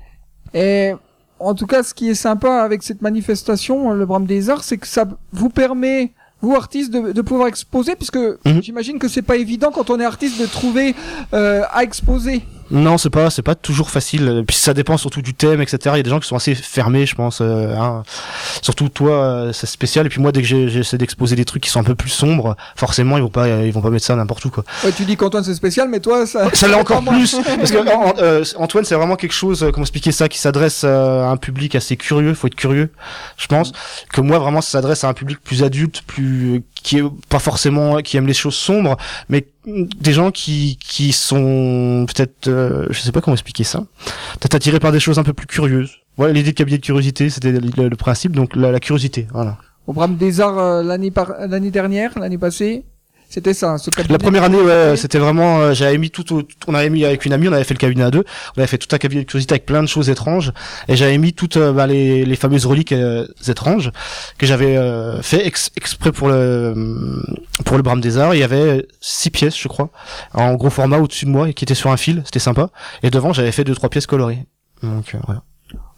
Et en tout cas, ce qui est sympa avec cette manifestation, le Brame des Arts, c'est que ça vous permet, vous artistes, de, de pouvoir exposer, puisque Mhm. j'imagine que c'est pas évident quand on est artiste de trouver euh, à exposer. Non, c'est pas, c'est pas toujours facile. Puis ça dépend surtout du thème, et cetera. Il y a des gens qui sont assez fermés, je pense. Euh, hein. Surtout toi, euh, c'est spécial. Et puis moi, dès que j'ai- j'essaie d'exposer des trucs qui sont un peu plus sombres, forcément, ils vont pas, ils vont pas mettre ça n'importe où, quoi. Ouais, tu dis qu'Antoine c'est spécial, mais toi ça. Ça l'est encore Pas moi. plus, parce que en- euh, Antoine, c'est vraiment quelque chose, euh, comment expliquer ça, qui s'adresse euh, à un public assez curieux. Faut être curieux, je pense. Que moi, vraiment, ça s'adresse à un public plus adulte, plus qui est pas forcément, qui aime les choses sombres, mais des gens qui qui sont peut-être, euh, je sais pas comment expliquer ça, peut-être attirés par des choses un peu plus curieuses. Voilà, l'idée de cabinet de curiosité, c'était le, le- le principe, donc la, la curiosité, voilà. Au Brame des Arts euh, l'année par... l'année dernière, l'année passée, c'était ça. Ce cabinet. La première année, ouais, c'était vraiment, euh, j'avais mis tout, au- on avait mis avec une amie, on avait fait le cabinet à deux, on avait fait tout un cabinet de curiosité avec plein de choses étranges, et j'avais mis toutes euh, bah, les, les fameuses reliques euh, étranges que j'avais euh, fait ex- exprès pour le pour le Brame des Arts. Il y avait six pièces, je crois, en gros format au-dessus de moi et qui étaient sur un fil, c'était sympa. Et devant, j'avais fait deux trois pièces colorées. Donc euh, voilà.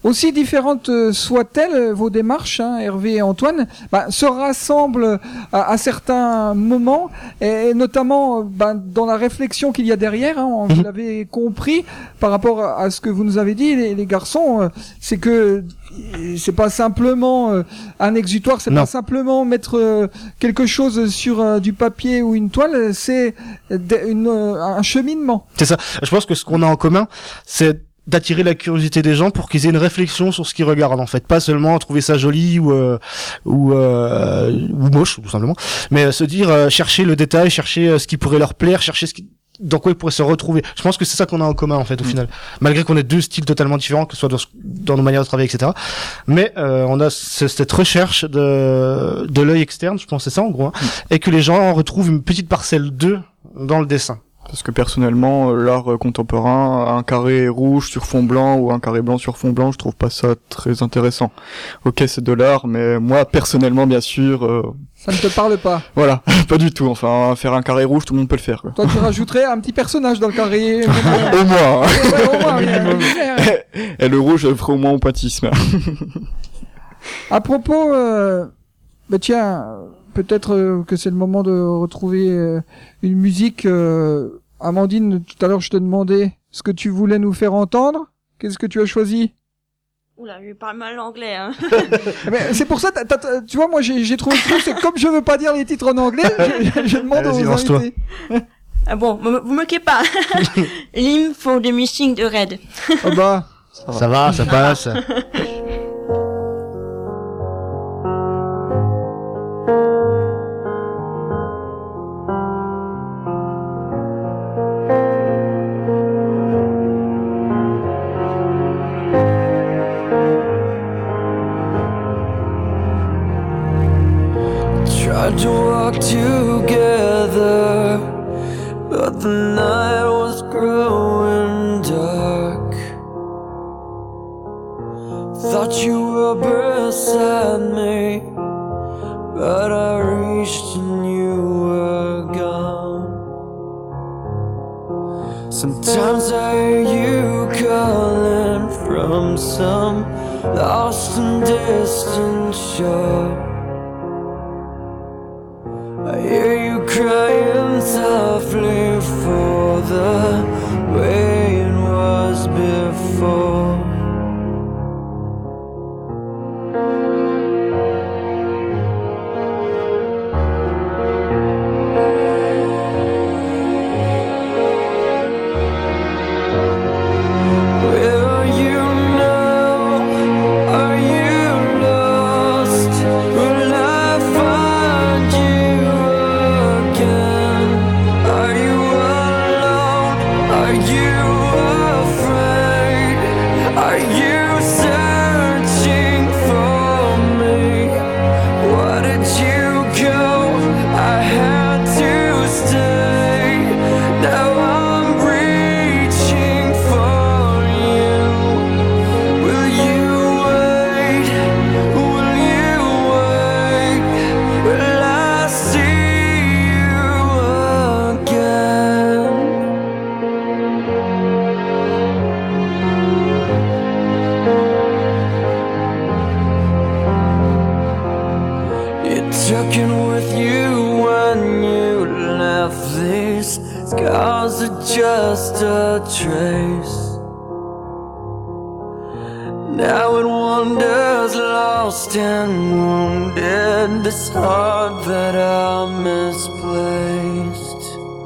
aussi différentes euh, soient-elles, vos démarches, hein, Hervé et Antoine, bah, se rassemblent à, à certains moments, et, et notamment euh, bah, dans la réflexion qu'il y a derrière, hein, vous l'avez compris, par rapport à, à ce que vous nous avez dit, les, les garçons, euh, c'est que euh, c'est pas simplement euh, un exutoire, c'est Non. pas simplement mettre euh, quelque chose sur euh, du papier ou une toile, c'est de- une, euh, un cheminement. C'est ça. Je pense que ce qu'on a en commun, c'est d'attirer la curiosité des gens pour qu'ils aient une réflexion sur ce qu'ils regardent en fait, pas seulement trouver ça joli ou euh, ou euh, ou moche tout simplement, mais euh, se dire euh, chercher le détail, chercher euh, ce qui pourrait leur plaire, chercher ce qui dans quoi ils pourraient se retrouver. Je pense que c'est ça qu'on a en commun en fait au Mm. final, malgré qu'on ait deux styles totalement différents, que ce soit dans, ce- dans nos manières de travailler, et cetera. Mais euh, on a ce- cette recherche de de l'œil externe, je pense que c'est ça en gros, hein, et que les gens retrouvent une petite parcelle d'eux dans le dessin. Parce que personnellement, euh, l'art euh, contemporain, un carré rouge sur fond blanc ou un carré blanc sur fond blanc, je trouve pas ça très intéressant. Ok, c'est de l'art, mais moi, personnellement, bien sûr, euh, Ça ne te parle pas. voilà, pas du tout. Enfin, faire un carré rouge, tout le monde peut le faire, quoi. Toi, tu rajouterais un petit personnage dans le carré. Au moins, hein. Ouais, ouais, au moins, ouais. Et le rouge, je ferai au moins au pointisme. À propos, euh, bah tiens, peut-être euh, que c'est le moment de retrouver euh, une musique. Euh, Amandine, tout à l'heure, je te demandais ce que tu voulais nous faire entendre. Qu'est-ce que tu as choisi? Oula, je parle mal l'anglais, hein. Eh ben, c'est pour ça, t'as- t'as- tu vois, moi, j'ai j'ai trouvé le truc, c'est que comme je veux pas dire les titres en anglais, je, je demande Vas-y, aux lance-toi. invités. Ah bon, vous vous moquez pas. L'hymne for the missing de Red. Oh bah, Ça va, ça passe. Tried to walk together, but the night was growing dark. Thought you were beside me, but I reached and you were gone. Sometimes I hear you calling from some lost and distant shore. I hear you crying softly for the way it was before. Where are you now? Are you lost? Will I find you again? Are you alone? Are you afraid? Are you searching for me? Why did you go? I had to stay. Now I'm reaching for you. Will you wait? Will you wait? Will I see you again? You took it with you when you left. These scars are just a trace. Now it wanders lost and wounded, this heart that I misplaced.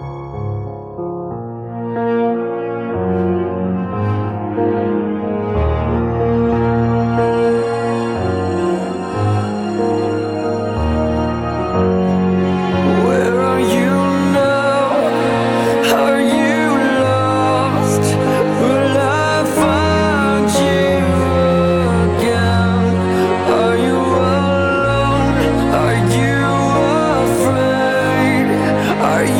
Where are you now? Are you lost? Will I find you again? Are you alone? Are you afraid? Are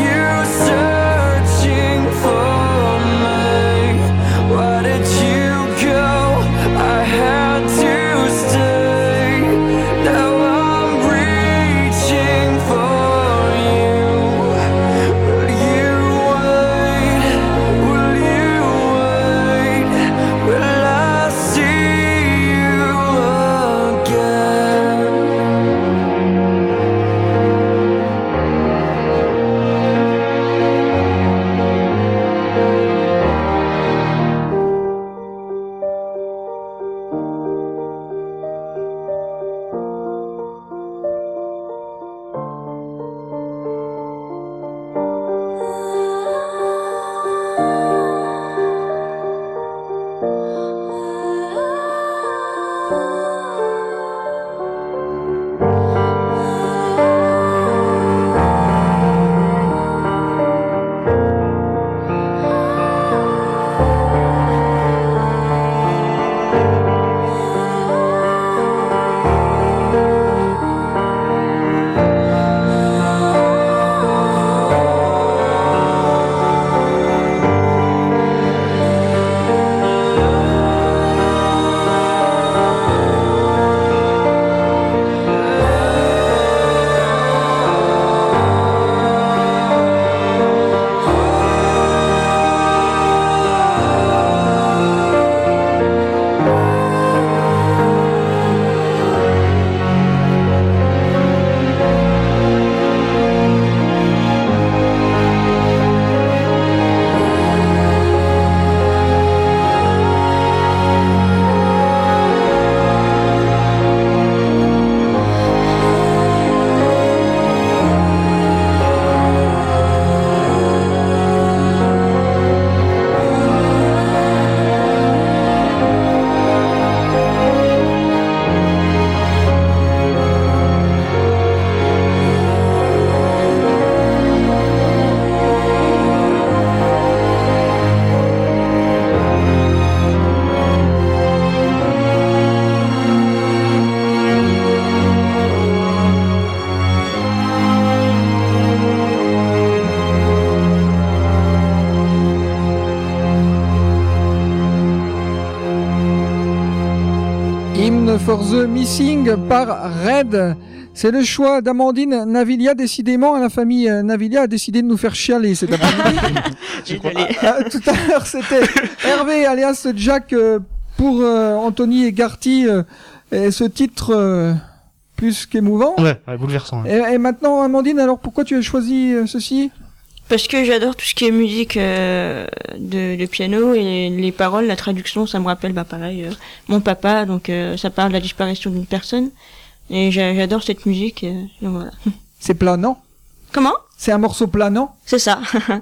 For the Missing par Red. C'est le choix d'Amandine Navilia. Décidément, la famille Navilia a décidé de nous faire chialer cet après-midi. Ah, tout à l'heure, c'était Hervé alias Jack euh, pour euh, Anthony et Garty. Euh, et ce titre euh, plus qu'émouvant. Ouais, ouais bouleversant. Ouais. Et, et maintenant, Amandine, alors pourquoi tu as choisi euh, ceci ? Parce que j'adore tout ce qui est musique euh, de, de piano et les paroles, la traduction, ça me rappelle, bah pareil, euh, mon papa, donc euh, ça parle de la disparition d'une personne. Et j'a, j'adore cette musique, euh, donc voilà. C'est planant. Comment ? C'est un morceau planant. C'est ça.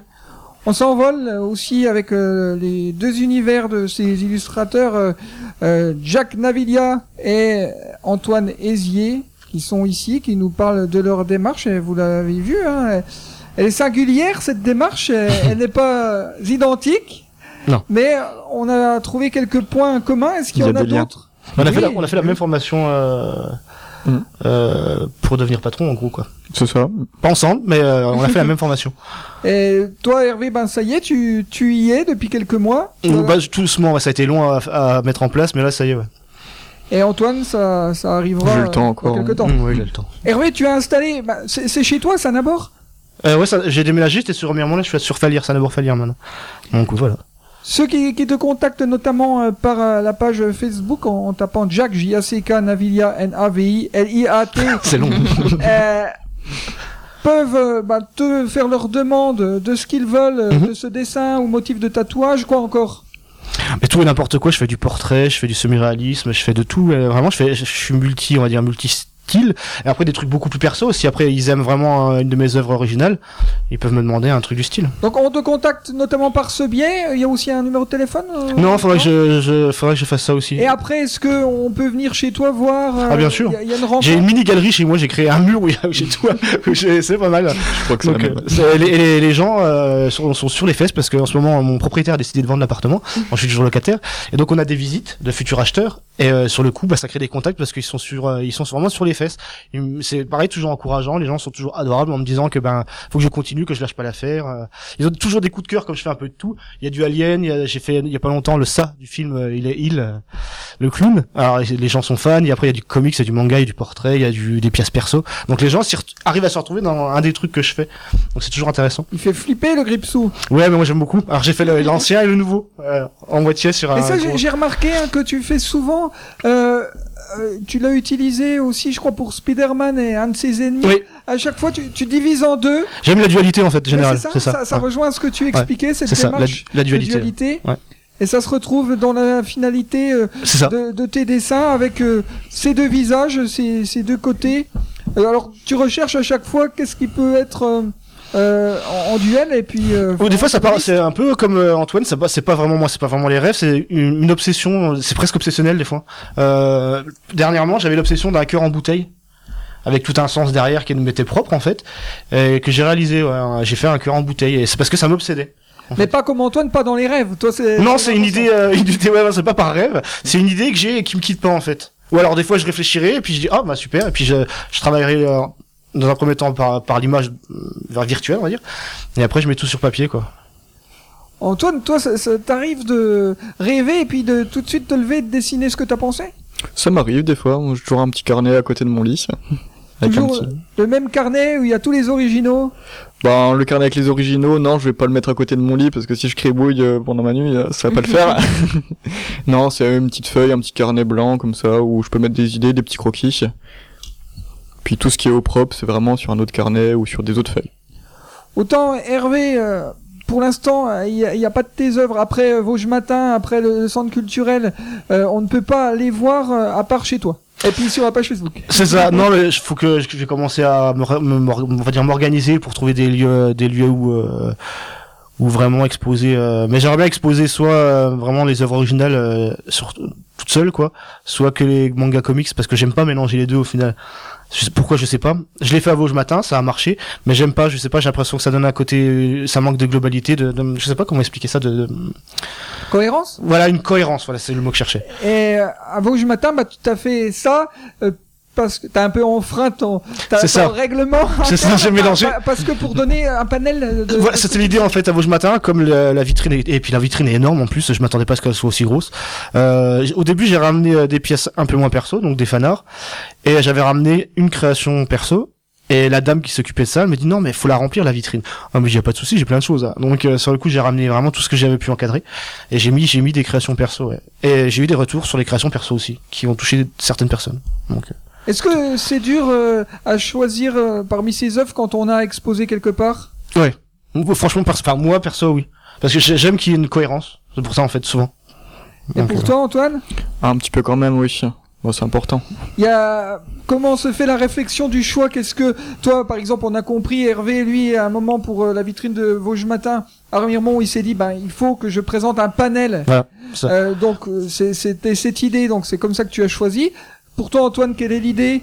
On s'envole aussi avec euh, les deux univers de ces illustrateurs, euh, euh, Jack Navilia et Antoine Hézier, qui sont ici, qui nous parlent de leur démarche, et vous l'avez vu, hein. Elle est singulière, cette démarche, elle, elle n'est pas identique. Non. Mais on a trouvé quelques points communs. Est-ce qu'il y, en a, a d'autres ? On a, oui. fait la, on a fait la même formation euh, mmh. euh, pour devenir patron, en gros, quoi. C'est ça. Pas ensemble, mais euh, on a fait la même formation. Et toi, Hervé, ben ça y est, tu, tu y es depuis quelques mois. Mmh, bah, tout doucement, ouais, ça a été long à, à mettre en place, mais là, ça y est, ouais. Et Antoine, ça, ça arrivera j'ai le temps encore. dans quelques temps. Mmh, oui, j'ai le temps. Hervé, tu as installé, bah, c'est, c'est chez toi, Sanabor ? Euh, ouais, ça, j'ai déménagé, j'étais sur Miremont, là, je suis sur Falière, Sanabor Falière maintenant. Donc voilà. Ceux qui, qui te contactent notamment euh, par euh, la page Facebook en, en tapant Jack, J A C K, Navilia, N A V I, L I A T. C'est long. euh, peuvent euh, bah, te faire leur demande de ce qu'ils veulent, mm-hmm. de ce dessin ou motif de tatouage, quoi encore ? Mais tout et n'importe quoi, je fais du portrait, je fais du semi-réalisme, je fais de tout, euh, vraiment, je fais, je, je suis multi, on va dire multi style, et après des trucs beaucoup plus perso. Si après ils aiment vraiment euh, une de mes œuvres originales, ils peuvent me demander un truc du style. Donc on te contacte notamment par ce biais. Il y a aussi un numéro de téléphone euh, Non, faudrait que je, je, faudrait que je fasse ça aussi. Et après, est-ce que on peut venir chez toi voir euh, Ah bien sûr. Y a, y a une rencontre. J'ai une mini galerie chez moi. J'ai créé un mur où j'ai tout. C'est pas mal. Je crois que donc, c'est, euh, c'est les, les, les gens euh, sont, sont sur les fesses parce qu'en ce moment mon propriétaire a décidé de vendre l'appartement. Je suis toujours locataire et donc on a des visites de futurs acheteurs et euh, sur le coup bah ça crée des contacts parce qu'ils sont sur euh, ils sont vraiment sur les fesses. Ils, c'est pareil, toujours encourageant. Les gens sont toujours adorables en me disant que ben faut que je continue, que je lâche pas l'affaire. Euh, ils ont toujours des coups de cœur comme je fais un peu de tout. Il y a du Alien, il y a, j'ai fait il y a pas longtemps le ça du film euh, il est il euh, le clown. Alors les gens sont fans. Et après il y a du comics, il y a du manga, il y a du portrait, il y a du des pièces perso. Donc les gens s'y re- arrivent à se retrouver dans un des trucs que je fais. Donc c'est toujours intéressant. Il fait flipper le Gripsou. Ouais, mais moi j'aime beaucoup. Alors j'ai fait le, l'ancien et le nouveau euh, en moitié sur un. Et ça gros... j'ai, j'ai remarqué hein, que tu fais souvent. Euh, Euh, tu l'as utilisé aussi, je crois, pour Spider-Man et un de ses ennemis. Oui. À chaque fois, tu, tu divises en deux. J'aime la dualité en fait, générale. C'est ça. C'est ça. Ça, ça ouais. rejoint ce que tu expliquais, ouais. cette c'est démarche ça, la, la dualité. de dualité. Ouais. Et ça se retrouve dans la finalité euh, c'est ça. De, de tes dessins avec euh, ces deux visages, ces, ces deux côtés. Euh, alors, tu recherches à chaque fois qu'est-ce qui peut être euh, euh, en, en duel et puis. Euh, Ou des fois, ça part, triste. c'est un peu comme euh, Antoine, ça, c'est pas vraiment moi, c'est pas vraiment les rêves, c'est une, une obsession, c'est presque obsessionnel des fois. Euh, dernièrement, j'avais l'obsession d'un cœur en bouteille, avec tout un sens derrière qui m'était propre en fait, et que j'ai réalisé. Ouais, j'ai fait un cœur en bouteille, et c'est parce que ça m'obsédait. Mais pas comme Antoine, pas dans les rêves. Toi, c'est. Non, c'est une idée, euh, une idée, ouais, c'est pas par rêve, c'est une idée que j'ai et qui me quitte pas en fait. Ou alors des fois, je réfléchirai et puis je dis ah bah super, et puis je, je travaillerai euh, dans un premier temps par, par l'image euh, virtuelle, on va dire, et après je mets tout sur papier quoi. Antoine, toi, ça, ça t'arrive de rêver et puis de tout de suite te lever et de dessiner ce que t'as pensé? Ça m'arrive des fois, moi, j'ai toujours un petit carnet à côté de mon lit. Avec un Toujours petit... le même carnet où il y a tous les originaux? Ben, le carnet avec les originaux, non, je vais pas le mettre à côté de mon lit parce que si je cribouille euh, pendant ma nuit, euh, ça va pas le faire. Non, c'est une petite feuille, un petit carnet blanc comme ça où je peux mettre des idées, des petits croquis. Puis tout ce qui est au propre, c'est vraiment sur un autre carnet ou sur des autres feuilles. Autant Hervé, euh, pour l'instant, il n'y a, y a pas de tes œuvres. Après euh, Vosges Matin, après le, le centre culturel, euh, on ne peut pas les voir euh, à part chez toi. Et puis sur la page Facebook. C'est ça. Non, mais il faut que je vais commencer à me, me, on va dire m'organiser pour trouver des lieux, des lieux où, euh, où vraiment exposer. Euh, mais j'aimerais bien exposer soit euh, vraiment les œuvres originales euh, sur toutes seules, quoi, soit que les mangas comics, parce que j'aime pas mélanger les deux au final. Je sais, pourquoi je sais pas. Je l'ai fait à Vosges Matin, ça a marché, mais j'aime pas. Je sais pas. J'ai l'impression que ça donne un côté, ça manque de globalité. De, de je sais pas comment expliquer ça. De, de... Cohérence. Voilà, une cohérence. Voilà, c'est le mot que je cherchais. Et euh, à Vosges Matin, bah, tu t'as fait ça euh, parce que t'as un peu enfreint ton, t'as, C'est ça. ton règlement. C'est ça, j'ai mélangé. Parce que pour donner un panel de. Voilà, c'était l'idée en fait à Vosges Matin, comme la, la vitrine est, et puis la vitrine est énorme en plus, je m'attendais pas à ce qu'elle soit aussi grosse. Euh, au début, j'ai ramené euh, des pièces un peu moins perso, donc des fanarts, et j'avais ramené une création perso. Et la dame qui s'occupait de ça, elle me dit non mais faut la remplir la vitrine. Ah mais j'ai pas de souci, j'ai plein de choses. Hein. Donc euh, sur le coup j'ai ramené vraiment tout ce que j'avais pu encadrer et j'ai mis j'ai mis des créations perso. Ouais. Et j'ai eu des retours sur les créations perso aussi qui ont touché certaines personnes. Donc. Euh... Est-ce que c'est dur euh, à choisir euh, parmi ces œuvres quand on a exposé quelque part? Ouais. Franchement, par, par moi perso oui, parce que j'aime qu'il y ait une cohérence. C'est pour ça en fait souvent. Et donc, pour euh... toi Antoine? Un petit peu quand même oui. Bon, c'est important. Il y a comment se fait la réflexion du choix? Qu'est-ce que toi, par exemple, on a compris Hervé, lui, à un moment pour euh, la vitrine de Vosges Matin, à Remiremont, où il s'est dit, ben, il faut que je présente un panel. Voilà, ça. Euh, donc, c'est, c'était cette idée, donc c'est comme ça que tu as choisi. Pour toi, Antoine, quelle est l'idée?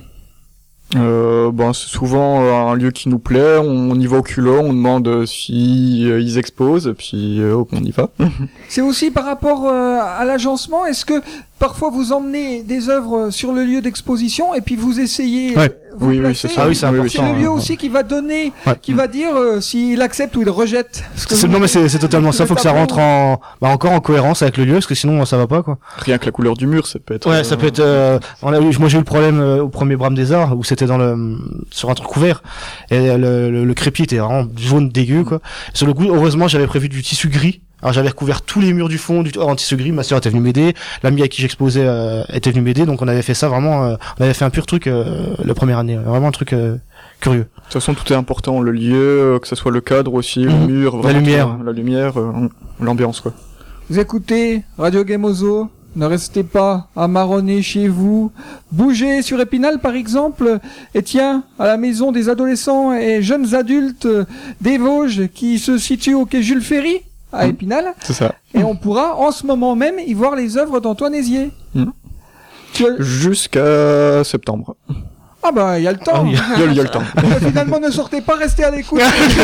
Euh, ben, c'est souvent euh, un lieu qui nous plaît, on, on y va au culot, on demande euh, si euh, ils exposent, puis euh, on y va. C'est aussi par rapport euh, à l'agencement, est-ce que parfois vous emmenez des œuvres sur le lieu d'exposition et puis vous essayez ouais. vous oui, placer, oui, c'est ça. Ah oui, c'est oui, important. C'est le lieu hein, aussi qui va donner, ouais. qui va dire euh, s'il accepte ou il rejette. C'est, vous... Non mais c'est, c'est totalement ça, faut que ça rentre en, bah, encore en cohérence avec le lieu, parce que sinon ça va pas quoi. Rien que la couleur du mur, ça peut être. Ouais, euh... ça peut être. Euh... On a eu, moi j'ai eu le problème euh, au premier Brame des Arts où c'était dans le sur un truc couvert et le, le, le crépi était vraiment jaune dégueu quoi. Sur le coup, heureusement j'avais prévu du tissu gris. Alors j'avais recouvert tous les murs du fond du en tissu gris, ma sœur était venue m'aider, l'ami à qui j'exposais euh, était venu m'aider, donc on avait fait ça vraiment, euh, on avait fait un pur truc euh, la première année, vraiment un truc euh, curieux. De toute façon tout est important, le lieu, que ce soit le cadre aussi, mmh. le mur, la lumière, la lumière, euh, l'ambiance quoi. Vous écoutez Radio Gamozo, ne restez pas à marronner chez vous, bougez sur Épinal par exemple, et tiens, à la maison des adolescents et jeunes adultes des Vosges qui se situe au quai Jules Ferry, à Épinal. C'est ça. Et on pourra, en ce moment même, y voir les œuvres d'Antoine Hézier. Mmh. Tu as... Jusqu'à septembre. Ah bah, il y a le temps. Ah, il y, y, y a le temps. Finalement, ne sortez pas, restez à l'écoute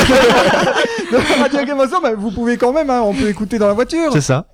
de Radio Gamozo. Bah, vous pouvez quand même, hein, on peut écouter dans la voiture. C'est ça.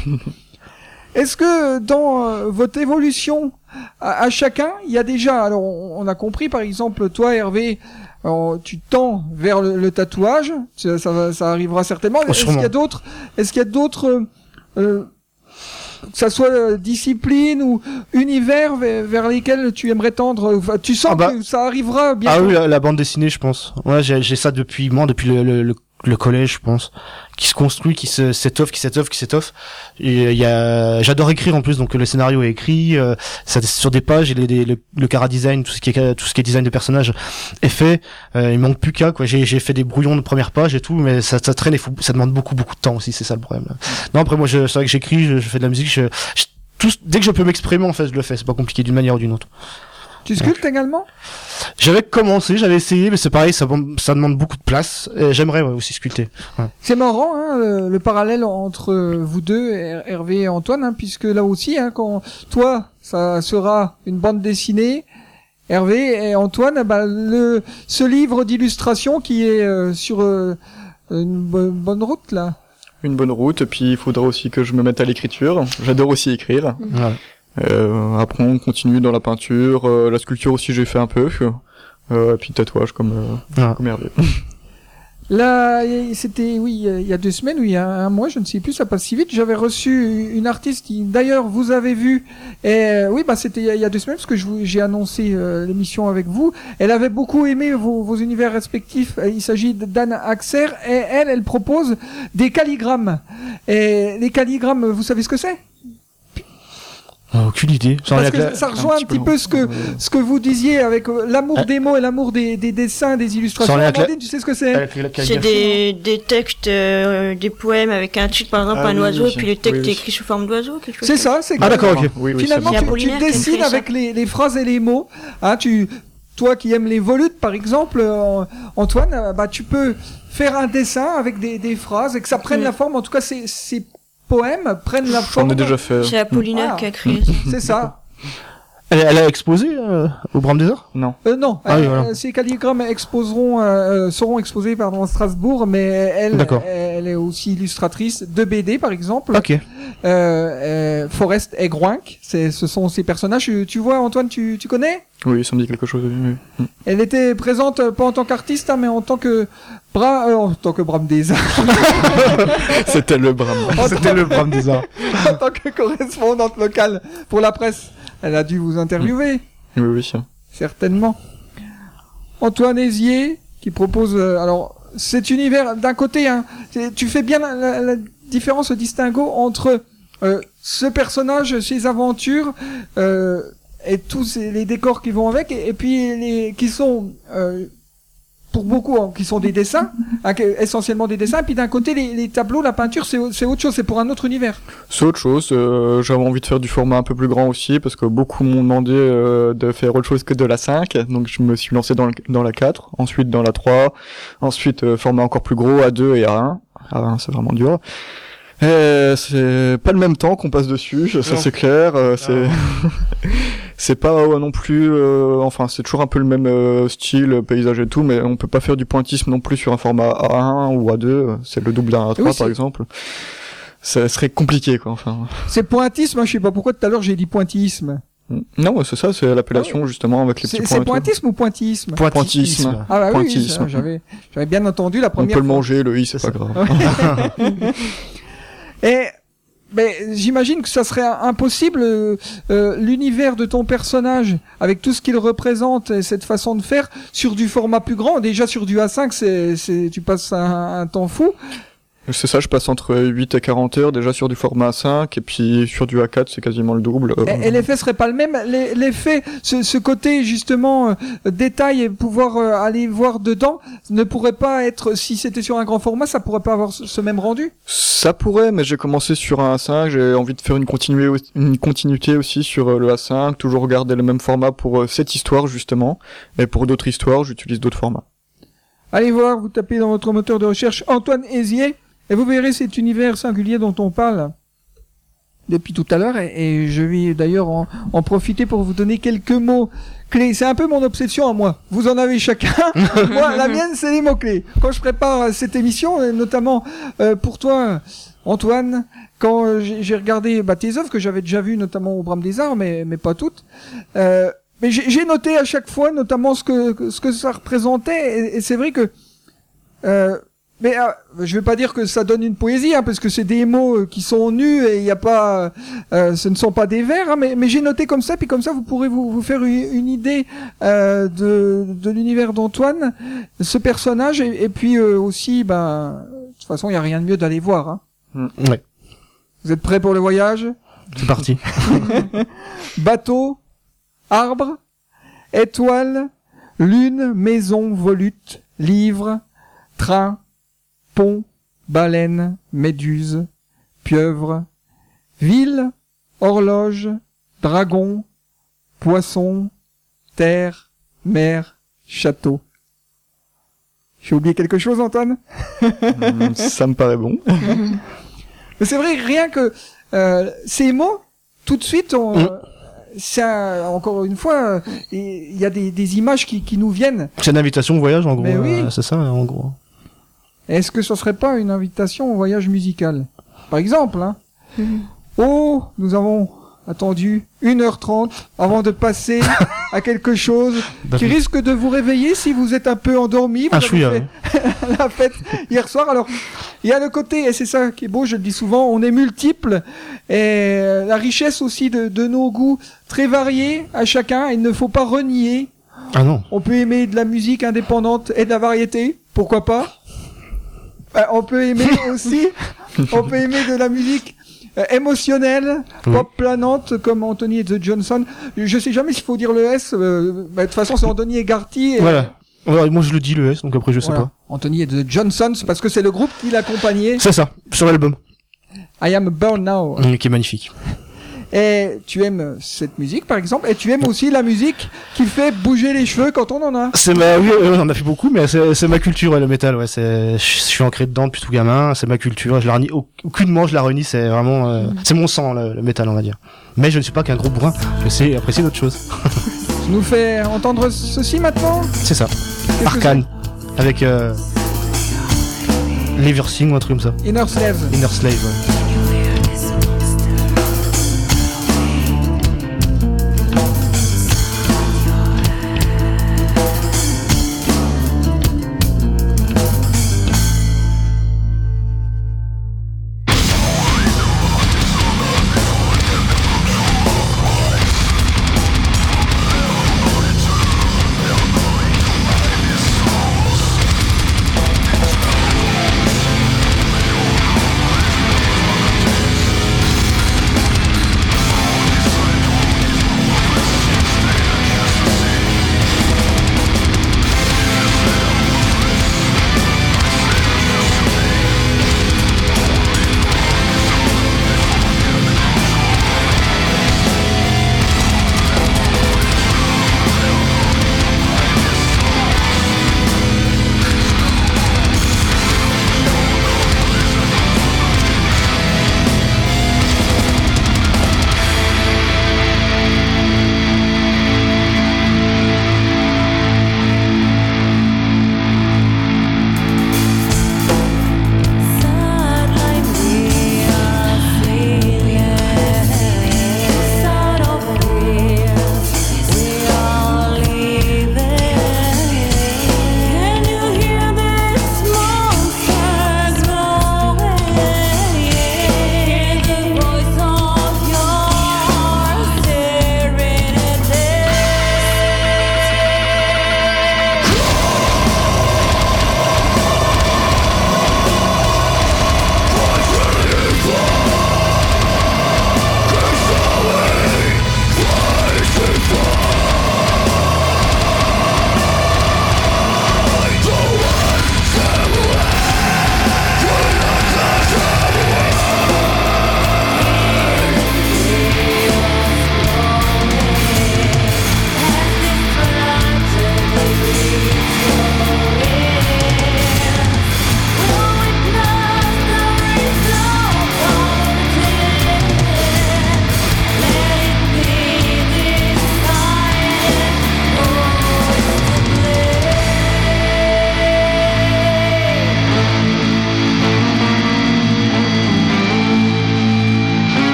Est-ce que dans euh, votre évolution à, à chacun, il y a déjà, alors on, on a compris par exemple, toi Hervé, alors, tu tends vers le, le tatouage, ça, ça, ça arrivera certainement. Oh, est-ce qu'il y a d'autres, est-ce qu'il y a d'autres, euh, que ça soit euh, discipline ou univers vers, vers lesquels tu aimerais tendre, enfin, tu sens ah bah, que ça arrivera bientôt? Ah oui, la, la bande dessinée, je pense. Ouais, j'ai, j'ai ça depuis moi, depuis le, le, le le collège, je pense, qui se construit, qui se s'étoffe, qui s'étoffe, qui s'étoffe. Et il y a, j'adore écrire en plus, donc le scénario est écrit, euh, ça sur des pages, et les, les, le, le chara design, tout ce qui est tout ce qui est design de personnages est fait. Euh, il manque plus qu'à quoi. J'ai j'ai fait des brouillons de première page et tout, mais ça ça traîne et faut, ça demande beaucoup beaucoup de temps aussi, c'est ça le problème. Là. Non après moi, je, c'est vrai que j'écris, je, je fais de la musique, je, je tout, dès que je peux m'exprimer en fait, je le fais. C'est pas compliqué d'une manière ou d'une autre. Tu sculptes également? J'avais commencé, j'avais essayé, mais c'est pareil, ça, dem- ça demande beaucoup de place. Et j'aimerais ouais, aussi sculpter. Ouais. C'est marrant, hein, le, le parallèle entre vous deux, Her- Hervé et Antoine, hein, puisque là aussi, hein, quand toi, ça sera une bande dessinée, Hervé et Antoine, bah, le, ce livre d'illustration qui est euh, sur euh, une bo- bonne route, là. Une bonne route, et puis il faudra aussi que je me mette à l'écriture. J'adore aussi écrire. Ouais. Euh, après on continue dans la peinture, euh, la sculpture aussi j'ai fait un peu, euh, et puis tatouage comme, euh, Ouais. comme Hervé. Là, y- c'était, oui, il y a deux semaines ou il y a un mois, je ne sais plus, ça passe si vite. J'avais reçu une artiste qui, d'ailleurs, vous avez vu. Et euh, oui, bah c'était il y a- il y a deux semaines parce que je vous, j'ai annoncé euh, l'émission avec vous. Elle avait beaucoup aimé vos, vos univers respectifs. Il s'agit d'Anne Axer et elle, elle propose des calligrammes. Et les calligrammes, vous savez ce que c'est? Ah, aucune idée. Ça, en Parce est que avec la- ça rejoint un, petit petit peu peu ce que ce que vous disiez avec euh, l'amour Ah. des mots et l'amour des, des dessins, des illustrations. Ça en est avec la- Amandine, tu sais ce que c'est? avec la C'est calligraphie, des, des textes, euh, des poèmes avec un titre, par exemple, Ah un oui, oiseau, oui, et puis le texte oui, oui. est écrit sous forme d'oiseau, quelque chose C'est comme ça, c'est Ah, d'accord, ok. Oui, oui, Finalement, c'est tu, bon. tu Apollinaire qui a dessines créé ça. avec les, les phrases et les mots. Hein, tu, toi qui aimes les volutes, par exemple, euh, Antoine, euh, bah, tu peux faire un dessin avec des, des phrases et que ça prenne Mm. la forme. En tout cas, ces, ces poèmes prennent la J'en forme. ai déjà fait. C'est Apollinaire Ah. qui a créé ça. C'est ça. Elle, elle a exposé euh, au Brame des Arts. Non. Euh, non, Ah oui, euh, voilà. ces calligrammes exposeront, euh, seront exposés pardon, à Strasbourg, mais elle, D'accord. elle est aussi illustratrice de B D, par exemple. Ok. Euh, euh, Forest et Groinck, c'est, ce sont ces personnages. Tu, tu vois, Antoine, tu, tu connais? Oui, ça me dit quelque chose. Oui, oui. Elle était présente euh, pas en tant qu'artiste, hein, mais en tant que bras, euh, en tant que Bram des Arts, C'était le Bram. en, C'était le Brame des Arts. en tant que correspondante locale pour la presse. Elle a dû vous interviewer, Oui, oui. certainement. Antoine Hézier, qui propose, euh, alors, cet univers, d'un côté, hein, c'est- tu fais bien la, la- la différence, le distinguo entre euh, ce personnage, ses aventures, euh, et tous ces- les décors qui vont avec, et, et puis les qui sont euh, pour beaucoup hein, qui sont des dessins, hein, que- essentiellement des dessins, et puis d'un côté les, les tableaux, la peinture, c'est au- c'est autre chose, c'est pour un autre univers. C'est autre chose. euh, J'avais envie de faire du format un peu plus grand aussi parce que beaucoup m'ont demandé euh, de faire autre chose que de la cinq. Donc je me suis lancé dans, le- dans la quatre, ensuite dans la trois, ensuite euh, format encore plus gros A deux et A un. A un c'est vraiment dur. Et c'est pas le même temps qu'on passe dessus, ça Non. c'est clair. euh, c'est c'est pas euh, non plus. euh, enfin c'est toujours un peu le même euh, style, euh, paysage et tout, mais on peut pas faire du pointisme non plus sur un format A un ou A deux. C'est le double d'un A trois Oui, par c'est- exemple. Ça serait compliqué quoi. Enfin. C'est pointisme, hein, je sais pas pourquoi tout à l'heure j'ai dit pointillisme. Non, c'est ça, c'est l'appellation justement avec les petits C'est points. c'est et tout. pointisme ou pointillisme? Pointillisme. Ah bah oui, Pointillisme. ça, j'avais j'avais bien entendu la On première peut le fois. manger, le i, c'est pas grave. Et ben, j'imagine que ça serait impossible euh, euh, l'univers de ton personnage avec tout ce qu'il représente et cette façon de faire sur du format plus grand. Déjà sur du A cinq, c'est c'est tu passes un, un temps fou. C'est ça, je passe entre huit et quarante heures déjà sur du format A cinq, et puis sur du A quatre, c'est quasiment le double. euh. Et, et l'effet serait pas le même. Les- L'effet, ce, ce côté justement euh, détail et pouvoir euh, aller voir dedans ne pourrait pas être, si c'était sur un grand format, ça pourrait pas avoir ce, ce même rendu. Ça pourrait, mais j'ai commencé sur un A cinq, j'ai envie de faire une continuité, aussi- une continuité aussi sur euh, le A cinq, toujours regarder le même format pour euh, cette histoire justement, et pour d'autres histoires, j'utilise d'autres formats. Allez voir, vous tapez dans votre moteur de recherche Antoine Hézier et vous verrez cet univers singulier dont on parle depuis tout à l'heure et, et je vais d'ailleurs en, en profiter pour vous donner quelques mots clés. C'est un peu mon obsession à moi. Vous en avez chacun. Moi, la mienne, c'est les mots clés. Quand je prépare euh, cette émission, et notamment euh, pour toi, Antoine, quand euh, j'ai j'ai regardé bah, tes œuvres que j'avais déjà vues, notamment au Brame des Arts, mais mais pas toutes. Euh, mais j'ai j'ai noté à chaque fois, notamment ce que que- ce que ça représentait, et, et c'est vrai que euh, mais euh, je vais pas dire que ça donne une poésie, hein, parce que c'est des mots euh, qui sont nus et il y a pas, euh, ce ne sont pas des vers, hein, mais, mais j'ai noté comme ça, puis comme ça vous pourrez vous, vous faire une, une idée euh, de, de l'univers d'Antoine, ce personnage, et, et puis euh, aussi, ben, de toute façon il y a rien de mieux d'aller voir. Hein. Ouais. Vous êtes prêts pour le voyage? C'est parti. Bateau, arbre, étoile, lune, maison, volute, livre, train, pont, baleine, méduse, pieuvre, ville, horloge, dragon, poisson, terre, mer, château. J'ai oublié quelque chose, Antoine? Hum, ça me paraît bon. Mais c'est vrai, rien que euh, ces mots, tout de suite, on, Mm. euh, ça, encore une fois, il y a des, des images qui, qui nous viennent. C'est une invitation au voyage, en gros. Mais oui. euh, c'est ça, en gros. Est-ce que ce serait pas une invitation au voyage musical? Par exemple, hein. Mhm. Oh, nous avons attendu une heure trente avant de passer à quelque chose Bah, qui risque de vous réveiller si vous êtes un peu endormi. Vous Un avez chouïa, fait la fête hier soir. Alors, il y a le côté, et c'est ça qui est beau, je le dis souvent, on est multiples, et la richesse aussi de, de nos goûts très variés à chacun, il ne faut pas renier. Ah non. On peut aimer de la musique indépendante et de la variété, pourquoi pas. Euh, on peut aimer aussi, on peut aimer de la musique euh, émotionnelle, Oui. pop planante, comme Anthony et The Johnson. Je sais jamais s'il faut dire le S, euh, bah, de toute façon c'est Anthony et Garty. Et, Voilà. Ouais, moi je le dis le S, donc après je sais voilà. pas. Anthony et The Johnsons, parce que c'est le groupe qui l'accompagnait. C'est ça, sur l'album, I Am Born Now. mm, qui est magnifique. Et tu aimes cette musique, par exemple, et tu aimes aussi la musique qui fait bouger les cheveux quand on en a. C'est ma, oui, on en a fait beaucoup, mais c'est, c'est ma culture, ouais, le métal, ouais, c'est, je suis ancré dedans depuis tout gamin, c'est ma culture, je la renie, aucunement je la renie, c'est vraiment, euh, c'est mon sang, le, le métal, on va dire. Mais je ne suis pas qu'un gros bourrin, je sais apprécier d'autres choses. Tu nous fais entendre ceci maintenant? C'est ça. Qu'est-ce que Arcane. Avec, euh, Leversing ou un truc comme ça. c'est? Inner Slave. Inner Slave, ouais. Thank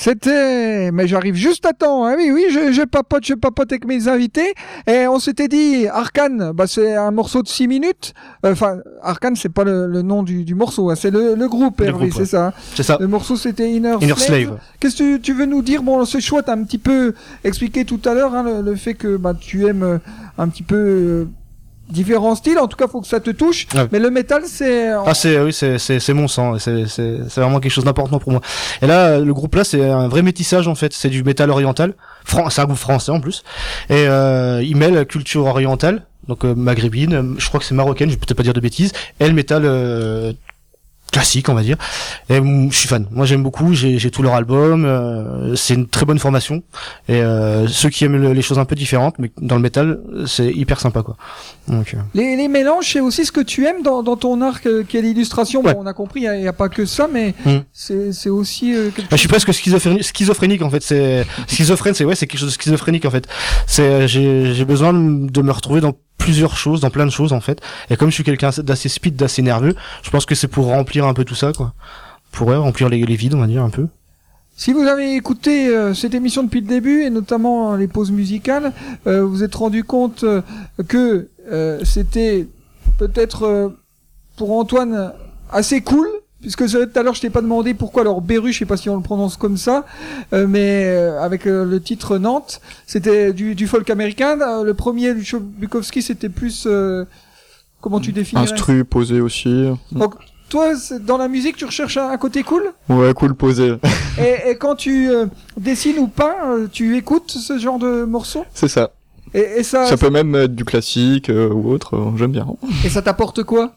C'était, mais j'arrive juste à temps, hein. Oui, oui, je, je papote, je papote avec mes invités, et on s'était dit, Arcane, bah, c'est un morceau de six minutes, enfin, Arcane, c'est pas le, le nom du, du morceau, hein. C'est le, le groupe, Le Hervé, groupe, c'est ouais. ça, hein. C'est ça. Le morceau, c'était Inner, Inner Slave. Slave. Qu'est-ce que tu, tu veux nous dire? Bon, ce choix, t'as un petit peu expliqué tout à l'heure, hein, le, le fait que, bah, tu aimes euh, un petit peu, euh, différents styles, en tout cas, faut que ça te touche, Ouais. mais le métal, c'est... Ah c'est oui c'est c'est c'est mon sang, c'est c'est c'est vraiment quelque chose d'important pour moi. Et là le groupe là c'est un vrai métissage en fait, c'est du métal oriental, Fran- c'est un groupe français en plus, et euh, il mêle la culture orientale, donc euh, maghrébine, euh, je crois que c'est marocaine, je vais peut-être pas dire de bêtises, et le métal euh, classique on va dire. Et mm, je suis fan, moi j'aime beaucoup, j'ai j'ai tout leur album, euh, c'est une très bonne formation, et euh, ceux qui aiment le- les choses un peu différentes, mais dans le métal c'est hyper sympa quoi. Donc euh, Les, les mélanges, c'est aussi ce que tu aimes dans, dans ton art, que- qui est l'illustration. Ouais. Bon, on a compris, il n'y a, a pas que ça, mais Mm. c'est c'est aussi euh, quelque Bah, je suis chose. presque schizophrénique, schizophrénique en fait. C'est schizophrène, c'est ouais, c'est quelque chose de schizophrénique en fait. C'est j'ai j'ai besoin de, de me retrouver dans plusieurs choses, dans plein de choses en fait. Et comme je suis quelqu'un d'assez speed, d'assez nerveux, je pense que c'est pour remplir un peu tout ça quoi. Pour ouais, remplir les, les vides, on va dire un peu. Si vous avez écouté euh, cette émission depuis le début, et notamment les pauses musicales, euh, vous êtes rendu compte euh, que euh, c'était peut-être euh, pour Antoine assez cool, puisque ça, tout à l'heure je t'ai pas demandé pourquoi alors Beru, je sais pas si on le prononce comme ça, euh, mais euh, avec euh, le titre Nantes, c'était du, du folk américain. Euh, le premier, Lucho Bukowski, c'était plus euh, comment tu définirais? Instru, posé aussi. Donc, toi, c'est- dans la musique, tu recherches un, un côté cool, Ouais, cool, posé. et, et quand tu euh, dessines ou peins, euh, tu écoutes ce genre de morceaux, C'est ça. et, et ça, Ça peut même être du classique euh, ou autre, euh, j'aime bien. et ça t'apporte quoi?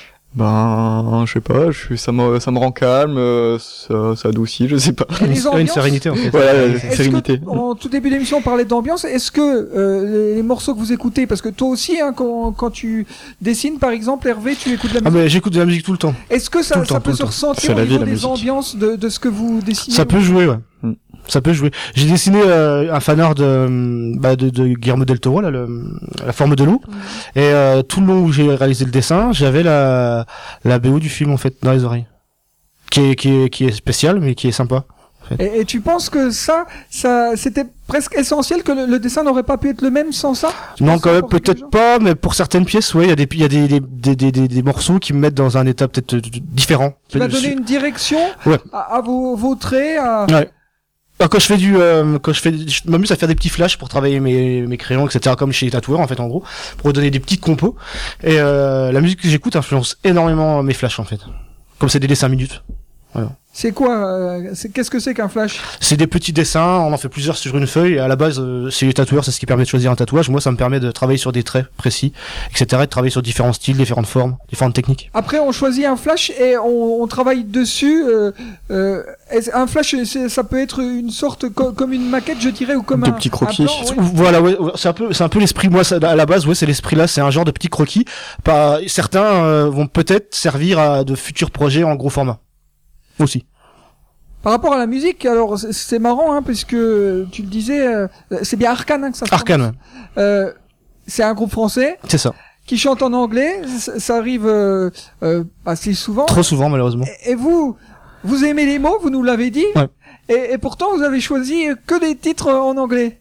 Ben, je sais pas, je suis, ça me, ça me rend calme, euh, ça, ça adoucit, je sais pas. Et les une ambiances sérénité en fait. Voilà, la Est-ce sérénité. que, en tout début d'émission, on parlait d'ambiance. Est-ce que euh, les, les morceaux que vous écoutez, parce que toi aussi, hein, quand, quand tu dessines, par exemple, Hervé, tu écoutes de la Ah musique. mais j'écoute de la musique tout le temps. Est-ce que tout ça, le ça temps, peut tout se le temps. ressentir C'est au la vie, niveau la des musique. ambiances de, de ce que vous dessinez? Ça peut jouer ouais. Mm. Ça peut jouer. J'ai dessiné euh, un fanart de, bah, de, de Guillermo del Toro, là, le, la forme de l'eau. Et euh, tout le long où j'ai réalisé le dessin, j'avais la, la B O du film en fait dans les oreilles, qui est qui est qui est spéciale mais qui est sympa. Et, et tu penses que ça, ça, c'était presque essentiel, que le, le dessin n'aurait pas pu être le même sans ça? Tu Non, penses quand même, pour quelque peut-être chose pas, mais pour certaines pièces, ouais, il y a des, il y a des, des, des, des, des, des morceaux qui me mettent dans un état peut-être euh, différent. Qui va donner une direction Ouais. à, à vos, vos traits, à... Ouais. Ah, quand je fais du, euh, quand je fais, je m'amuse à faire des petits flashs pour travailler mes, mes crayons, et cetera, comme chez les tatoueurs, en fait, en gros, pour donner des petites compos. Et, euh, la musique que j'écoute influence énormément mes flashs, en fait. Comme c'est des dessins minutes. C'est quoi euh, c'est, Qu'est-ce que c'est qu'un flash? C'est des petits dessins, on en fait plusieurs sur une feuille, et à la base, euh, c'est les tatoueurs, c'est ce qui permet de choisir un tatouage. Moi, ça me permet de travailler sur des traits précis, et cetera, et de travailler sur différents styles, différentes formes, différentes techniques. Après, on choisit un flash et on, on travaille dessus. Euh, euh, est-ce- un flash, c'est, ça peut être une sorte co- comme une maquette, je dirais, ou comme Des un petits croquis. un plan, ouais. Voilà, ouais, ouais, c'est un peu, c'est un peu l'esprit. Moi, ça, à la base, ouais, c'est l'esprit là. C'est un genre de petit croquis. Pas, certains euh, vont peut-être servir à de futurs projets en gros format. Aussi. Par rapport à la musique, alors c'est, c'est marrant, hein, puisque tu le disais, euh, c'est bien Arcane hein, que ça. se Arcane, prononce. Euh, c'est un groupe français c'est ça. qui chante en anglais. Ça, ça arrive euh, euh, assez souvent. Trop souvent, malheureusement. Et, et vous, vous aimez les mots, vous nous l'avez dit. Ouais. Et, et pourtant, vous avez choisi que des titres en anglais.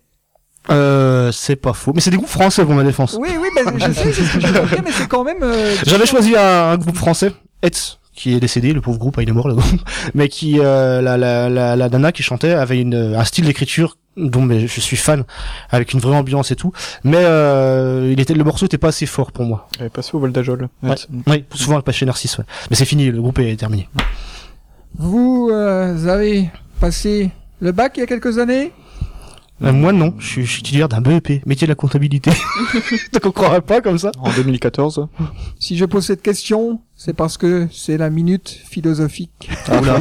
Euh, c'est pas faux. Mais c'est des groupes français pour ma défense. Oui, oui, ben, je sais, c'est ce que j'ai compris, mais c'est quand même. euh, J'avais choisi un, un groupe français, Hetz, qui est décédé, le pauvre groupe, il est mort là, mais qui, euh, la, la, la, la nana qui chantait avait une, un style d'écriture dont mais je suis fan, avec une vraie ambiance et tout. Mais euh, il était, le morceau était pas assez fort pour moi. Elle est passée au Val-d'Ajol. Ouais. Oui, souvent elle passe chez Narcisse, ouais. Mais c'est fini, le groupe est terminé. Vous euh, avez passé le bac il y a quelques années. Euh, moi non, je suis, je suis titulaire d'un B E P, métier de la comptabilité. Donc on croirait pas comme ça. En deux mille quatorze. Si je pose cette question, c'est parce que c'est la minute philosophique. Ah, oula.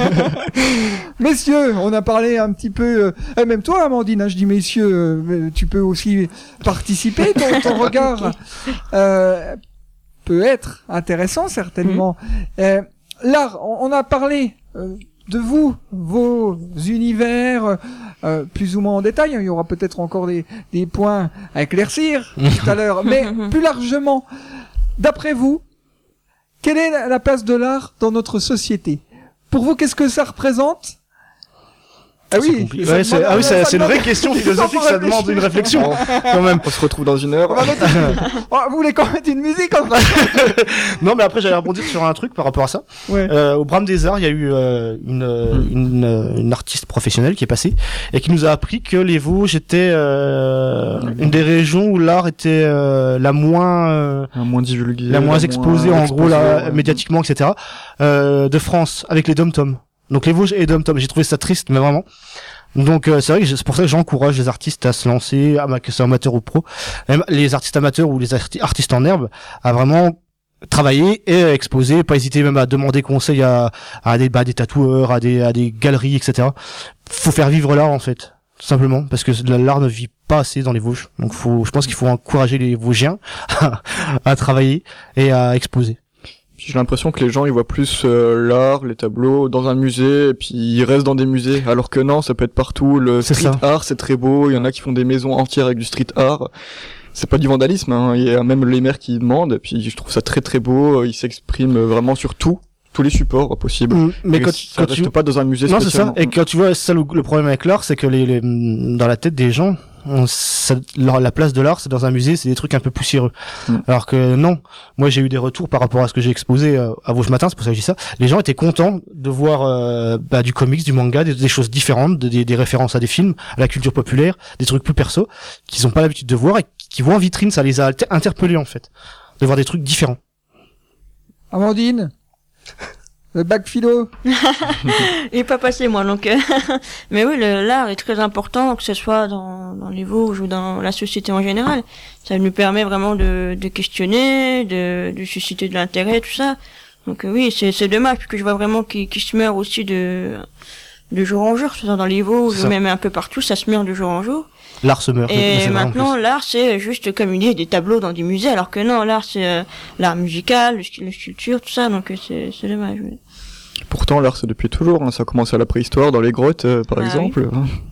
Messieurs, on a parlé un petit peu, euh, euh, même toi Amandine, hein, je dis messieurs, euh, tu peux aussi participer, ton, ton regard euh, peut être intéressant certainement. Euh, l'art, on, on a parlé euh, de vous, vos univers, euh, plus ou moins en détail, il y aura peut-être encore des, des points à éclaircir tout à l'heure, mais plus largement, d'après vous, quelle est la- la place de l'art dans notre société? Pour vous, qu'est-ce que ça représente? Ah oui, compliqué. ça Ouais, demande- c'est, ah oui, ça c'est, c'est une demande- vraie question ça philosophique, ça demande demande une réflexion, quand même. On se retrouve dans une heure. On va mettre une- Oh, vous voulez qu'on mette une musique en fait? Non, mais après, j'allais rebondir sur un truc par rapport à ça. Ouais. Euh, au Brame des Arts, il y a eu euh, une, euh, une, euh, une artiste professionnelle qui est passée et qui nous a appris que les Vosges étaient euh, une des régions où l'art était euh, la moins euh, La moins divulguée. la moins exposée, en gros, exposée, là, ouais. médiatiquement, et cetera. Euh, de France, avec les Dom-Tom. Donc les Vosges et les Dom-Tom. J'ai trouvé ça triste, mais vraiment. Donc euh, c'est vrai que j'ai- c'est pour ça que j'encourage les artistes à se lancer, ama- que ce soit amateur ou pro, même les artistes amateurs ou les arti- artistes en herbe, à vraiment travailler et à exposer, pas hésiter même à demander conseil à, à des, bah, des tatoueurs, à des, à des galeries, et cetera. Faut faire vivre l'art en fait, tout simplement, parce que l'art ne vit pas assez dans les Vosges. Donc faut, je pense qu'il faut encourager les Vosgiens à, à travailler et à exposer. J'ai l'impression que les gens ils voient plus euh, l'art, les tableaux dans un musée et puis ils restent dans des musées alors que non, ça peut être partout. Le C'est street ça. art c'est très beau, il y en a qui font des maisons entières avec du street art. C'est pas du vandalisme, hein. Il y a même les maires qui demandent et puis je trouve ça très très beau, ils s'expriment vraiment sur tout, tous les supports possibles. Mais Et quand, ça quand reste tu pas dans un musée non, c'est ça. spécialement. Et quand tu vois, c'est ça le, le problème avec l'art, c'est que les, les, dans la tête des gens, on, ça, la, la place de l'art, c'est dans un musée, c'est des trucs un peu poussiéreux. Mm. Alors que non, moi j'ai eu des retours par rapport à ce que j'ai exposé euh, à Vosges Matin, c'est pour ça que je dis ça. Les gens étaient contents de voir euh, bah, du comics, du manga, des, des choses différentes, de- des, des références à des films, à la culture populaire, des trucs plus perso qu'ils ont pas l'habitude de voir et qui voient en vitrine, ça les a alter- interpellés en fait, de voir des trucs différents. Amandine, le bac philo. Il est pas passé moi donc euh, mais oui le- l'art est très important que ce soit dans, dans les Vosges ou dans la société en général. Ça nous permet vraiment de, de questionner, de, de susciter de l'intérêt, tout ça. Donc euh, oui c'est c'est dommage parce que je vois vraiment qu'il qu'il se meurt aussi de de jour en jour, que ce soit dans les Vosges C'est ou ça. même un peu partout, ça se meurt de jour en jour. L'art se meurt. mais Et c'est vrai en maintenant, plus. l'art, c'est juste comme il dit, des tableaux dans des musées, alors que non, l'art, c'est euh, l'art musical, le scu- la sculpture, tout ça, donc euh, c'est c'est dommage. Oui. Pourtant l'art c'est depuis toujours, hein. Ça a commencé à la préhistoire dans les grottes euh, par Ah exemple.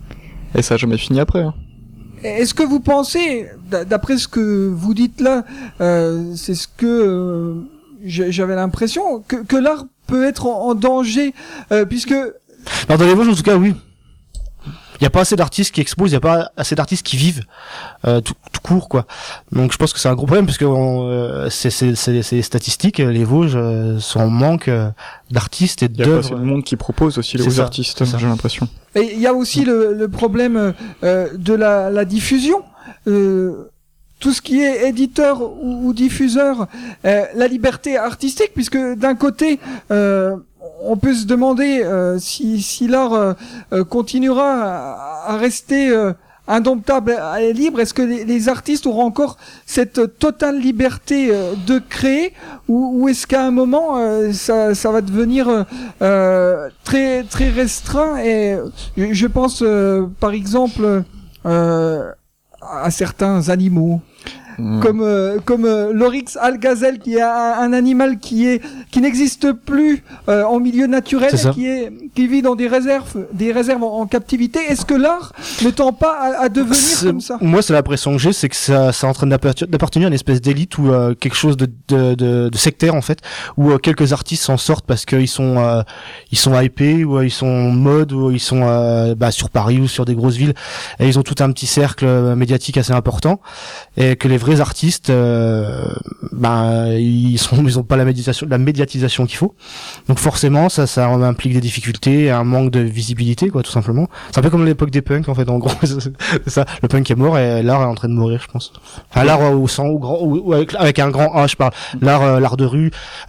Et ça a jamais fini après. Hein. Est-ce que vous pensez, d- d'après ce que vous dites là, euh, c'est ce que euh, j'ai- j'avais l'impression, que, que l'art peut être en, en danger, euh, puisque Alors dans les Vosges, en tout cas, oui. Il y a pas assez d'artistes qui exposent, il y a pas assez d'artistes qui vivent euh, tout, tout court, quoi. Donc je pense que c'est un gros problème parce que on, euh, c'est c'est c'est c'est les statistiques. Les Vosges euh, sont en manque euh, d'artistes et Il y a pas assez d'œuvres. de monde qui propose aussi C'est les ça, artistes, c'est ça. j'ai l'impression. et il y a aussi le, le problème euh, de la, la diffusion. Euh, tout ce qui est éditeur ou, ou diffuseur, euh, la liberté artistique, puisque d'un côté, euh, on peut se demander euh, si, si l'art euh, euh, continuera à, à rester euh, indomptable et libre. Est-ce que les, les artistes auront encore cette totale liberté euh, de créer, ou, ou est-ce qu'à un moment euh, ça, ça va devenir euh, euh, très très restreint? Et je, je pense euh, par exemple euh, à certains animaux. Mmh. Comme euh, comme euh, l'oryx algazelle, qui est un, un animal qui est qui n'existe plus euh, en milieu naturel, C'est ça. qui est qui vit dans des réserves des réserves en, en captivité. Est-ce que l'art ne tend pas à, à devenir C'est- comme ça? Moi, c'est l'impression que j'ai, c'est que ça, ça est en train d'appartenir d'appartenir à une espèce d'élite ou euh, quelque chose de, de, de, de sectaire en fait, où euh, quelques artistes s'en sortent parce qu'ils sont euh, ils sont hypés ou euh, ils sont mode ou ils sont euh, bah, sur Paris ou sur des grosses villes et ils ont tout un petit cercle euh, médiatique assez important et que les vrais artistes euh, bah ils sont ils ont pas la médiatisation la médiatisation qu'il faut, donc forcément ça ça implique des difficultés, un manque de visibilité quoi, tout simplement. C'est un peu comme l'époque des punks en fait, en gros. C'est ça, le punk est mort et l'art est en train de mourir, je pense. Enfin, l'art euh, au sens au grand ou, ou avec, avec un grand A, je parle. L'art euh, l'art de rue,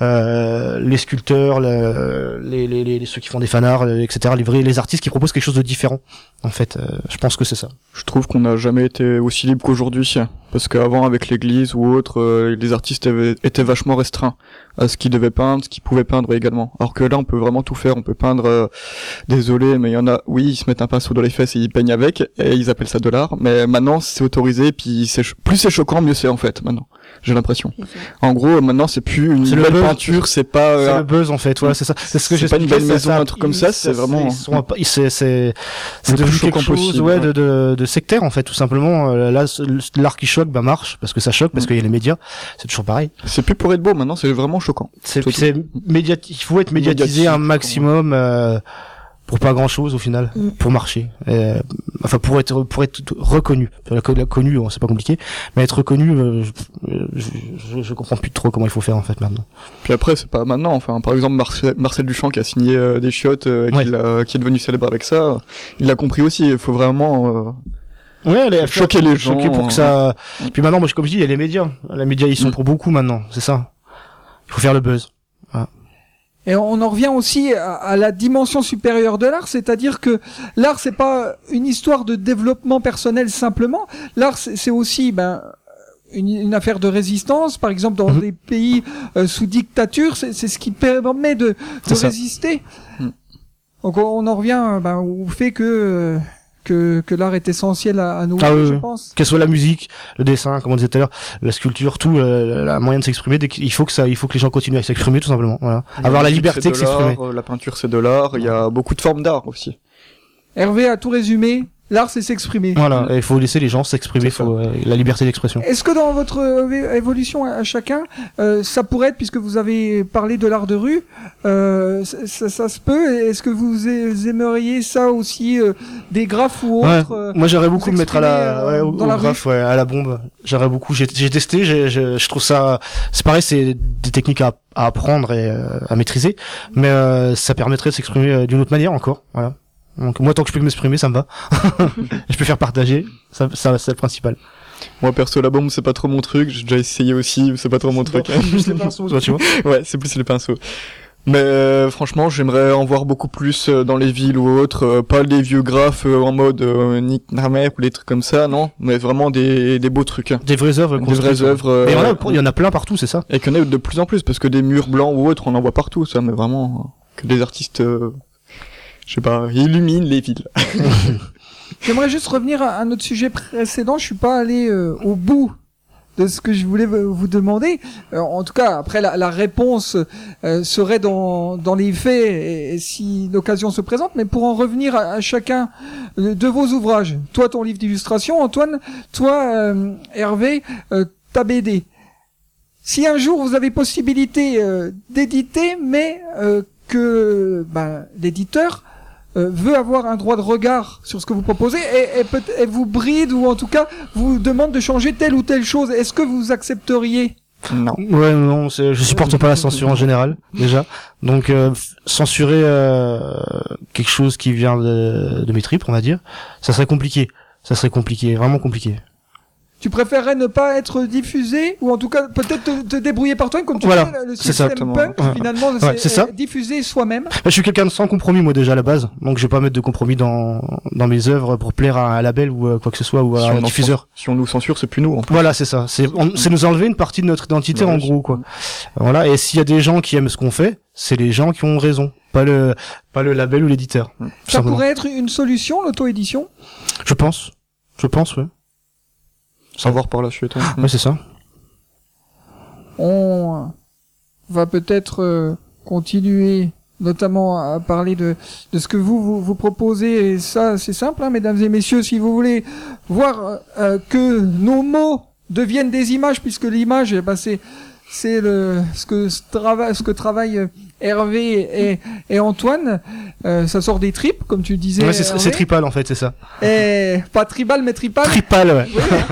euh, les sculpteurs, le, les, les les ceux qui font des fanarts, euh, et cetera, les vrais les artistes qui proposent quelque chose de différent. En fait, euh, je pense que c'est ça. Je trouve qu'on n'a jamais été aussi libre qu'aujourd'hui, parce qu'avant avec l'église ou autre, euh, les artistes avaient, étaient vachement restreints à ce qu'ils devaient peindre, ce qu'ils pouvaient peindre également. Alors que là, on peut vraiment tout faire, on peut peindre, euh, désolé, mais il y en a, oui, ils se mettent un pinceau dans les fesses et ils peignent avec, et ils appellent ça de l'art, mais maintenant c'est autorisé, puis c'est ch- plus c'est choquant, mieux c'est en fait, maintenant. J'ai l'impression. En gros, maintenant c'est plus une C'est le belle buzz. peinture, c'est pas, C'est euh, le buzz en fait, voilà, c'est ça. C'est ce que c'est pas une j'expliquais, belle ça- maison, ça- un truc comme ça, c'est vraiment- Ils sont, ils- c'est c'est c'est Le devenu plus quelque choquant chose, possible, ouais, ouais. de, de de sectaire en fait, tout simplement. Euh, Là, ce- l'art qui choque, bah marche parce que ça choque, parce Mm. qu'il y a les médias. C'est toujours pareil. c'est plus pour être beau, maintenant c'est vraiment choquant. C'est Tout- c'est médiati- il faut être médiatisé Médiatique, un maximum euh, pour pas grand chose au final, Mm. pour marcher, et, enfin pour être pour être reconnu. La, la connu, c'est pas compliqué, mais être reconnu, euh, je, je, je, je comprends plus trop comment il faut faire en fait maintenant. Puis après, c'est pas maintenant. Enfin, par exemple, Marcel, Marcel Duchamp qui a signé euh, des chiottes, euh, Ouais. qui, l'a- qui est devenu célèbre avec ça, il l'a compris aussi. Il faut vraiment euh, Ouais, les, choquer les gens. choquer pour que ça. Puis maintenant, moi, je- comme je dis, il y a les médias. Les médias, ils sont Mm. pour beaucoup maintenant. C'est ça. Il faut faire le buzz. Et on en revient aussi à, à la dimension supérieure de l'art, c'est-à-dire que l'art, c'est pas une histoire de développement personnel simplement. L'art, c'est c'est aussi ben, une, une affaire de résistance. Par exemple, dans Mhm. des pays euh, sous dictature, c'est c'est ce qui permet de, de C'est ça. résister. Mhm. Donc on, on en revient ben, au fait que euh, que, que l'art est essentiel à, à nous, Ah oui, je oui. pense. Qu'elle soit la musique, le dessin, comme on disait tout à l'heure, la sculpture, tout, euh, la moyen de s'exprimer. Dès qu'il faut que ça, il faut que les gens continuent à s'exprimer, tout simplement. Voilà. Avoir la musique, liberté c'est de de s'exprimer. l'art, euh, La peinture, c'est de l'art. Il y a beaucoup de formes d'art aussi. Hervé a tout résumé. L'art, c'est s'exprimer. Voilà. Et il faut laisser les gens s'exprimer. C'est ça. Faut euh, la liberté d'expression. Est-ce que dans votre euh, é- évolution à, à chacun, euh, ça pourrait être, puisque vous avez parlé de l'art de rue, euh, ça, ça, ça se peut, est-ce que vous a- aimeriez ça aussi, euh, des graphes ou Ouais. autres euh, Moi, j'aimerais beaucoup vous me mettre à la, exprimer, ouais, euh, au, dans au la graphe, ouais, à la bombe. J'aimerais beaucoup. J'ai, j'ai testé. J'ai, je, je trouve ça, c'est pareil, c'est des techniques à, à apprendre et euh, à maîtriser, mais euh, ça permettrait de s'exprimer euh, d'une autre manière encore. Voilà. Donc moi, tant que je peux m'exprimer, ça me va. Je peux faire partager. Ça, ça c'est le principal. Moi, perso, la bombe, c'est pas trop mon truc. J'ai déjà essayé aussi, mais c'est pas trop mon truc. Plus les pinceaux, toi, tu vois. Ouais, c'est plus les pinceaux. Mais euh, franchement, j'aimerais en voir beaucoup plus euh, dans les villes ou autres. Euh, pas les vieux graphes euh, en mode euh, Nick Namek ou les trucs comme ça, non. Mais vraiment des, des beaux trucs. Hein. Des vraies œuvres. Des construites, vraies ouais. œuvres. euh, Et il y en a, il y en a plein partout, c'est ça. Et qu'il y en a de plus en plus, parce que des murs blancs ou autres, on en voit partout, ça. Mais vraiment, euh, que des artistes, euh, je sais pas, illuminent les villes. J'aimerais juste revenir à, à notre sujet précédent. Je suis pas allé euh, au bout de ce que je voulais vous vous demander. Euh, en tout cas, après la, la réponse euh, serait dans dans les faits et, et si l'occasion se présente. Mais pour en revenir à, à chacun euh, de vos ouvrages, toi ton livre d'illustration, Antoine, toi euh, Hervé, euh, ta B D. Si un jour vous avez possibilité euh, d'éditer, mais euh, que ben, l'éditeur Euh, veut avoir un droit de regard sur ce que vous proposez et, et, peut et vous bride ou en tout cas vous demande de changer telle ou telle chose, est-ce que vous accepteriez? Non. Ouais, non, c'est, je supporte pas la censure en général, déjà. Donc, euh, f- censurer euh, quelque chose qui vient de, de mes tripes, on va dire, ça serait compliqué. Ça serait compliqué, vraiment compliqué. Tu préférerais ne pas être diffusé ou en tout cas peut-être te, te débrouiller par toi comme tu Voilà, disais, le c'est ça, système exactement. punk Ouais. finalement Ouais, c'est ça. euh, diffuser soi-même. Bah, je suis quelqu'un de sans compromis, moi, déjà, à la base. Donc, je vais pas mettre de compromis dans, dans mes œuvres pour plaire à un label ou euh, quoi que ce soit, ou Si à on un en diffuseur. Si on nous censure, c'est plus nous. En fait. Voilà, c'est ça. C'est, on- c'est nous enlever une partie de notre identité, Ouais, en je- gros, quoi. Voilà. Et s'il y a des gens qui aiment ce qu'on fait, c'est les gens qui ont raison. Pas le, pas le label ou l'éditeur. Tout Ça simplement. pourrait être une solution, l'auto-édition? Je pense. Je pense, ouais. Savoir par la suite. hein. Ouais, c'est ça. On va peut-être euh, continuer notamment à parler de, de ce que vous, vous vous proposez, et ça c'est simple, hein, mesdames et messieurs, si vous voulez voir euh, que nos mots deviennent des images, puisque l'image, eh ben, c'est c'est le ce que ce trava- ce que travaillent euh, Hervé et, et Antoine, euh, ça sort des tripes, comme tu disais. Ouais, c'est, Hervé. c'est tripal, en fait, c'est ça. Et pas tribal, mais tripal. Tripal, ouais.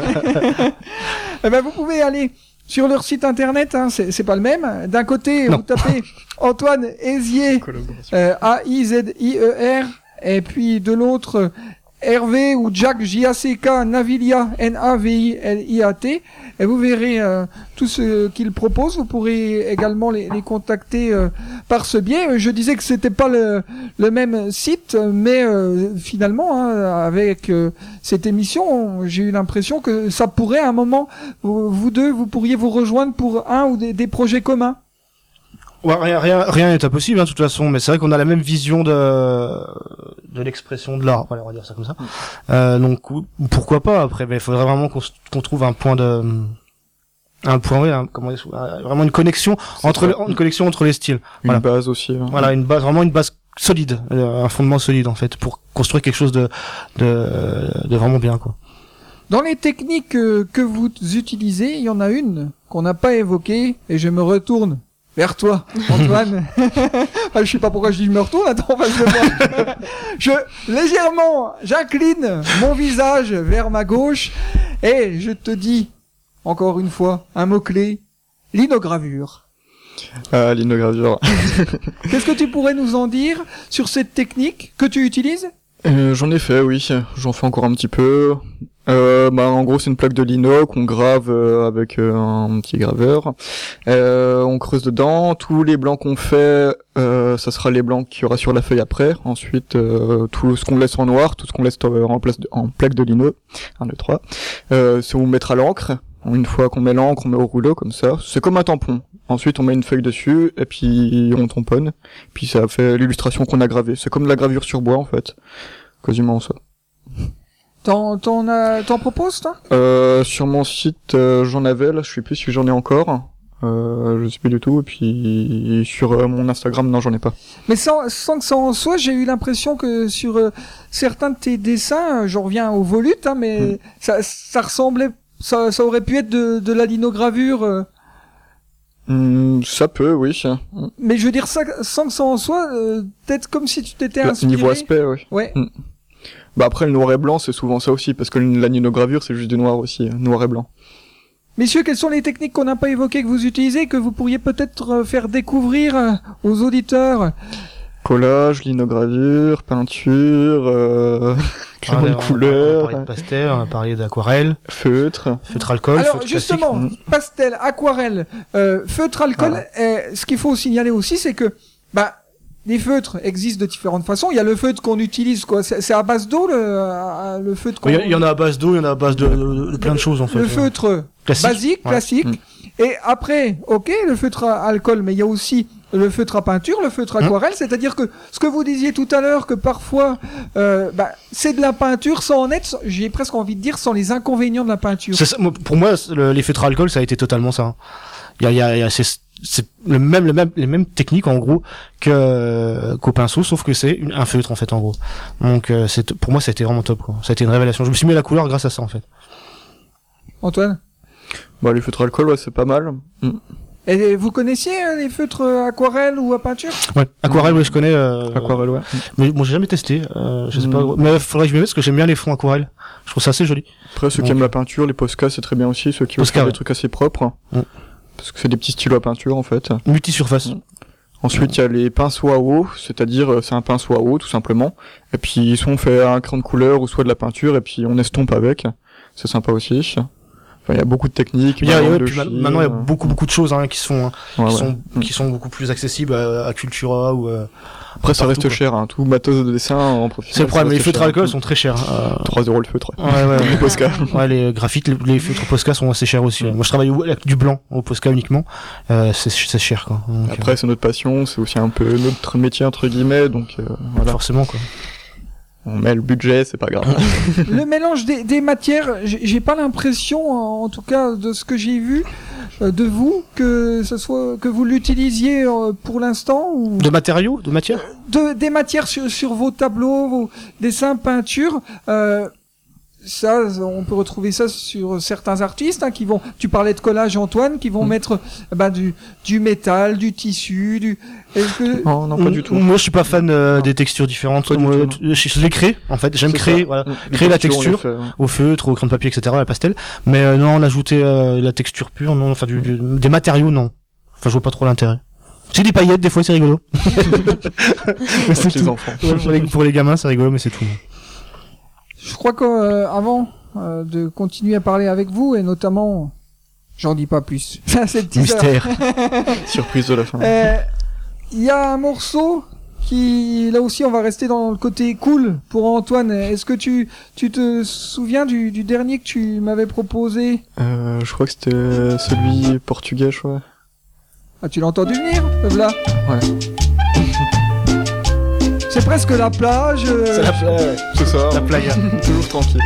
Eh ben, vous pouvez aller sur leur site internet, hein, c'est, c'est pas le même. D'un côté, Non. vous tapez Antoine Hézier, euh, A I Z I E R, et puis de l'autre, Hervé ou Jack, J A C K, Navilia, N A V I L I A T, et vous verrez euh, tout ce qu'ils proposent. Vous pourrez également les, les contacter euh, par ce biais. Je disais que c'était pas le, le même site, mais euh, finalement, hein, avec euh, cette émission, j'ai eu l'impression que ça pourrait à un moment, vous, vous deux, vous pourriez vous rejoindre pour un ou des, des projets communs. Ouais, rien, rien, rien n'est impossible, hein, de toute façon, mais c'est vrai qu'on a la même vision de, de l'expression de l'art. Voilà, on va dire ça comme ça. Euh, donc, ou- pourquoi pas, après, mais il faudrait vraiment qu'on, s- qu'on trouve un point de, un point, ouais, un- comment dire, euh, vraiment une connexion entre, ça. le- une connexion entre les styles. Une Voilà. base aussi. hein. Voilà, une base, vraiment une base solide, euh, un fondement solide, en fait, pour construire quelque chose de, de, de vraiment bien, quoi. Dans les techniques euh, que vous utilisez, il y en a une qu'on n'a pas évoquée, et je me retourne vers toi, Antoine. Enfin, je sais pas pourquoi je dis je me retourne, attends, en face de moi. Je, légèrement, j'incline mon visage vers ma gauche et je te dis, encore une fois, un mot-clé, linogravure. Ah, l'inogravure. Qu'est-ce que tu pourrais nous en dire sur cette technique que tu utilises ? Euh, j'en ai fait, oui. J'en fais encore un petit peu. Euh, bah, en gros, c'est une plaque de lino qu'on grave euh, avec euh, un petit graveur. Euh, on creuse dedans. Tous les blancs qu'on fait, euh, ça sera les blancs qu'il y aura sur la feuille après. Ensuite, euh, tout ce qu'on laisse en noir, tout ce qu'on laisse en, place de, en plaque de lino, un, deux, trois, euh, c'est où mettre à l'encre. Une fois qu'on met l'encre, on met au rouleau comme ça. C'est comme un tampon. Ensuite, on met une feuille dessus et puis on tamponne. Puis ça fait l'illustration qu'on a gravée. C'est comme de la gravure sur bois en fait, quasiment ça. T'en, t'en, as, t'en proposes, toi ? Euh, sur mon site, euh, j'en avais. Là, je sais plus si j'en ai encore. Euh, je sais plus du tout. Et puis sur euh, mon Instagram, non, j'en ai pas. Mais sans, sans que ça en soit, j'ai eu l'impression que sur euh, certains de tes dessins, euh, j'en reviens au volute, hein, mais mm. ça, ça ressemblait, ça, ça aurait pu être de, de la linogravure. Euh. Mm, ça peut, oui. Mais je veux dire, ça, sans que ça en soit, euh, peut-être comme si tu t'étais Là, inspiré. Niveau aspect, oui. Ouais. Mm. Bah après, le noir et blanc, c'est souvent ça aussi, parce que la linogravure, c'est juste du noir aussi, noir et blanc. Messieurs, quelles sont les techniques qu'on n'a pas évoquées que vous utilisez, que vous pourriez peut-être faire découvrir aux auditeurs ? Collage, linogravure, peinture, euh, crayon de couleur. On a parlé de pastel, on a parlé d'aquarelle. Feutre. Feutre alcool. Alors feutre justement, classique. pastel, aquarelle, euh, feutre alcool, Voilà. euh, ce qu'il faut signaler aussi, c'est que, bah, les feutres existent de différentes façons. Il y a le feutre qu'on utilise, quoi. C'est, c'est à base d'eau, le, le feutre qu'on... Il y, y en a à base d'eau, il y en a à base de, de, de plein de choses, en fait. Le feutre classique. basique, Ouais. classique. Mm. Et après, ok, le feutre à alcool, mais il y a aussi le feutre à peinture, le feutre aquarelle, mmh. c'est-à-dire que ce que vous disiez tout à l'heure, que parfois, euh, bah, c'est de la peinture sans en être, j'ai presque envie de dire, sans les inconvénients de la peinture. C'est ça, moi, pour moi, le, les feutres à alcool, ça a été totalement ça. Il y a, il y a, il y a c'est, c'est le même, le même, les mêmes techniques en gros que qu'au pinceau, sauf que c'est une, un feutre en fait en gros. Donc euh, c'est, pour moi, ça a été vraiment top, quoi. Ça a été une révélation. Je me suis mis à la couleur grâce à ça en fait. Antoine ? Bah les feutres alcool, ouais, c'est pas mal. Mm. Et vous connaissiez euh, les feutres aquarelle ou à peinture ? Ouais, aquarelle, ouais, je connais. Euh, Aquarelle, ouais. Mais moi, j'ai jamais testé. Euh, je sais Mm. pas. Mais faudrait que je me mette parce que j'aime bien les fonds aquarelle. Je trouve ça assez joli. Après, ceux Donc, qui aiment la peinture, les Posca, c'est très bien aussi. Ceux qui veulent Posca, faire ouais. des trucs assez propres. Mm. Parce que c'est des petits stylos à peinture, en fait. Multi-surface. Mm. Ensuite, il y a les pinceaux à eau, c'est-à-dire euh, c'est un pinceau à eau, tout simplement. Et puis, soit on fait un crayon de couleur ou soit de la peinture, et puis on estompe avec. C'est sympa aussi. Enfin, il y a beaucoup de techniques. Il y a, maintenant, ouais, de puis chine, ma- maintenant, il y a euh, beaucoup, beaucoup de choses hein, qui sont, hein, ouais, qui ouais. sont, Mm. qui sont beaucoup plus accessibles à, à Cultura ou. Euh, Après, ça partout, reste quoi. cher, hein. Tout matos de dessin en profite. C'est le problème. Les feutres à alcool sont très chers. Euh... trois euros le feutre. Ouais, ouais, ouais. Les Posca. Ouais, les graphites, les, les feutres Posca sont assez chers aussi. Moi, je travaille au- avec du blanc au Posca uniquement. Euh, c'est, c'est cher, quoi. Donc, Après, c'est notre passion, c'est aussi un peu notre métier, entre guillemets, donc, euh, euh, voilà. forcément, quoi. On met le budget, c'est pas grave. Le mélange des, des matières, j'ai, j'ai pas l'impression, en, en tout cas de ce que j'ai vu euh, de vous, que ce soit que vous l'utilisiez euh, pour l'instant ou De matériaux, de matière. de des matières sur, sur vos tableaux, vos dessins, peintures. Euh, ça, on peut retrouver ça sur certains artistes hein, qui vont. Tu parlais de collage, Antoine, qui vont Mm. mettre bah, du du métal, du tissu, du. Est-ce que Non, non, pas du tout. Moi, je suis pas fan euh, des textures différentes. Pas du Moi, tout, je, je les crée, en fait. J'aime C'est créer, ça. voilà, Les créer la textures, on les texture fait, ouais. au feutre, au crayon de papier, et cetera, à la pastel. Mais euh, non, on ajoutait euh, la texture pure, non, enfin du, du- des matériaux, non. Enfin, je vois pas trop l'intérêt. J'ai des paillettes, des fois, c'est rigolo. Mais c'est Avec les tout. enfants. Ouais, pour, les, pour les gamins, c'est rigolo, mais c'est tout. Je crois qu'avant euh, de continuer à parler avec vous, et notamment, j'en dis pas plus. Ça, c'est le teaser. Mystère. Surprise de la fin. Euh, Il y a un morceau qui, là aussi, on va rester dans le côté cool pour Antoine. Est-ce que tu, tu te souviens du, du dernier que tu m'avais proposé? Euh, je crois que c'était celui portugais, je crois. Ah, tu l'as entendu venir, là? Ouais. C'est presque la plage. euh, C'est la, ouais, C'est ça. la playa. Toujours tranquille.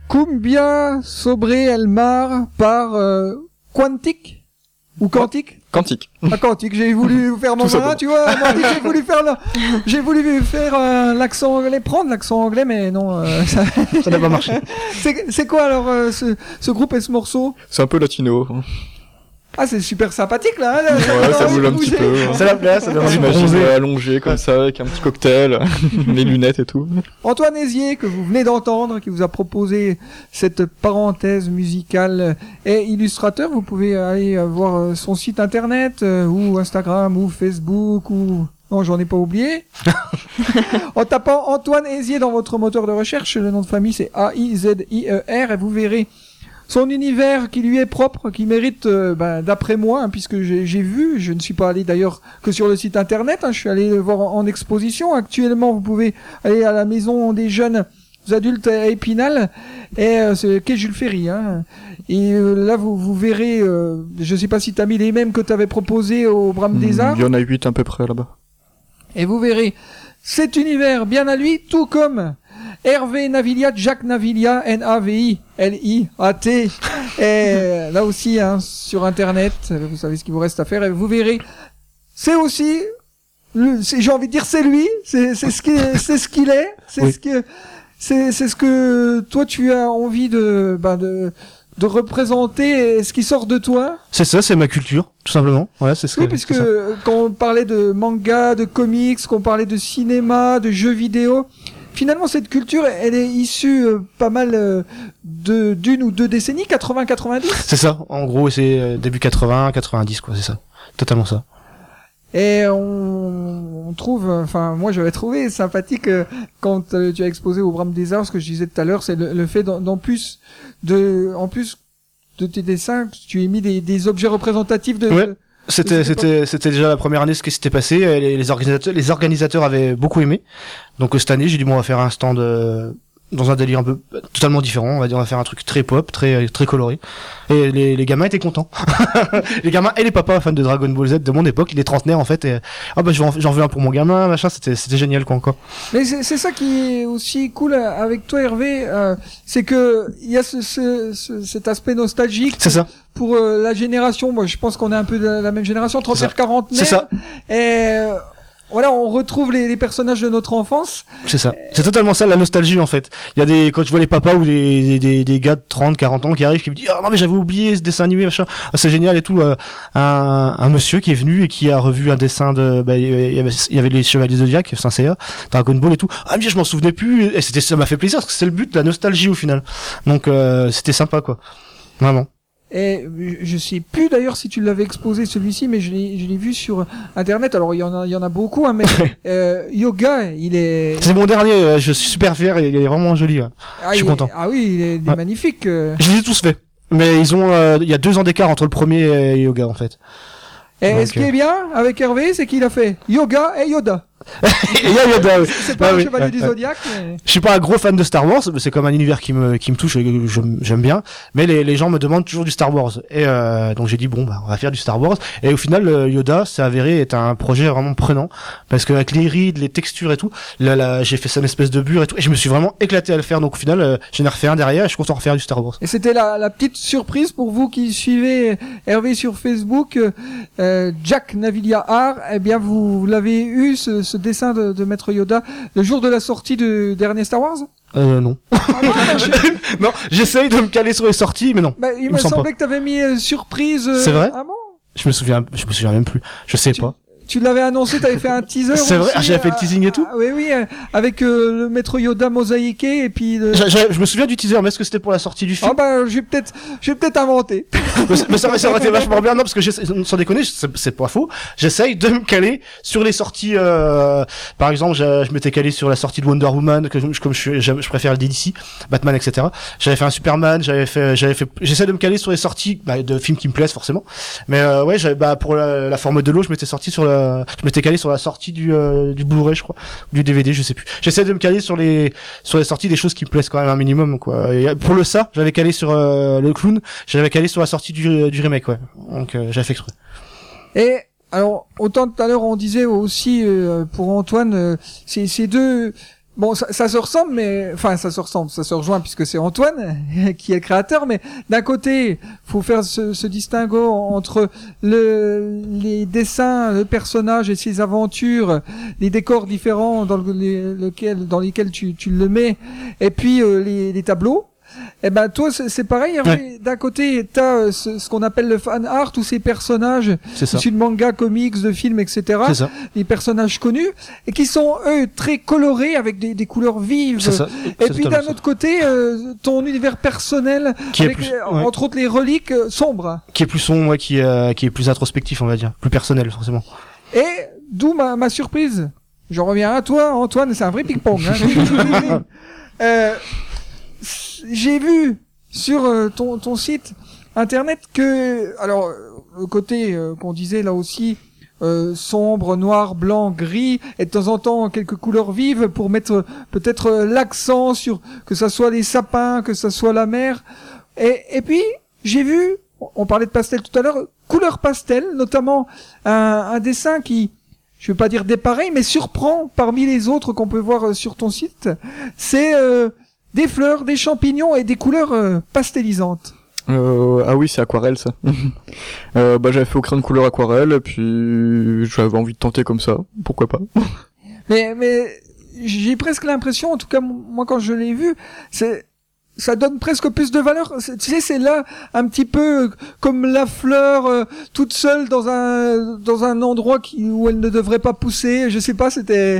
Cumbia sobre el mar par euh, Quantique ou Quantique. Quantique. Ah, Quantique, j'ai voulu faire mon Tout marin, tu vois. Moi, j'ai voulu faire le... j'ai voulu faire euh, l'accent anglais, prendre l'accent anglais, mais non, euh, ça... Ça n'a pas marché. c'est, c'est quoi alors euh, ce, ce groupe et ce morceau? C'est un peu latino. Ah, c'est super sympathique là. Hein, là Ouais, ça bouge un petit peu. C'est la place, ça On s'imagine allongé comme ça, avec un petit cocktail, les lunettes et tout. Antoine Hézier, que vous venez d'entendre, qui vous a proposé cette parenthèse musicale, est illustrateur. Vous pouvez aller voir son site internet, euh, ou Instagram, ou Facebook, ou... Non, j'en ai pas oublié. En tapant Antoine Hézier dans votre moteur de recherche, le nom de famille c'est A I Z I E R, et vous verrez son univers qui lui est propre, qui mérite, euh, ben, d'après moi, hein, puisque j'ai, j'ai vu, je ne suis pas allé d'ailleurs que sur le site internet, hein, je suis allé le voir en, en exposition. Actuellement, vous pouvez aller à la maison des jeunes adultes à Épinal, et euh, c'est quai Jules Ferry. Hein. Et euh, là, vous, vous verrez, euh, je sais pas si t'as mis les mêmes que t'avais proposés au Brame des Arts. Il y en a huit à peu près là-bas. Et vous verrez cet univers bien à lui, tout comme Hervé Navilia, Jacques Navilia, N A V I L I A T. Et là aussi, hein, sur Internet, vous savez ce qu'il vous reste à faire, et vous verrez, c'est aussi, le, c'est, j'ai envie de dire, c'est lui, c'est, c'est ce qu'il, c'est ce qu'il est, c'est Oui. ce que, c'est, c'est ce que toi tu as envie de, ben de, de représenter, ce qui sort de toi. C'est ça, c'est ma culture, tout simplement. Ouais, c'est ce Oui, que, puisque c'est ça. quand on parlait de manga, de comics, qu'on parlait de cinéma, de jeux vidéo, finalement cette culture, elle est issue euh, pas mal euh, de d'une ou deux décennies, quatre-vingts quatre-vingt-dix. C'est ça, en gros, c'est euh, début quatre-vingts, quatre-vingt-dix, quoi, c'est ça. Totalement ça. Et on, on trouve, enfin moi j'avais trouvé sympathique euh, quand euh, tu as exposé au Brame des Arts, ce que je disais tout à l'heure, c'est le, le fait d'en, d'en plus de, en plus de tes dessins, tu as mis des, des objets représentatifs de. Ouais. de- C'était, C'était c'était, c'était déjà la première année ce qui s'était passé. et Les, les organisateurs, les organisateurs avaient beaucoup aimé. Donc euh, cette année, j'ai dit bon, on va faire un stand euh, dans un délire un peu euh, totalement différent. On va dire, on va faire un truc très pop, très très coloré. Et les, les gamins étaient contents. Les gamins et les papas fans de Dragon Ball Z de mon époque, les trentenaires en fait. Et, ah bah je vais en- j'en veux un pour mon gamin, machin. C'était, c'était génial quoi encore. Mais c'est, c'est ça qui est aussi cool avec toi, Hervé, euh, c'est que il y a ce, ce, ce- cet aspect nostalgique. C'est ça. Pour euh, la génération, moi je pense qu'on est un peu de la, la même génération, trentenaire quarantenaire. C'est ça. Et euh, voilà, on retrouve les, les personnages de notre enfance. C'est ça. C'est totalement ça la nostalgie en fait. Il y a des quand je vois les papas ou des des, des gars de trente, quarante ans qui arrivent qui me disent "Ah non mais j'avais oublié ce dessin animé machin. Ah, c'est génial et tout euh, un un monsieur qui est venu et qui a revu un dessin de bah, il y avait il y avait les Chevaliers Zodiac, Saint Seiya, Dragon Ball et tout. Ah mais je m'en souvenais plus et c'était ça m'a fait plaisir parce que c'est le but, la nostalgie au final. Donc euh, c'était sympa quoi. Vraiment. Et je sais plus d'ailleurs si tu l'avais exposé celui-ci, mais je l'ai, je l'ai vu sur internet. Alors il y en a, il y en a beaucoup, hein, mais euh, Yoga, il est. C'est mon dernier, euh, je suis super fier et il est vraiment joli. Ouais. Ah, je suis il est- content. Ah oui, il est, il est Ouais. magnifique. euh. Je les ai tous faits. Mais ils ont euh, il y a deux ans d'écart entre le premier et Yoga en fait. Et Donc, ce qui est bien avec Hervé, c'est qu'il a fait Yoga et Yoda. Et il y a Yoda, oui. C'est pas Ah un oui, chevalier ouais, du ouais. Zodiac, mais... Je suis pas un gros fan de Star Wars, mais c'est comme un univers qui me qui me touche et que je- j'aime bien. Mais les les gens me demandent toujours du Star Wars et euh, donc j'ai dit bon bah on va faire du Star Wars. Et au final euh, Yoda s'est avéré être un projet vraiment prenant parce que avec les rides, les textures et tout, là, là j'ai fait ça une espèce de bure et tout et je me suis vraiment éclaté à le faire. Donc au final euh, j'en ai refait un derrière et je suis content de refaire du Star Wars. Et c'était la, la petite surprise pour vous qui suivez Hervé sur Facebook, euh, Jack Navilia Art. Eh bien, vous l'avez eu ce, ce dessin de, de Maître Yoda le jour de la sortie du dernier Star Wars. Euh non. Ah non, bah, je- Non, j'essaye de me caler sur les sorties mais non. bah, il Il me me semble semblait que t'avais mis euh, surprise. euh, C'est vrai Ah bon? Je me souviens je me souviens même plus. Je sais Tu- pas. Tu l'avais annoncé, t'avais fait un teaser. C'est vrai? aussi, Ah, j'avais fait le euh, teasing et tout? ah, oui, oui, euh, avec euh, le Maître Yoda mosaïqué et puis. le- J'a- j'a- Je me souviens du teaser mais est-ce que c'était pour la sortie du film? Ah bah, j'ai peut-être, j'ai peut-être inventé. mais ça, mais ça, ça aurait été vachement bien, non, parce que j'essaie- sans déconner, c'est c'est pas faux. J'essaye de me caler sur les sorties. Euh, par exemple, je, je m'étais calé sur la sortie de Wonder Woman, que je, comme je, suis- j'aime- je préfère le D C, Batman, et cetera. J'avais fait un Superman, j'avais fait, j'avais fait. J'essaie de me caler sur les sorties bah, de films qui me plaisent forcément. Mais euh, ouais, j'avais, bah pour la, la forme de l'eau, je m'étais sorti sur la, je m'étais calé sur la sortie du euh, du Blu-ray, je crois, du D V D, je sais plus. J'essaie de me caler sur les sur les sorties des choses qui me plaisent quand même un minimum, quoi. Et pour le ça, j'avais calé sur euh, le clown, j'avais calé sur la sortie du du remake, ouais. Donc euh, j'avais fait exprès. Et alors, autant tout à l'heure on disait aussi euh, pour Antoine, euh, ces, ces deux bon, ça, ça se ressemble, mais enfin, ça se ressemble, ça se rejoint puisque c'est Antoine qui est le créateur. Mais d'un côté, faut faire ce, ce distinguo entre le, les dessins, le personnage et ses aventures, les décors différents dans le, les, lequel, dans lesquels tu, tu le mets, et puis euh, les, les tableaux. Eh ben toi c'est, c'est pareil, Hervé. Ouais. D'un côté t'as euh, ce, ce qu'on appelle le fan art, tous ces personnages issus de manga, comics, de films, et cetera. C'est ça. Les personnages connus et qui sont eux très colorés avec des, des couleurs vives. C'est ça. Et c'est puis d'un autre côté euh, ton univers personnel qui avec plus, les, ouais. entre autres les reliques euh, sombres. Qui est plus sombre, ouais, qui euh, qui est plus introspectif, on va dire, plus personnel forcément. Et d'où ma, ma surprise. Je reviens à toi, Antoine, c'est un vrai ping-pong. Hein. euh, J'ai vu sur euh, ton ton site internet que alors le côté euh, qu'on disait là aussi euh, sombre, noir, blanc, gris et de temps en temps quelques couleurs vives pour mettre peut-être euh, l'accent sur que ça soit les sapins, que ça soit la mer. Et et puis j'ai vu, on parlait de pastel tout à l'heure, couleur pastel, notamment un, un dessin qui, je veux pas dire dépareil, mais surprend parmi les autres qu'on peut voir sur ton site. C'est euh, des fleurs, des champignons et des couleurs euh, pastellisantes. Euh, ah oui, c'est aquarelle ça. euh, bah j'avais fait au crayon de couleur aquarelle et puis j'avais envie de tenter comme ça, pourquoi pas. mais mais j'ai presque l'impression, en tout cas moi quand je l'ai vu, c'est ça donne presque plus de valeur. C'est, tu sais, c'est là un petit peu comme la fleur euh, toute seule dans un dans un endroit qui où elle ne devrait pas pousser. Je sais pas, c'était.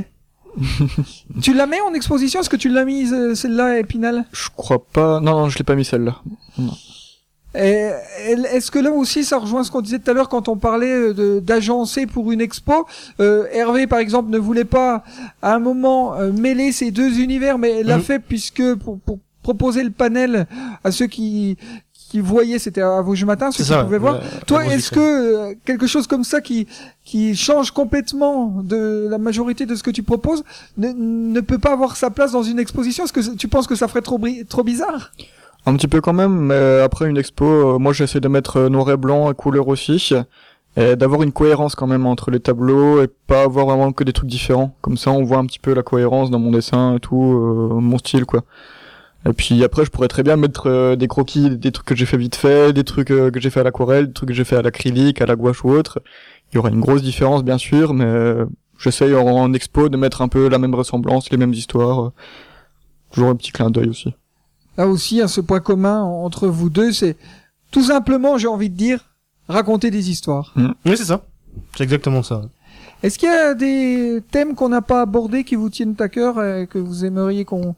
Tu la mets en exposition? Est-ce que tu l'as mise celle-là, Épinal? Je crois pas. Non, non, je l'ai pas mis celle-là. Non. Et, est-ce que là aussi ça rejoint ce qu'on disait tout à l'heure quand on parlait de, d'agencer pour une expo? euh, Hervé par exemple ne voulait pas à un moment euh, mêler ces deux univers, mais l'a mmh. fait puisque pour, pour proposer le panel à ceux qui qui voyaient, c'était à Vosges Matin, ceux qui pouvaient voir. Euh, Toi, est-ce que euh, quelque chose comme ça qui qui change complètement de la majorité de ce que tu proposes ne, ne peut pas avoir sa place dans une exposition? Est-ce que tu penses que ça ferait trop trop bizarre? Un petit peu quand même, mais après une expo, euh, moi j'essaie de mettre noir et blanc et couleur aussi, et d'avoir une cohérence quand même entre les tableaux et pas avoir vraiment que des trucs différents. Comme ça on voit un petit peu la cohérence dans mon dessin et tout, euh, mon style quoi. Et puis après je pourrais très bien mettre euh, des croquis, des trucs que j'ai fait vite fait, des trucs euh, que j'ai fait à l'aquarelle, des trucs que j'ai fait à l'acrylique, à la gouache ou autre. Il y aurait une grosse différence bien sûr, mais euh, j'essaye en, en expo de mettre un peu la même ressemblance, les mêmes histoires. Euh, toujours un petit clin d'œil aussi. Là aussi, hein, ce point commun entre vous deux, c'est tout simplement, j'ai envie de dire, raconter des histoires. Mmh. Oui, c'est ça. C'est exactement ça. Est-ce qu'il y a des thèmes qu'on n'a pas abordés qui vous tiennent à cœur et que vous aimeriez qu'on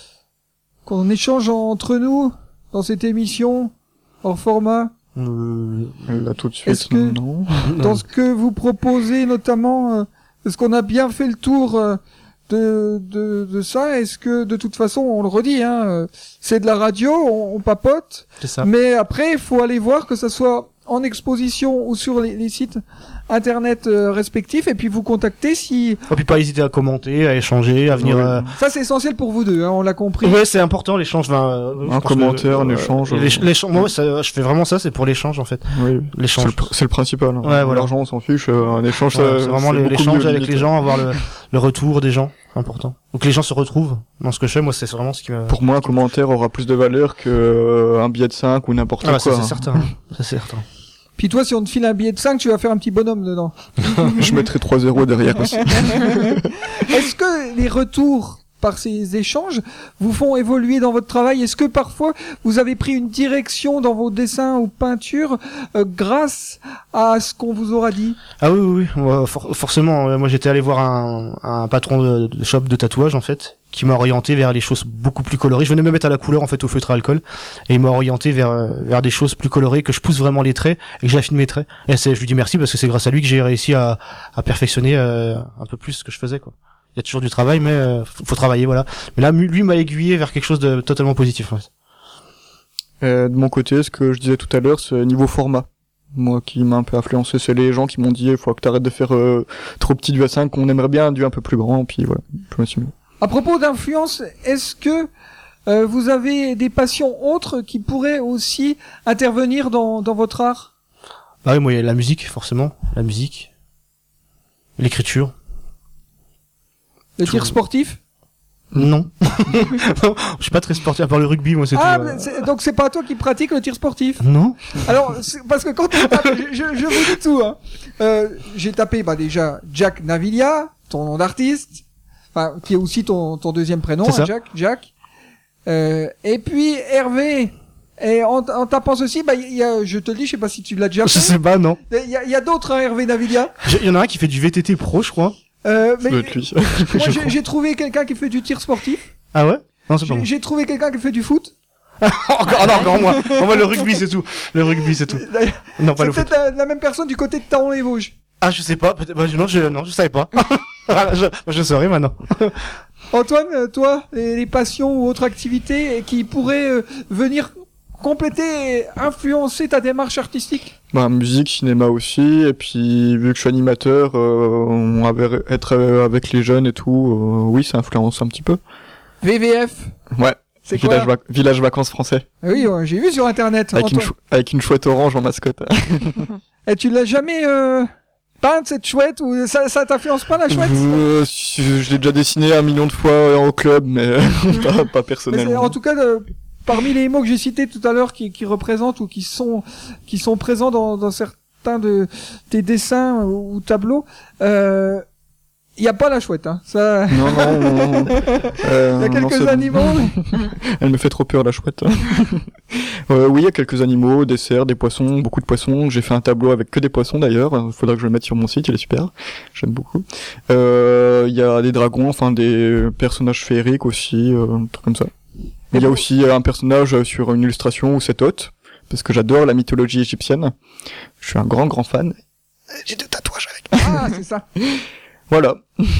qu'on échange entre nous dans cette émission hors format? Euh, là tout de suite, est-ce que, non. Dans ce que vous proposez notamment, euh, est-ce qu'on a bien fait le tour euh, de, de, de ça? Est-ce que, de toute façon, on le redit, hein, euh, c'est de la radio, on, on papote. C'est ça. Mais après, il faut aller voir que ça soit en exposition ou sur les, les sites internet euh, respectifs, et puis vous contacter si... Et puis pas hésiter à commenter, à échanger, à venir... Ouais. Euh... Ça c'est essentiel pour vous deux, hein, on l'a compris. Ouais, c'est important l'échange. Ben, un commentaire, que, un euh, échange. Euh... L'échange, moi ça, je fais vraiment ça, c'est pour l'échange en fait. Oui, l'échange. C'est le, c'est le principal. Hein. Ouais, voilà. L'argent on s'en fiche, un échange ouais, ça, c'est vraiment c'est l'échange avec les gens, avoir le, le retour des gens, important. Donc les gens se retrouvent dans ce que je fais, moi c'est vraiment ce qui me... Pour moi un commentaire aura plus de valeur que euh, un billet de cinq ou n'importe ah, quoi. Ça c'est hein. certain, ça c'est certain. Puis toi, si on te file un billet de cinq, tu vas faire un petit bonhomme dedans. Je mettrai trois zéros derrière aussi. Est-ce que les retours par ces échanges vous font évoluer dans votre travail? Est-ce que parfois vous avez pris une direction dans vos dessins ou peintures euh, grâce à ce qu'on vous aura dit? Ah oui, oui, oui. Moi, for- forcément. Moi, j'étais allé voir un, un patron de, de shop de tatouage, en fait, qui m'a orienté vers les choses beaucoup plus colorées. Je venais me mettre à la couleur, en fait, au feutre à alcool, et il m'a orienté vers vers des choses plus colorées, que je pousse vraiment les traits et que j'affine mes traits. Et c'est, je lui dis merci parce que c'est grâce à lui que j'ai réussi à, à perfectionner euh, un peu plus ce que je faisais, quoi. Il y a toujours du travail, mais euh, faut, faut travailler, voilà. Mais là, lui m'a aiguillé vers quelque chose de totalement positif, en fait. Euh, de mon côté, ce que je disais tout à l'heure, c'est niveau format. Moi, qui m'a un peu influencé, c'est les gens qui m'ont dit, il faut que t'arrêtes de faire euh, trop petit du A cinq, qu'on aimerait bien du un peu plus grand, puis voilà, je me suis mis. À propos d'influence, est-ce que euh, vous avez des passions autres qui pourraient aussi intervenir dans, dans votre art? Bah oui, moi, il y a la musique, forcément. La musique. L'écriture. Le tir sportif? Non. Non, je suis pas très sportif à part le rugby, moi c'est Ah, tout. euh. mais c'est- donc c'est pas toi qui pratique le tir sportif. Non. Alors, c'est- parce que quand on tape, je, je, je vous dis tout, hein. Euh, j'ai tapé, bah, déjà, Jack Navilia, ton nom d'artiste. Enfin, qui est aussi ton, ton deuxième prénom, C'est hein, ça. Jack, Jack. Euh, et puis, Hervé. Et en, en tapant ceci, bah, il y a, je te le dis, je sais pas si tu l'as déjà Je fait. sais pas, non. Il y a, il y a d'autres, hein, Hervé Navilia. Il y en a un qui fait du V T T pro, je crois. Euh, Ça mais, doit être lui. moi, Je j'ai, crois. j'ai trouvé quelqu'un qui fait du tir sportif. Ah ouais? Non, c'est pas J'ai, moi. j'ai trouvé quelqu'un qui fait du foot. encore, non, encore moi. On va le rugby, c'est tout. Le rugby, c'est tout. Non, pas C'est le foot. peut-être la, la même personne du côté de Taon-les-Vosges. Ah, je sais pas. Peut-être, bah, non, je, non, je savais pas. Voilà, je, je saurais maintenant. Antoine, euh, toi, les, les passions ou autres activités qui pourraient euh, venir compléter et influencer ta démarche artistique? Bah, musique, cinéma aussi, et puis vu que je suis animateur, euh, on avait, être euh, avec les jeunes et tout, euh, oui, ça influence un petit peu. V V F. Ouais. C'est quoi? Village, vac- village vacances français. Oui, ouais, j'ai vu sur internet. Avec une, Antoine. chou- avec une chouette orange en mascotte. Et tu l'as jamais euh, peinte cette chouette ou ça, ça t'influence pas la chouette? Euh, si- je l'ai déjà dessiné un million de fois euh, au club, mais pas, pas Mais c'est- personnellement. en tout cas, euh, parmi les mots que j'ai cités tout à l'heure, qui, qui représentent ou qui sont qui sont présents dans, dans certains de tes dessins ou, ou tableaux, euh, il y a pas la chouette, hein. Ça. Non, non, euh, Il y a non, quelques c'est- animaux. Elle me fait trop peur, la chouette. euh, oui, il y a quelques animaux, des cerfs, des poissons, beaucoup de poissons. J'ai fait un tableau avec que des poissons, d'ailleurs. Il faudra que je le mette sur mon site, il est super. J'aime beaucoup. Euh, Il y a des dragons, enfin des personnages féeriques aussi, euh, un truc comme ça. Mais il y a aussi euh, un personnage sur une illustration où c'est hôte, parce que j'adore la mythologie égyptienne. Je suis un grand, grand fan. J'ai deux tatouages avec. Ah, c'est ça. Voilà.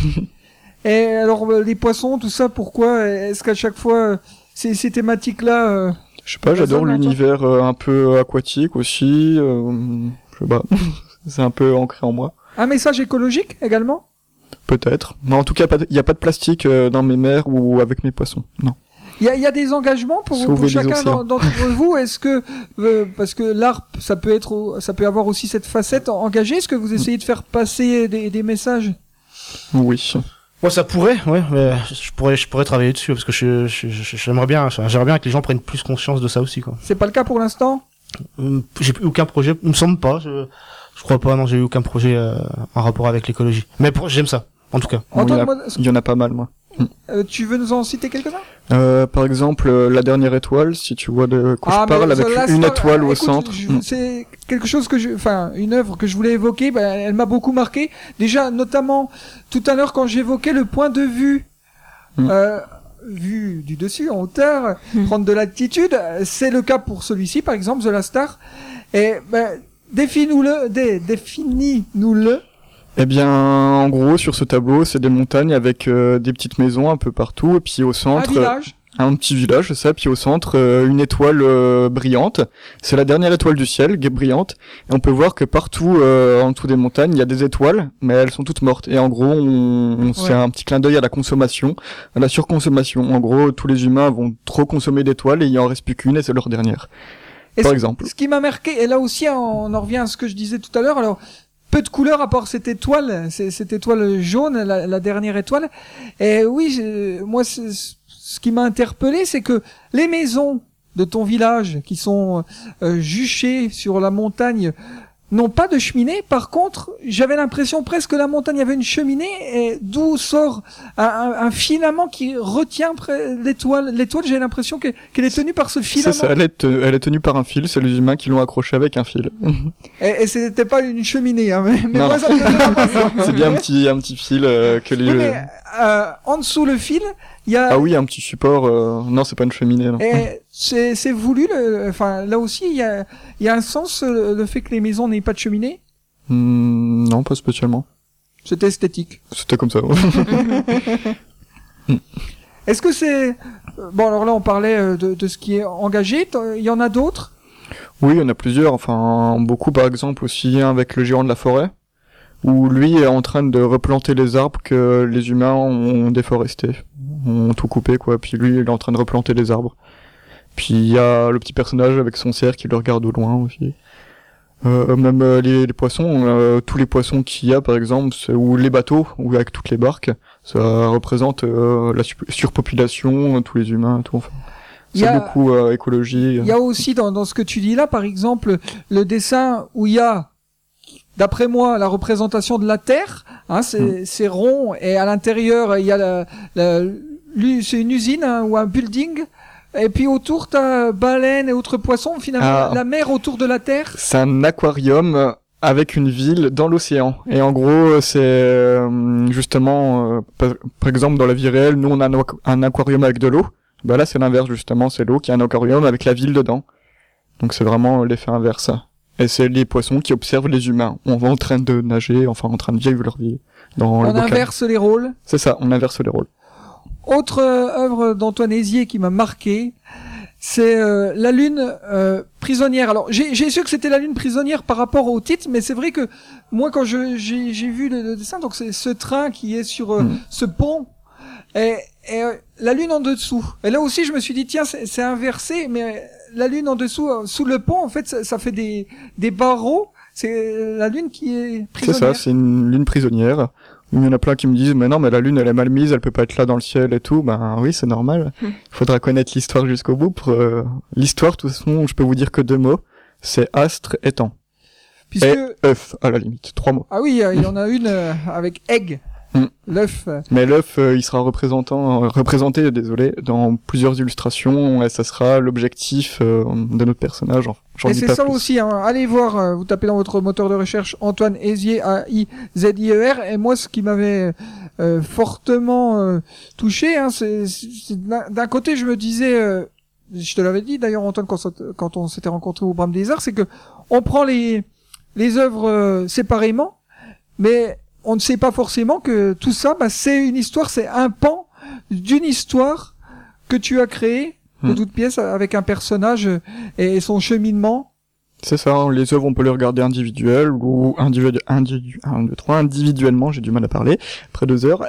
Et alors euh, les poissons, tout ça, pourquoi est-ce qu'à chaque fois euh, ces, ces thématiques-là, euh, Je sais pas, j'adore Personne, l'univers euh, un peu aquatique aussi. Euh, je sais pas, c'est un peu ancré en moi. un message écologique également? Peut-être. Mais en tout cas, il n'y a pas de plastique euh, dans mes mers ou avec mes poissons. Non. Il y a, il y a des engagements pour, Sauver pour les chacun océans. d'en- d'entre vous. Est-ce que euh, parce que l'art, ça peut être, au- ça peut avoir aussi cette facette engagée. Est-ce que vous essayez de faire passer des, des messages? Oui. Moi, ça pourrait, ouais, mais je pourrais, je pourrais travailler dessus parce que je, je, je- j'aimerais bien, enfin, j'aimerais bien que les gens prennent plus conscience de ça aussi, quoi. C'est pas le cas pour l'instant. Hum, J'ai eu aucun projet, il me semble pas, je, je crois pas, non, j'ai eu aucun projet euh, en rapport avec l'écologie. Mais pour, j'aime ça, en tout cas. Antoine, il, y en a, moi, il y en a pas mal, moi. euh, tu veux nous en citer quelques-uns? Euh, par exemple, euh, la dernière étoile, si tu vois de quoi Ah, je parle, mais avec The Last une Star, étoile au écoute, centre. je- Mm. C'est quelque chose que je, enfin, une œuvre que je voulais évoquer. Ben, elle m'a beaucoup marqué. Déjà, notamment tout à l'heure quand j'évoquais le point de vue, Mm. euh, vu du dessus en hauteur, Mm. prendre de l'altitude. C'est le cas pour celui-ci, par exemple, The Last Star. Et ben, définis-nous-le, dé, définis-nous-le. Eh bien, en gros, sur ce tableau, c'est des montagnes avec euh, des petites maisons un peu partout, et puis au Un centre, village. un petit village, c'est ça, puis au centre, euh, une étoile euh, brillante. C'est la dernière étoile du ciel, gu- brillante. Et on peut voir que partout, euh, en dessous des montagnes, il y a des étoiles, mais elles sont toutes mortes. Et en gros, on, on se Ouais. fait un petit clin d'œil à la consommation, à la surconsommation. En gros, tous les humains vont trop consommer d'étoiles et il en reste plus qu'une et c'est leur dernière. Et Par ce- exemple. Ce qui m'a marqué, et là aussi on en revient à ce que je disais tout à l'heure, alors peu de couleurs à part cette étoile, c'est- cette étoile jaune, la, la dernière étoile. Et oui, je- moi c'est- ce qui m'a interpellé, c'est que les maisons de ton village qui sont euh, juchées sur la montagne n'ont pas de cheminée. Par contre, j'avais l'impression presque que la montagne avait une cheminée, et d'où sort un, un- un filament qui retient près l'étoile. L'étoile, j'ai l'impression que- qu'elle est tenue par ce C'est filament. ça, elle est, te- elle est tenue par un fil, c'est les humains qui l'ont accrochée avec un fil. Et, et c'était pas une cheminée, hein, mais, mais Non. moi ça me faisait l'impression. C'est bien un petit, un petit fil euh, que les... Oui, mais euh, en dessous le fil, il y a. Ah oui, un petit support. euh, Non, c'est pas une cheminée. Non. Et c'est c'est voulu. Le... Enfin, là aussi, il y a, il y a un sens euh, le fait que les maisons n'aient pas de cheminée. Hmm, non, pas spécialement. C'est esthétique. C'était comme ça. Est-ce que c'est bon? Alors là, on parlait euh, de, de ce qui est engagé. T'en- Il y en a d'autres. Oui, il y en a plusieurs. Enfin, beaucoup par exemple aussi un avec le géant de la forêt, où lui est en train de replanter les arbres que les humains ont déforestés, ont tout coupé quoi. Puis lui, il est en train de replanter les arbres. Puis il y a le petit personnage avec son cerf qui le regarde au loin aussi. Euh, même euh, les, les poissons, euh, tous les poissons qu'il y a par exemple, c'est- ou les bateaux, ou avec toutes les barques, ça représente euh, la sup- surpopulation, euh, tous les humains, tout. Enfin, Il c'est y a- beaucoup euh, écologie. Il y a aussi dans, dans ce que tu dis là, par exemple, le dessin où il y a, d'après moi, la représentation de la Terre, hein, c'est, Mm. c'est rond, et à l'intérieur, il y a la, la- l'u- c'est une usine hein, ou un building, et puis autour, t'as baleines et autres poissons, finalement, Ah. la mer autour de la Terre. C'est un aquarium euh, avec une ville dans l'océan. Et en gros, euh, c'est euh, justement, euh, par, par exemple, dans la vie réelle, nous on a un, aqu- un aquarium avec de l'eau. Bah là, c'est l'inverse justement, c'est l'eau qui a un aquarium avec la ville dedans. Donc c'est vraiment l'effet inverse. Et c'est les poissons qui observent les humains. On va en train de nager, enfin en train de vivre leur vie dans le On bocal. inverse les rôles. C'est ça, on inverse les rôles. Autre euh, œuvre d'Antoine Hézier qui m'a marqué, c'est euh, La Lune euh, prisonnière. Alors j'ai, j'ai su que c'était La Lune prisonnière par rapport au titre, mais c'est vrai que moi quand je, j'ai, j'ai vu le, le dessin, donc c'est ce train qui est sur euh, Mm. ce pont et, et euh, la Lune en dessous. Et là aussi je me suis dit tiens c'est, c'est inversé, mais la Lune en dessous, euh, sous le pont en fait ça, ça fait des, des barreaux. C'est la Lune qui est C'est prisonnière. ça, c'est une lune prisonnière. Il y en a plein qui me disent, mais non, mais la lune, elle est mal mise, elle peut pas être là dans le ciel et tout. Ben oui, c'est normal. Il faudra connaître l'histoire jusqu'au bout. Pour euh, l'histoire, de toute façon, je peux vous dire que deux mots. C'est astre et temps. Puisque Et œuf, à la limite. Trois mots. ah oui, euh, il y en a une euh, avec egg, Mm. l'œuf. euh, Mais l'œuf, euh, il sera représentant, euh, représenté, désolé, dans plusieurs illustrations, et ça sera l'objectif euh, de notre personnage. Enfin, j'en Et dis c'est pas ça plus. aussi, hein. Allez voir, euh, vous tapez dans votre moteur de recherche Antoine Hézier, A I Z I E R, et moi ce qui m'avait euh, fortement euh, touché, hein, c'est, c'est d'un d'un côté je me disais, euh, je te l'avais dit d'ailleurs Antoine quand, ça- quand on s'était rencontré au Bram des Arts, c'est que on prend les, les œuvres euh, séparément, mais on ne sait pas forcément que tout ça, bah, c'est une histoire, c'est un pan d'une histoire que tu as créée de Hmm. toutes pièces avec un personnage euh, et son cheminement. C'est ça, hein, les œuvres on peut les regarder individuelles ou individu, individu, un, deux, trois, individuellement, j'ai du mal à parler, après deux heures.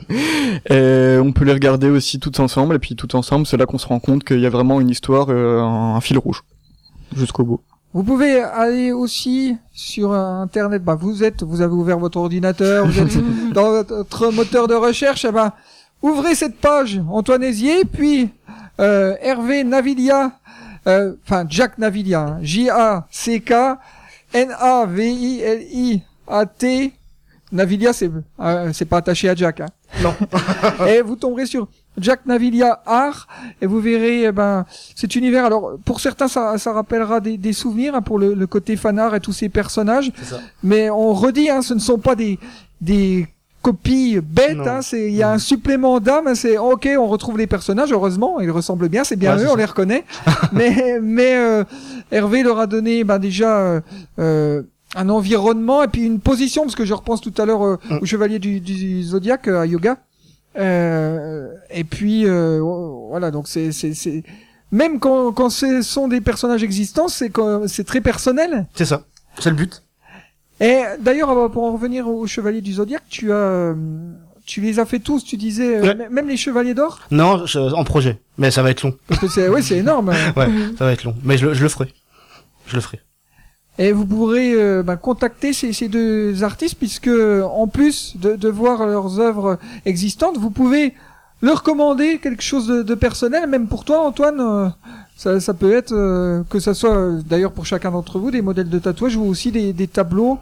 Et on peut les regarder aussi toutes ensemble, et puis toutes ensemble, c'est là qu'on se rend compte qu'il y a vraiment une histoire, euh, un, un fil rouge, jusqu'au bout. Vous pouvez aller aussi sur euh, internet, bah vous êtes, vous avez ouvert votre ordinateur, vous êtes dans votre moteur de recherche, eh ben, ouvrez cette page Antoine Hézier, puis euh, Hervé Navilia, euh, enfin Jack Navilia, hein, J A C K N A V I L I A T. Navilia, c'est euh, c'est pas attaché à Jack, hein. Non. Et vous tomberez sur Jack Navilia Art et vous verrez eh ben cet univers. Alors pour certains ça, ça rappellera des, des souvenirs hein, pour le, le côté fanart et tous ces personnages. C'est ça. Mais on redit, hein, ce ne sont pas des des copies bêtes. Non. Hein, c'est il y a Non. un supplément d'âme. hein, C'est ok, on retrouve les personnages. Heureusement, ils ressemblent bien. C'est bien Ouais, eux, c'est on ça. les reconnaît. mais mais euh, Hervé leur a donné ben déjà. Euh, euh, un environnement et puis une position parce que je repense tout à l'heure euh, Mm. au chevalier du, du Zodiac euh, à yoga euh, et puis euh, voilà donc c'est c'est c'est même quand quand ce sont des personnages existants c'est quand- c'est très personnel. C'est ça. C'est le but. Et d'ailleurs euh, pour en revenir au chevalier du Zodiac tu as euh, tu les as fait tous tu disais euh, Ouais. m- même les chevaliers d'or Non, je- en projet. Mais ça va être long. parce que c'est ouais c'est énorme. Ouais, ça va être long. Mais je, le- je le ferai. Je le ferai. Et vous pourrez euh, ben, contacter ces, ces deux artistes puisque en plus de, de voir leurs œuvres existantes, vous pouvez leur commander quelque chose de, de personnel, même pour toi Antoine. euh, ça, ça peut être euh, que ça soit euh, d'ailleurs pour chacun d'entre vous des modèles de tatouage ou aussi des, des tableaux.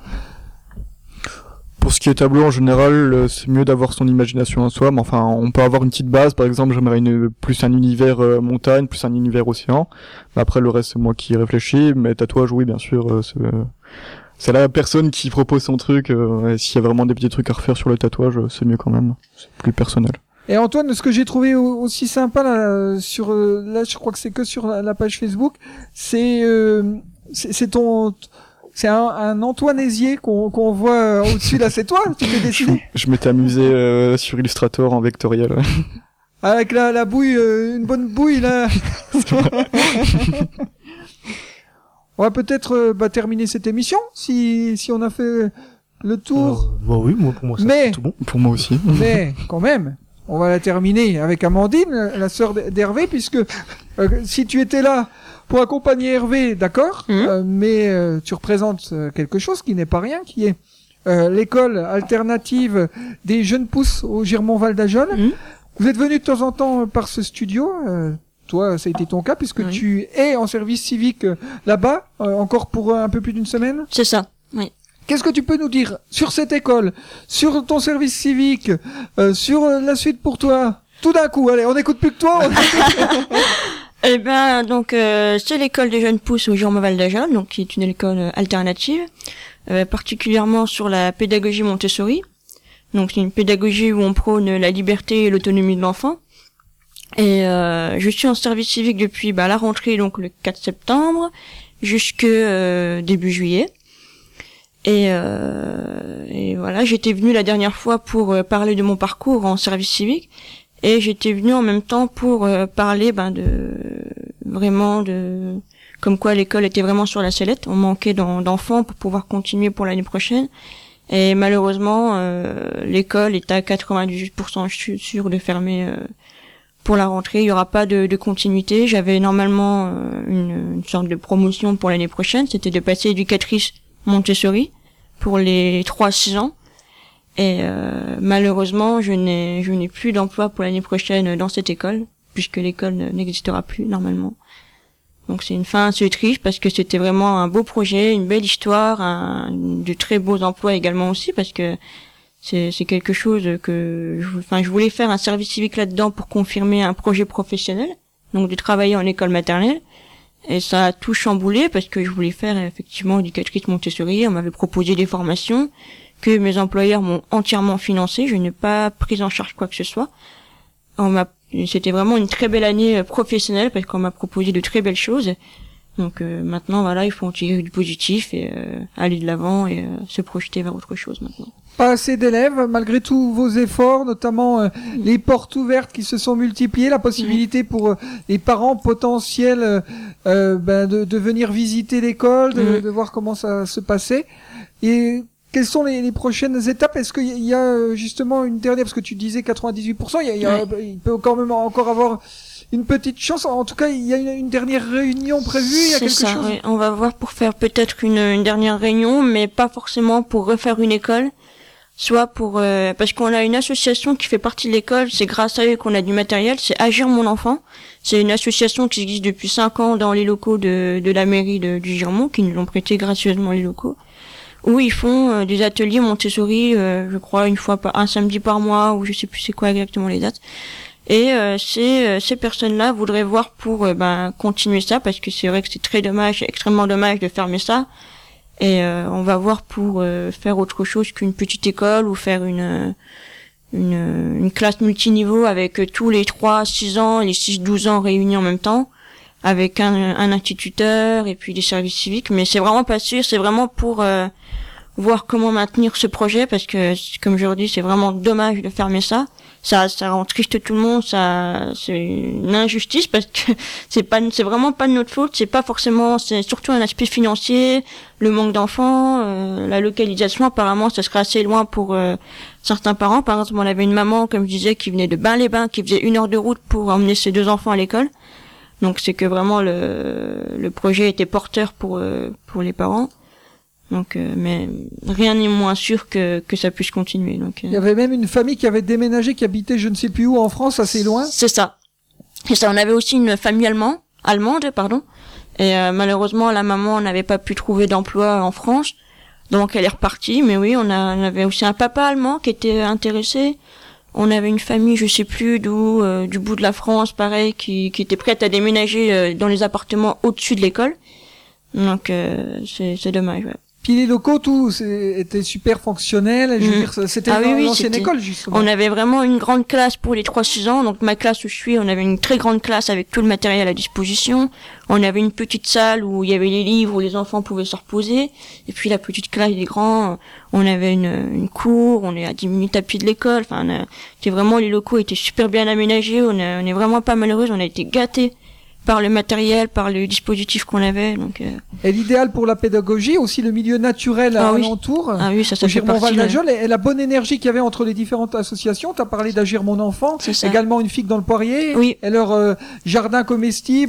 Pour ce qui est tableau, en général, euh, c'est mieux d'avoir son imagination en soi, mais enfin, on peut avoir une petite base, par exemple, j'aimerais une, plus un univers euh, montagne, plus un univers océan. Mais après, le reste, c'est moi qui réfléchis, mais tatouage, oui, bien sûr, euh, c'est, euh, c'est la personne qui propose son truc, euh, et s'il y a vraiment des petits trucs à refaire sur le tatouage, euh, c'est mieux quand même, c'est plus personnel. Et Antoine, ce que j'ai trouvé au- aussi sympa là, sur euh, là, je crois que c'est que sur la, la page Facebook, c'est euh, c'est c'est ton c'est un, un Antoine Hézier qu'on qu'on voit euh, au-dessus là, c'est toi, tu t'es dessiné Je m'étais amusé euh, sur Illustrator en vectoriel. avec la la bouille, euh, une bonne bouille là. On va peut-être euh, bah, terminer cette émission si si on a fait le tour. Euh, bah oui, moi, pour moi, ça, Mais- c'est tout bon. Pour moi aussi. Mais quand même, on va la terminer avec Amandine, la sœur d'Hervé, puisque euh, si tu étais là pour accompagner Hervé, d'accord, Mmh. euh, mais euh, tu représentes euh, quelque chose qui n'est pas rien, qui est euh, l'école alternative des jeunes pousses au Girmont-Val d'Ajol. Mmh. Vous êtes venu de temps en temps par ce studio. Euh, toi, ça a été ton cas puisque Oui. tu es en service civique euh, là-bas, euh, encore pour euh, un peu plus d'une semaine. C'est ça, oui. Qu'est-ce que tu peux nous dire sur cette école, sur ton service civique, euh, sur euh, la suite pour toi? Tout d'un coup, allez, on n'écoute plus que toi. on- Eh ben, donc, euh, c'est l'école des jeunes pousses au Girmont-Val d'Ajol, donc qui est une école euh, alternative, euh, particulièrement sur la pédagogie Montessori. Donc, c'est une pédagogie où on prône la liberté et l'autonomie de l'enfant. Et euh, je suis en service civique depuis bah, la rentrée, donc le quatre septembre, jusque euh, début juillet. Et, euh, et voilà, j'étais venue la dernière fois pour euh, parler de mon parcours en service civique. Et j'étais venue en même temps pour euh, parler ben de vraiment de comme quoi l'école était vraiment sur la sellette. On manquait d'en- d'enfants pour pouvoir continuer pour l'année prochaine. Et malheureusement, euh, l'école est à quatre-vingt-dix-huit pour cent su- sûre de fermer euh, pour la rentrée. Il y aura pas de, de continuité. J'avais normalement euh, une, une sorte de promotion pour l'année prochaine. C'était de passer éducatrice Montessori pour les trois à six ans. Et euh, malheureusement, je n'ai je n'ai plus d'emploi pour l'année prochaine dans cette école, puisque l'école ne- n'existera plus normalement. Donc c'est une fin assez triste parce que c'était vraiment un beau projet, une belle histoire, un, de très beaux emplois également aussi, parce que c'est c'est quelque chose que je, enfin je voulais faire un service civique là-dedans pour confirmer un projet professionnel, donc de travailler en école maternelle. Et ça a tout chamboulé parce que je voulais faire effectivement éducatrice Montessori. On m'avait proposé des formations que mes employeurs m'ont entièrement financé. Je n'ai pas pris en charge quoi que ce soit. On m'a, c'était vraiment une très belle année euh, professionnelle parce qu'on m'a proposé de très belles choses. Donc euh, maintenant, voilà, il faut en tirer du positif et euh, aller de l'avant et euh, se projeter vers autre chose maintenant. Pas assez d'élèves, malgré tous vos efforts, notamment euh, les portes ouvertes qui se sont multipliées, la possibilité pour euh, les parents potentiels euh, euh, ben, de, de venir visiter l'école, de, Mhm. de voir comment ça se passait. Et quelles sont les, les prochaines étapes? Est-ce qu'il y a- il y a euh, justement une dernière, parce que tu disais quatre-vingt-dix-huit pour cent, il, y a, il, y a- il peut quand même encore avoir une petite chance. En tout cas, il y a une, une dernière réunion prévue, il y a C'est quelque ça, chose. oui. On va voir pour faire peut-être une, une dernière réunion, mais pas forcément pour refaire une école, soit pour euh, parce qu'on a une association qui fait partie de l'école. C'est grâce à eux qu'on a du matériel. C'est Agir mon enfant. C'est une association qui existe depuis cinq ans dans les locaux de, de la mairie de, du Girmont, qui nous ont prêté gracieusement les locaux, où ils font euh, des ateliers Montessori, euh, je crois une fois par un samedi par mois, ou je sais plus c'est quoi exactement les dates. Et euh, ces euh, ces personnes-là voudraient voir pour euh, ben continuer ça, parce que c'est vrai que c'est très dommage, extrêmement dommage de fermer ça. Et euh, on va voir pour euh, faire autre chose qu'une petite école, ou faire une une, une classe multiniveau avec euh, tous les trois six ans et les six douze ans réunis en même temps, avec un, un instituteur et puis des services civiques. Mais c'est vraiment pas sûr, c'est vraiment pour euh, voir comment maintenir ce projet, parce que comme je le dis, c'est vraiment dommage de fermer ça. Ça, ça rend triste tout le monde, ça, c'est une injustice parce que c'est pas, c'est vraiment pas de notre faute, c'est pas forcément, c'est surtout un aspect financier, le manque d'enfants, euh, la localisation, apparemment, ça serait assez loin pour euh, certains parents. Par exemple, on avait une maman, comme je disais, qui venait de Bain-les-Bains, qui faisait une heure de route pour emmener ses deux enfants à l'école. Donc c'est que vraiment le, le projet était porteur pour, euh, pour les parents. Donc, euh, mais rien n'est moins sûr que, que ça puisse continuer. Donc, euh, Il y avait même une famille qui avait déménagé, qui habitait je ne sais plus où en France, assez loin. c'est ça. Et ça, on avait aussi une famille allemande, allemande, pardon. Et euh, malheureusement, la maman n'avait pas pu trouver d'emploi en France, donc elle est repartie. Mais oui, on, a, on avait aussi un papa allemand qui était intéressé. On avait une famille, je sais plus d'où, euh, du bout de la France, pareil, qui, qui était prête à déménager euh, dans les appartements au-dessus de l'école. Donc, euh, c'est, c'est dommage. Ouais. Puis les locaux, tout c'est- était super fonctionnel. Je veux Mhm. dire, c'était Ah oui, oui, l'ancienne c'était- école, justement. On avait vraiment une grande classe pour les trois six ans. Donc ma classe où je suis, on avait une très grande classe avec tout le matériel à disposition. On avait une petite salle où il y avait les livres, où les enfants pouvaient se reposer. Et puis la petite classe des grands, on avait une, une cour, on est à dix minutes à pied de l'école. Enfin, on a- c'était vraiment, les locaux étaient super bien aménagés. On, a- on est vraiment pas malheureux, on a été gâtés par le matériel, par le dispositif qu'on avait. Donc, euh, Et l'idéal pour la pédagogie, aussi le milieu naturel Ah oui. alentour. ah oui, ça, ça Au fait Girmont partie. Val là. d'Ajol, et, et la bonne énergie qu'il y avait entre les différentes associations. Tu as parlé d'Agir mon enfant, C'est ça. également une figue dans le poirier, Oui. et leur euh, jardin comestible,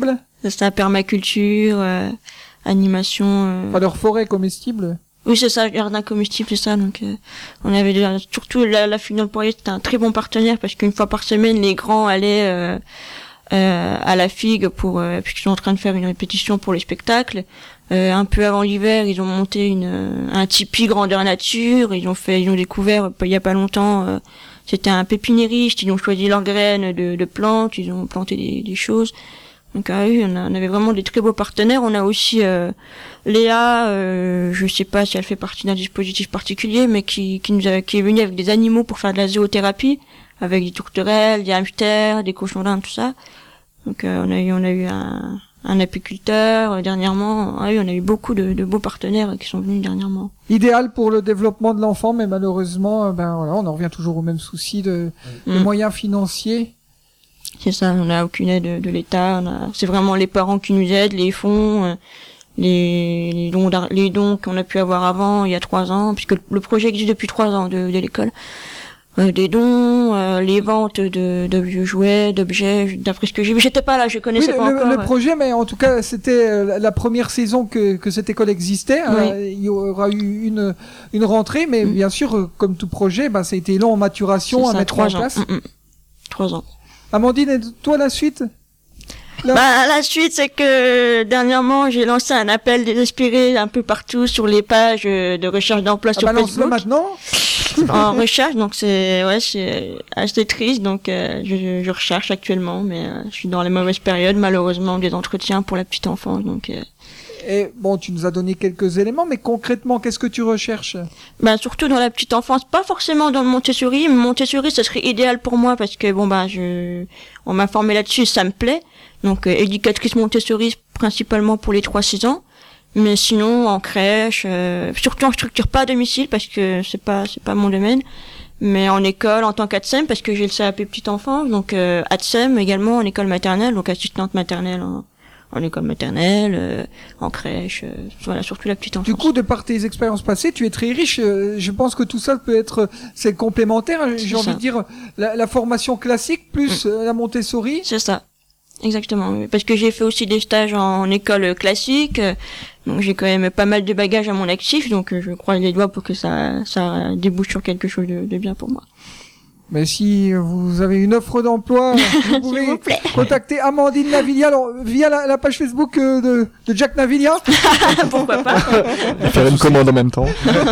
C'est ça, permaculture, euh, animation. Euh... Pas leur forêt comestible. Oui, c'est ça, jardin comestible, c'est ça. Donc, euh, on avait déjà, surtout la, la fille dans le poirier, c'était un très bon partenaire parce qu'une fois par semaine, les grands allaient euh, euh, à la figue pour, euh, puisqu'ils sont en train de faire une répétition pour les spectacles. Euh, un peu avant l'hiver, ils ont monté une, un tipi grandeur nature. Ils ont fait, ils ont découvert il y a pas longtemps. Euh, c'était un pépiniériste. Ils ont choisi leurs graines de, de plantes. Ils ont planté des, des choses. Donc ah oui, on, a, on avait vraiment des très beaux partenaires. On a aussi euh, Léa, euh, je sais pas si elle fait partie d'un dispositif particulier, mais qui, qui nous a, qui est venue avec des animaux pour faire de la zoothérapie, avec des tourterelles, des hamsters, des cochons d'Inde, tout ça. Donc euh, on a eu, on a eu un, un apiculteur euh, dernièrement. Ah oui, on a eu beaucoup de, de beaux partenaires qui sont venus dernièrement. Idéal pour le développement de l'enfant, mais malheureusement, euh, ben voilà, on en revient toujours au même souci de, de Mm. moyens financiers. C'est ça, on n'a aucune aide de, de l'État. On a, c'est vraiment les parents qui nous aident, les fonds, euh, les, les dons, d'ar- les dons qu'on a pu avoir avant, il y a trois ans, puisque le projet existe depuis trois ans de, de l'école. Euh, des dons, euh, les ventes de, de vieux jouets, d'objets, d'après ce que j'ai vu. J'étais pas là, je Oui, connaissais le, pas le- encore. le euh. projet, mais en tout cas, c'était euh, la- la première saison que, que cette école existait. Oui. Euh, il y aura eu une, une rentrée, mais Mm. bien sûr, euh, comme tout projet, ben, ça a été long en maturation C'est à ça, mettre en trois ans. place. Mm, mm. Trois ans. Amandine, et toi, la suite? Là- Bah, la suite, c'est que dernièrement, j'ai lancé un appel désespéré un peu partout sur les pages euh, de recherche d'emploi Ah, sur balance-le Facebook. maintenant. En recherche, donc c'est ouais, c'est assez triste. Donc euh, je, je recherche actuellement, mais euh, je suis dans les mauvaises périodes, malheureusement, des entretiens pour la petite enfance. Donc, euh, Et bon, tu nous as donné quelques éléments, mais concrètement, qu'est-ce que tu recherches? bah surtout dans la petite enfance, pas forcément dans le Montessori. Mais Montessori, ça serait idéal pour moi parce que bon bah je, on m'a formé là-dessus, ça me plaît. Donc euh, éducatrice Montessori principalement pour les trois six ans. Mais sinon en crèche, euh, surtout en structure pas à domicile parce que c'est pas c'est pas mon domaine. Mais en école en tant qu'A T S E M parce que j'ai le C A P petite enfance, donc euh, A T S E M également en école maternelle, donc assistante maternelle en, en école maternelle, euh, en crèche, euh, voilà surtout la petite enfance. Du coup, de par tes expériences passées, tu es très riche. euh, Je pense que tout ça peut être, c'est complémentaire. J'ai C'est envie ça. de dire la, la formation classique plus euh, la Montessori. C'est ça. Exactement, oui. Parce que j'ai fait aussi des stages en école classique, euh, donc j'ai quand même pas mal de bagages à mon actif, donc euh, je croise les doigts pour que ça, ça débouche sur quelque chose de, de bien pour moi. Mais si vous avez une offre d'emploi, vous pouvez vous plaît. contacter Amandine Navilia alors, via la, la page Facebook euh, de, de Jack Navilia. Pourquoi pas. Faire une commande en même temps.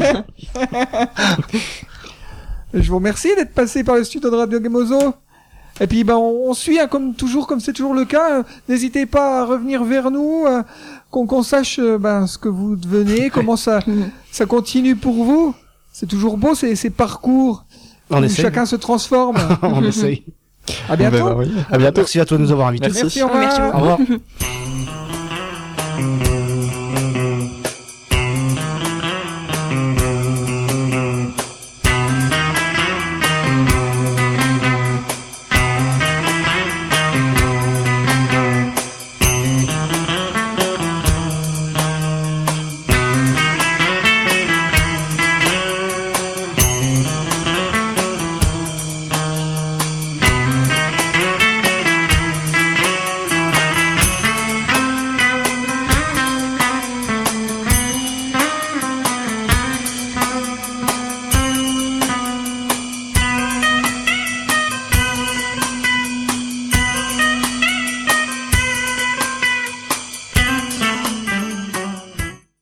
Je vous remercie d'être passé par le studio de Radio Gemozo. Et puis ben on, on suit hein, comme toujours, comme c'est toujours le cas. Euh, N'hésitez pas à revenir vers nous, euh, qu'on qu'on sache euh, ben ce que vous devenez, comment ça ça continue pour vous. C'est toujours beau ces, ces parcours On où essaie. chacun se transforme. On essaye. À bientôt. On verra, oui. À bientôt. Merci à toi de nous avoir invités. Merci, au revoir. Merci beaucoup. Au revoir.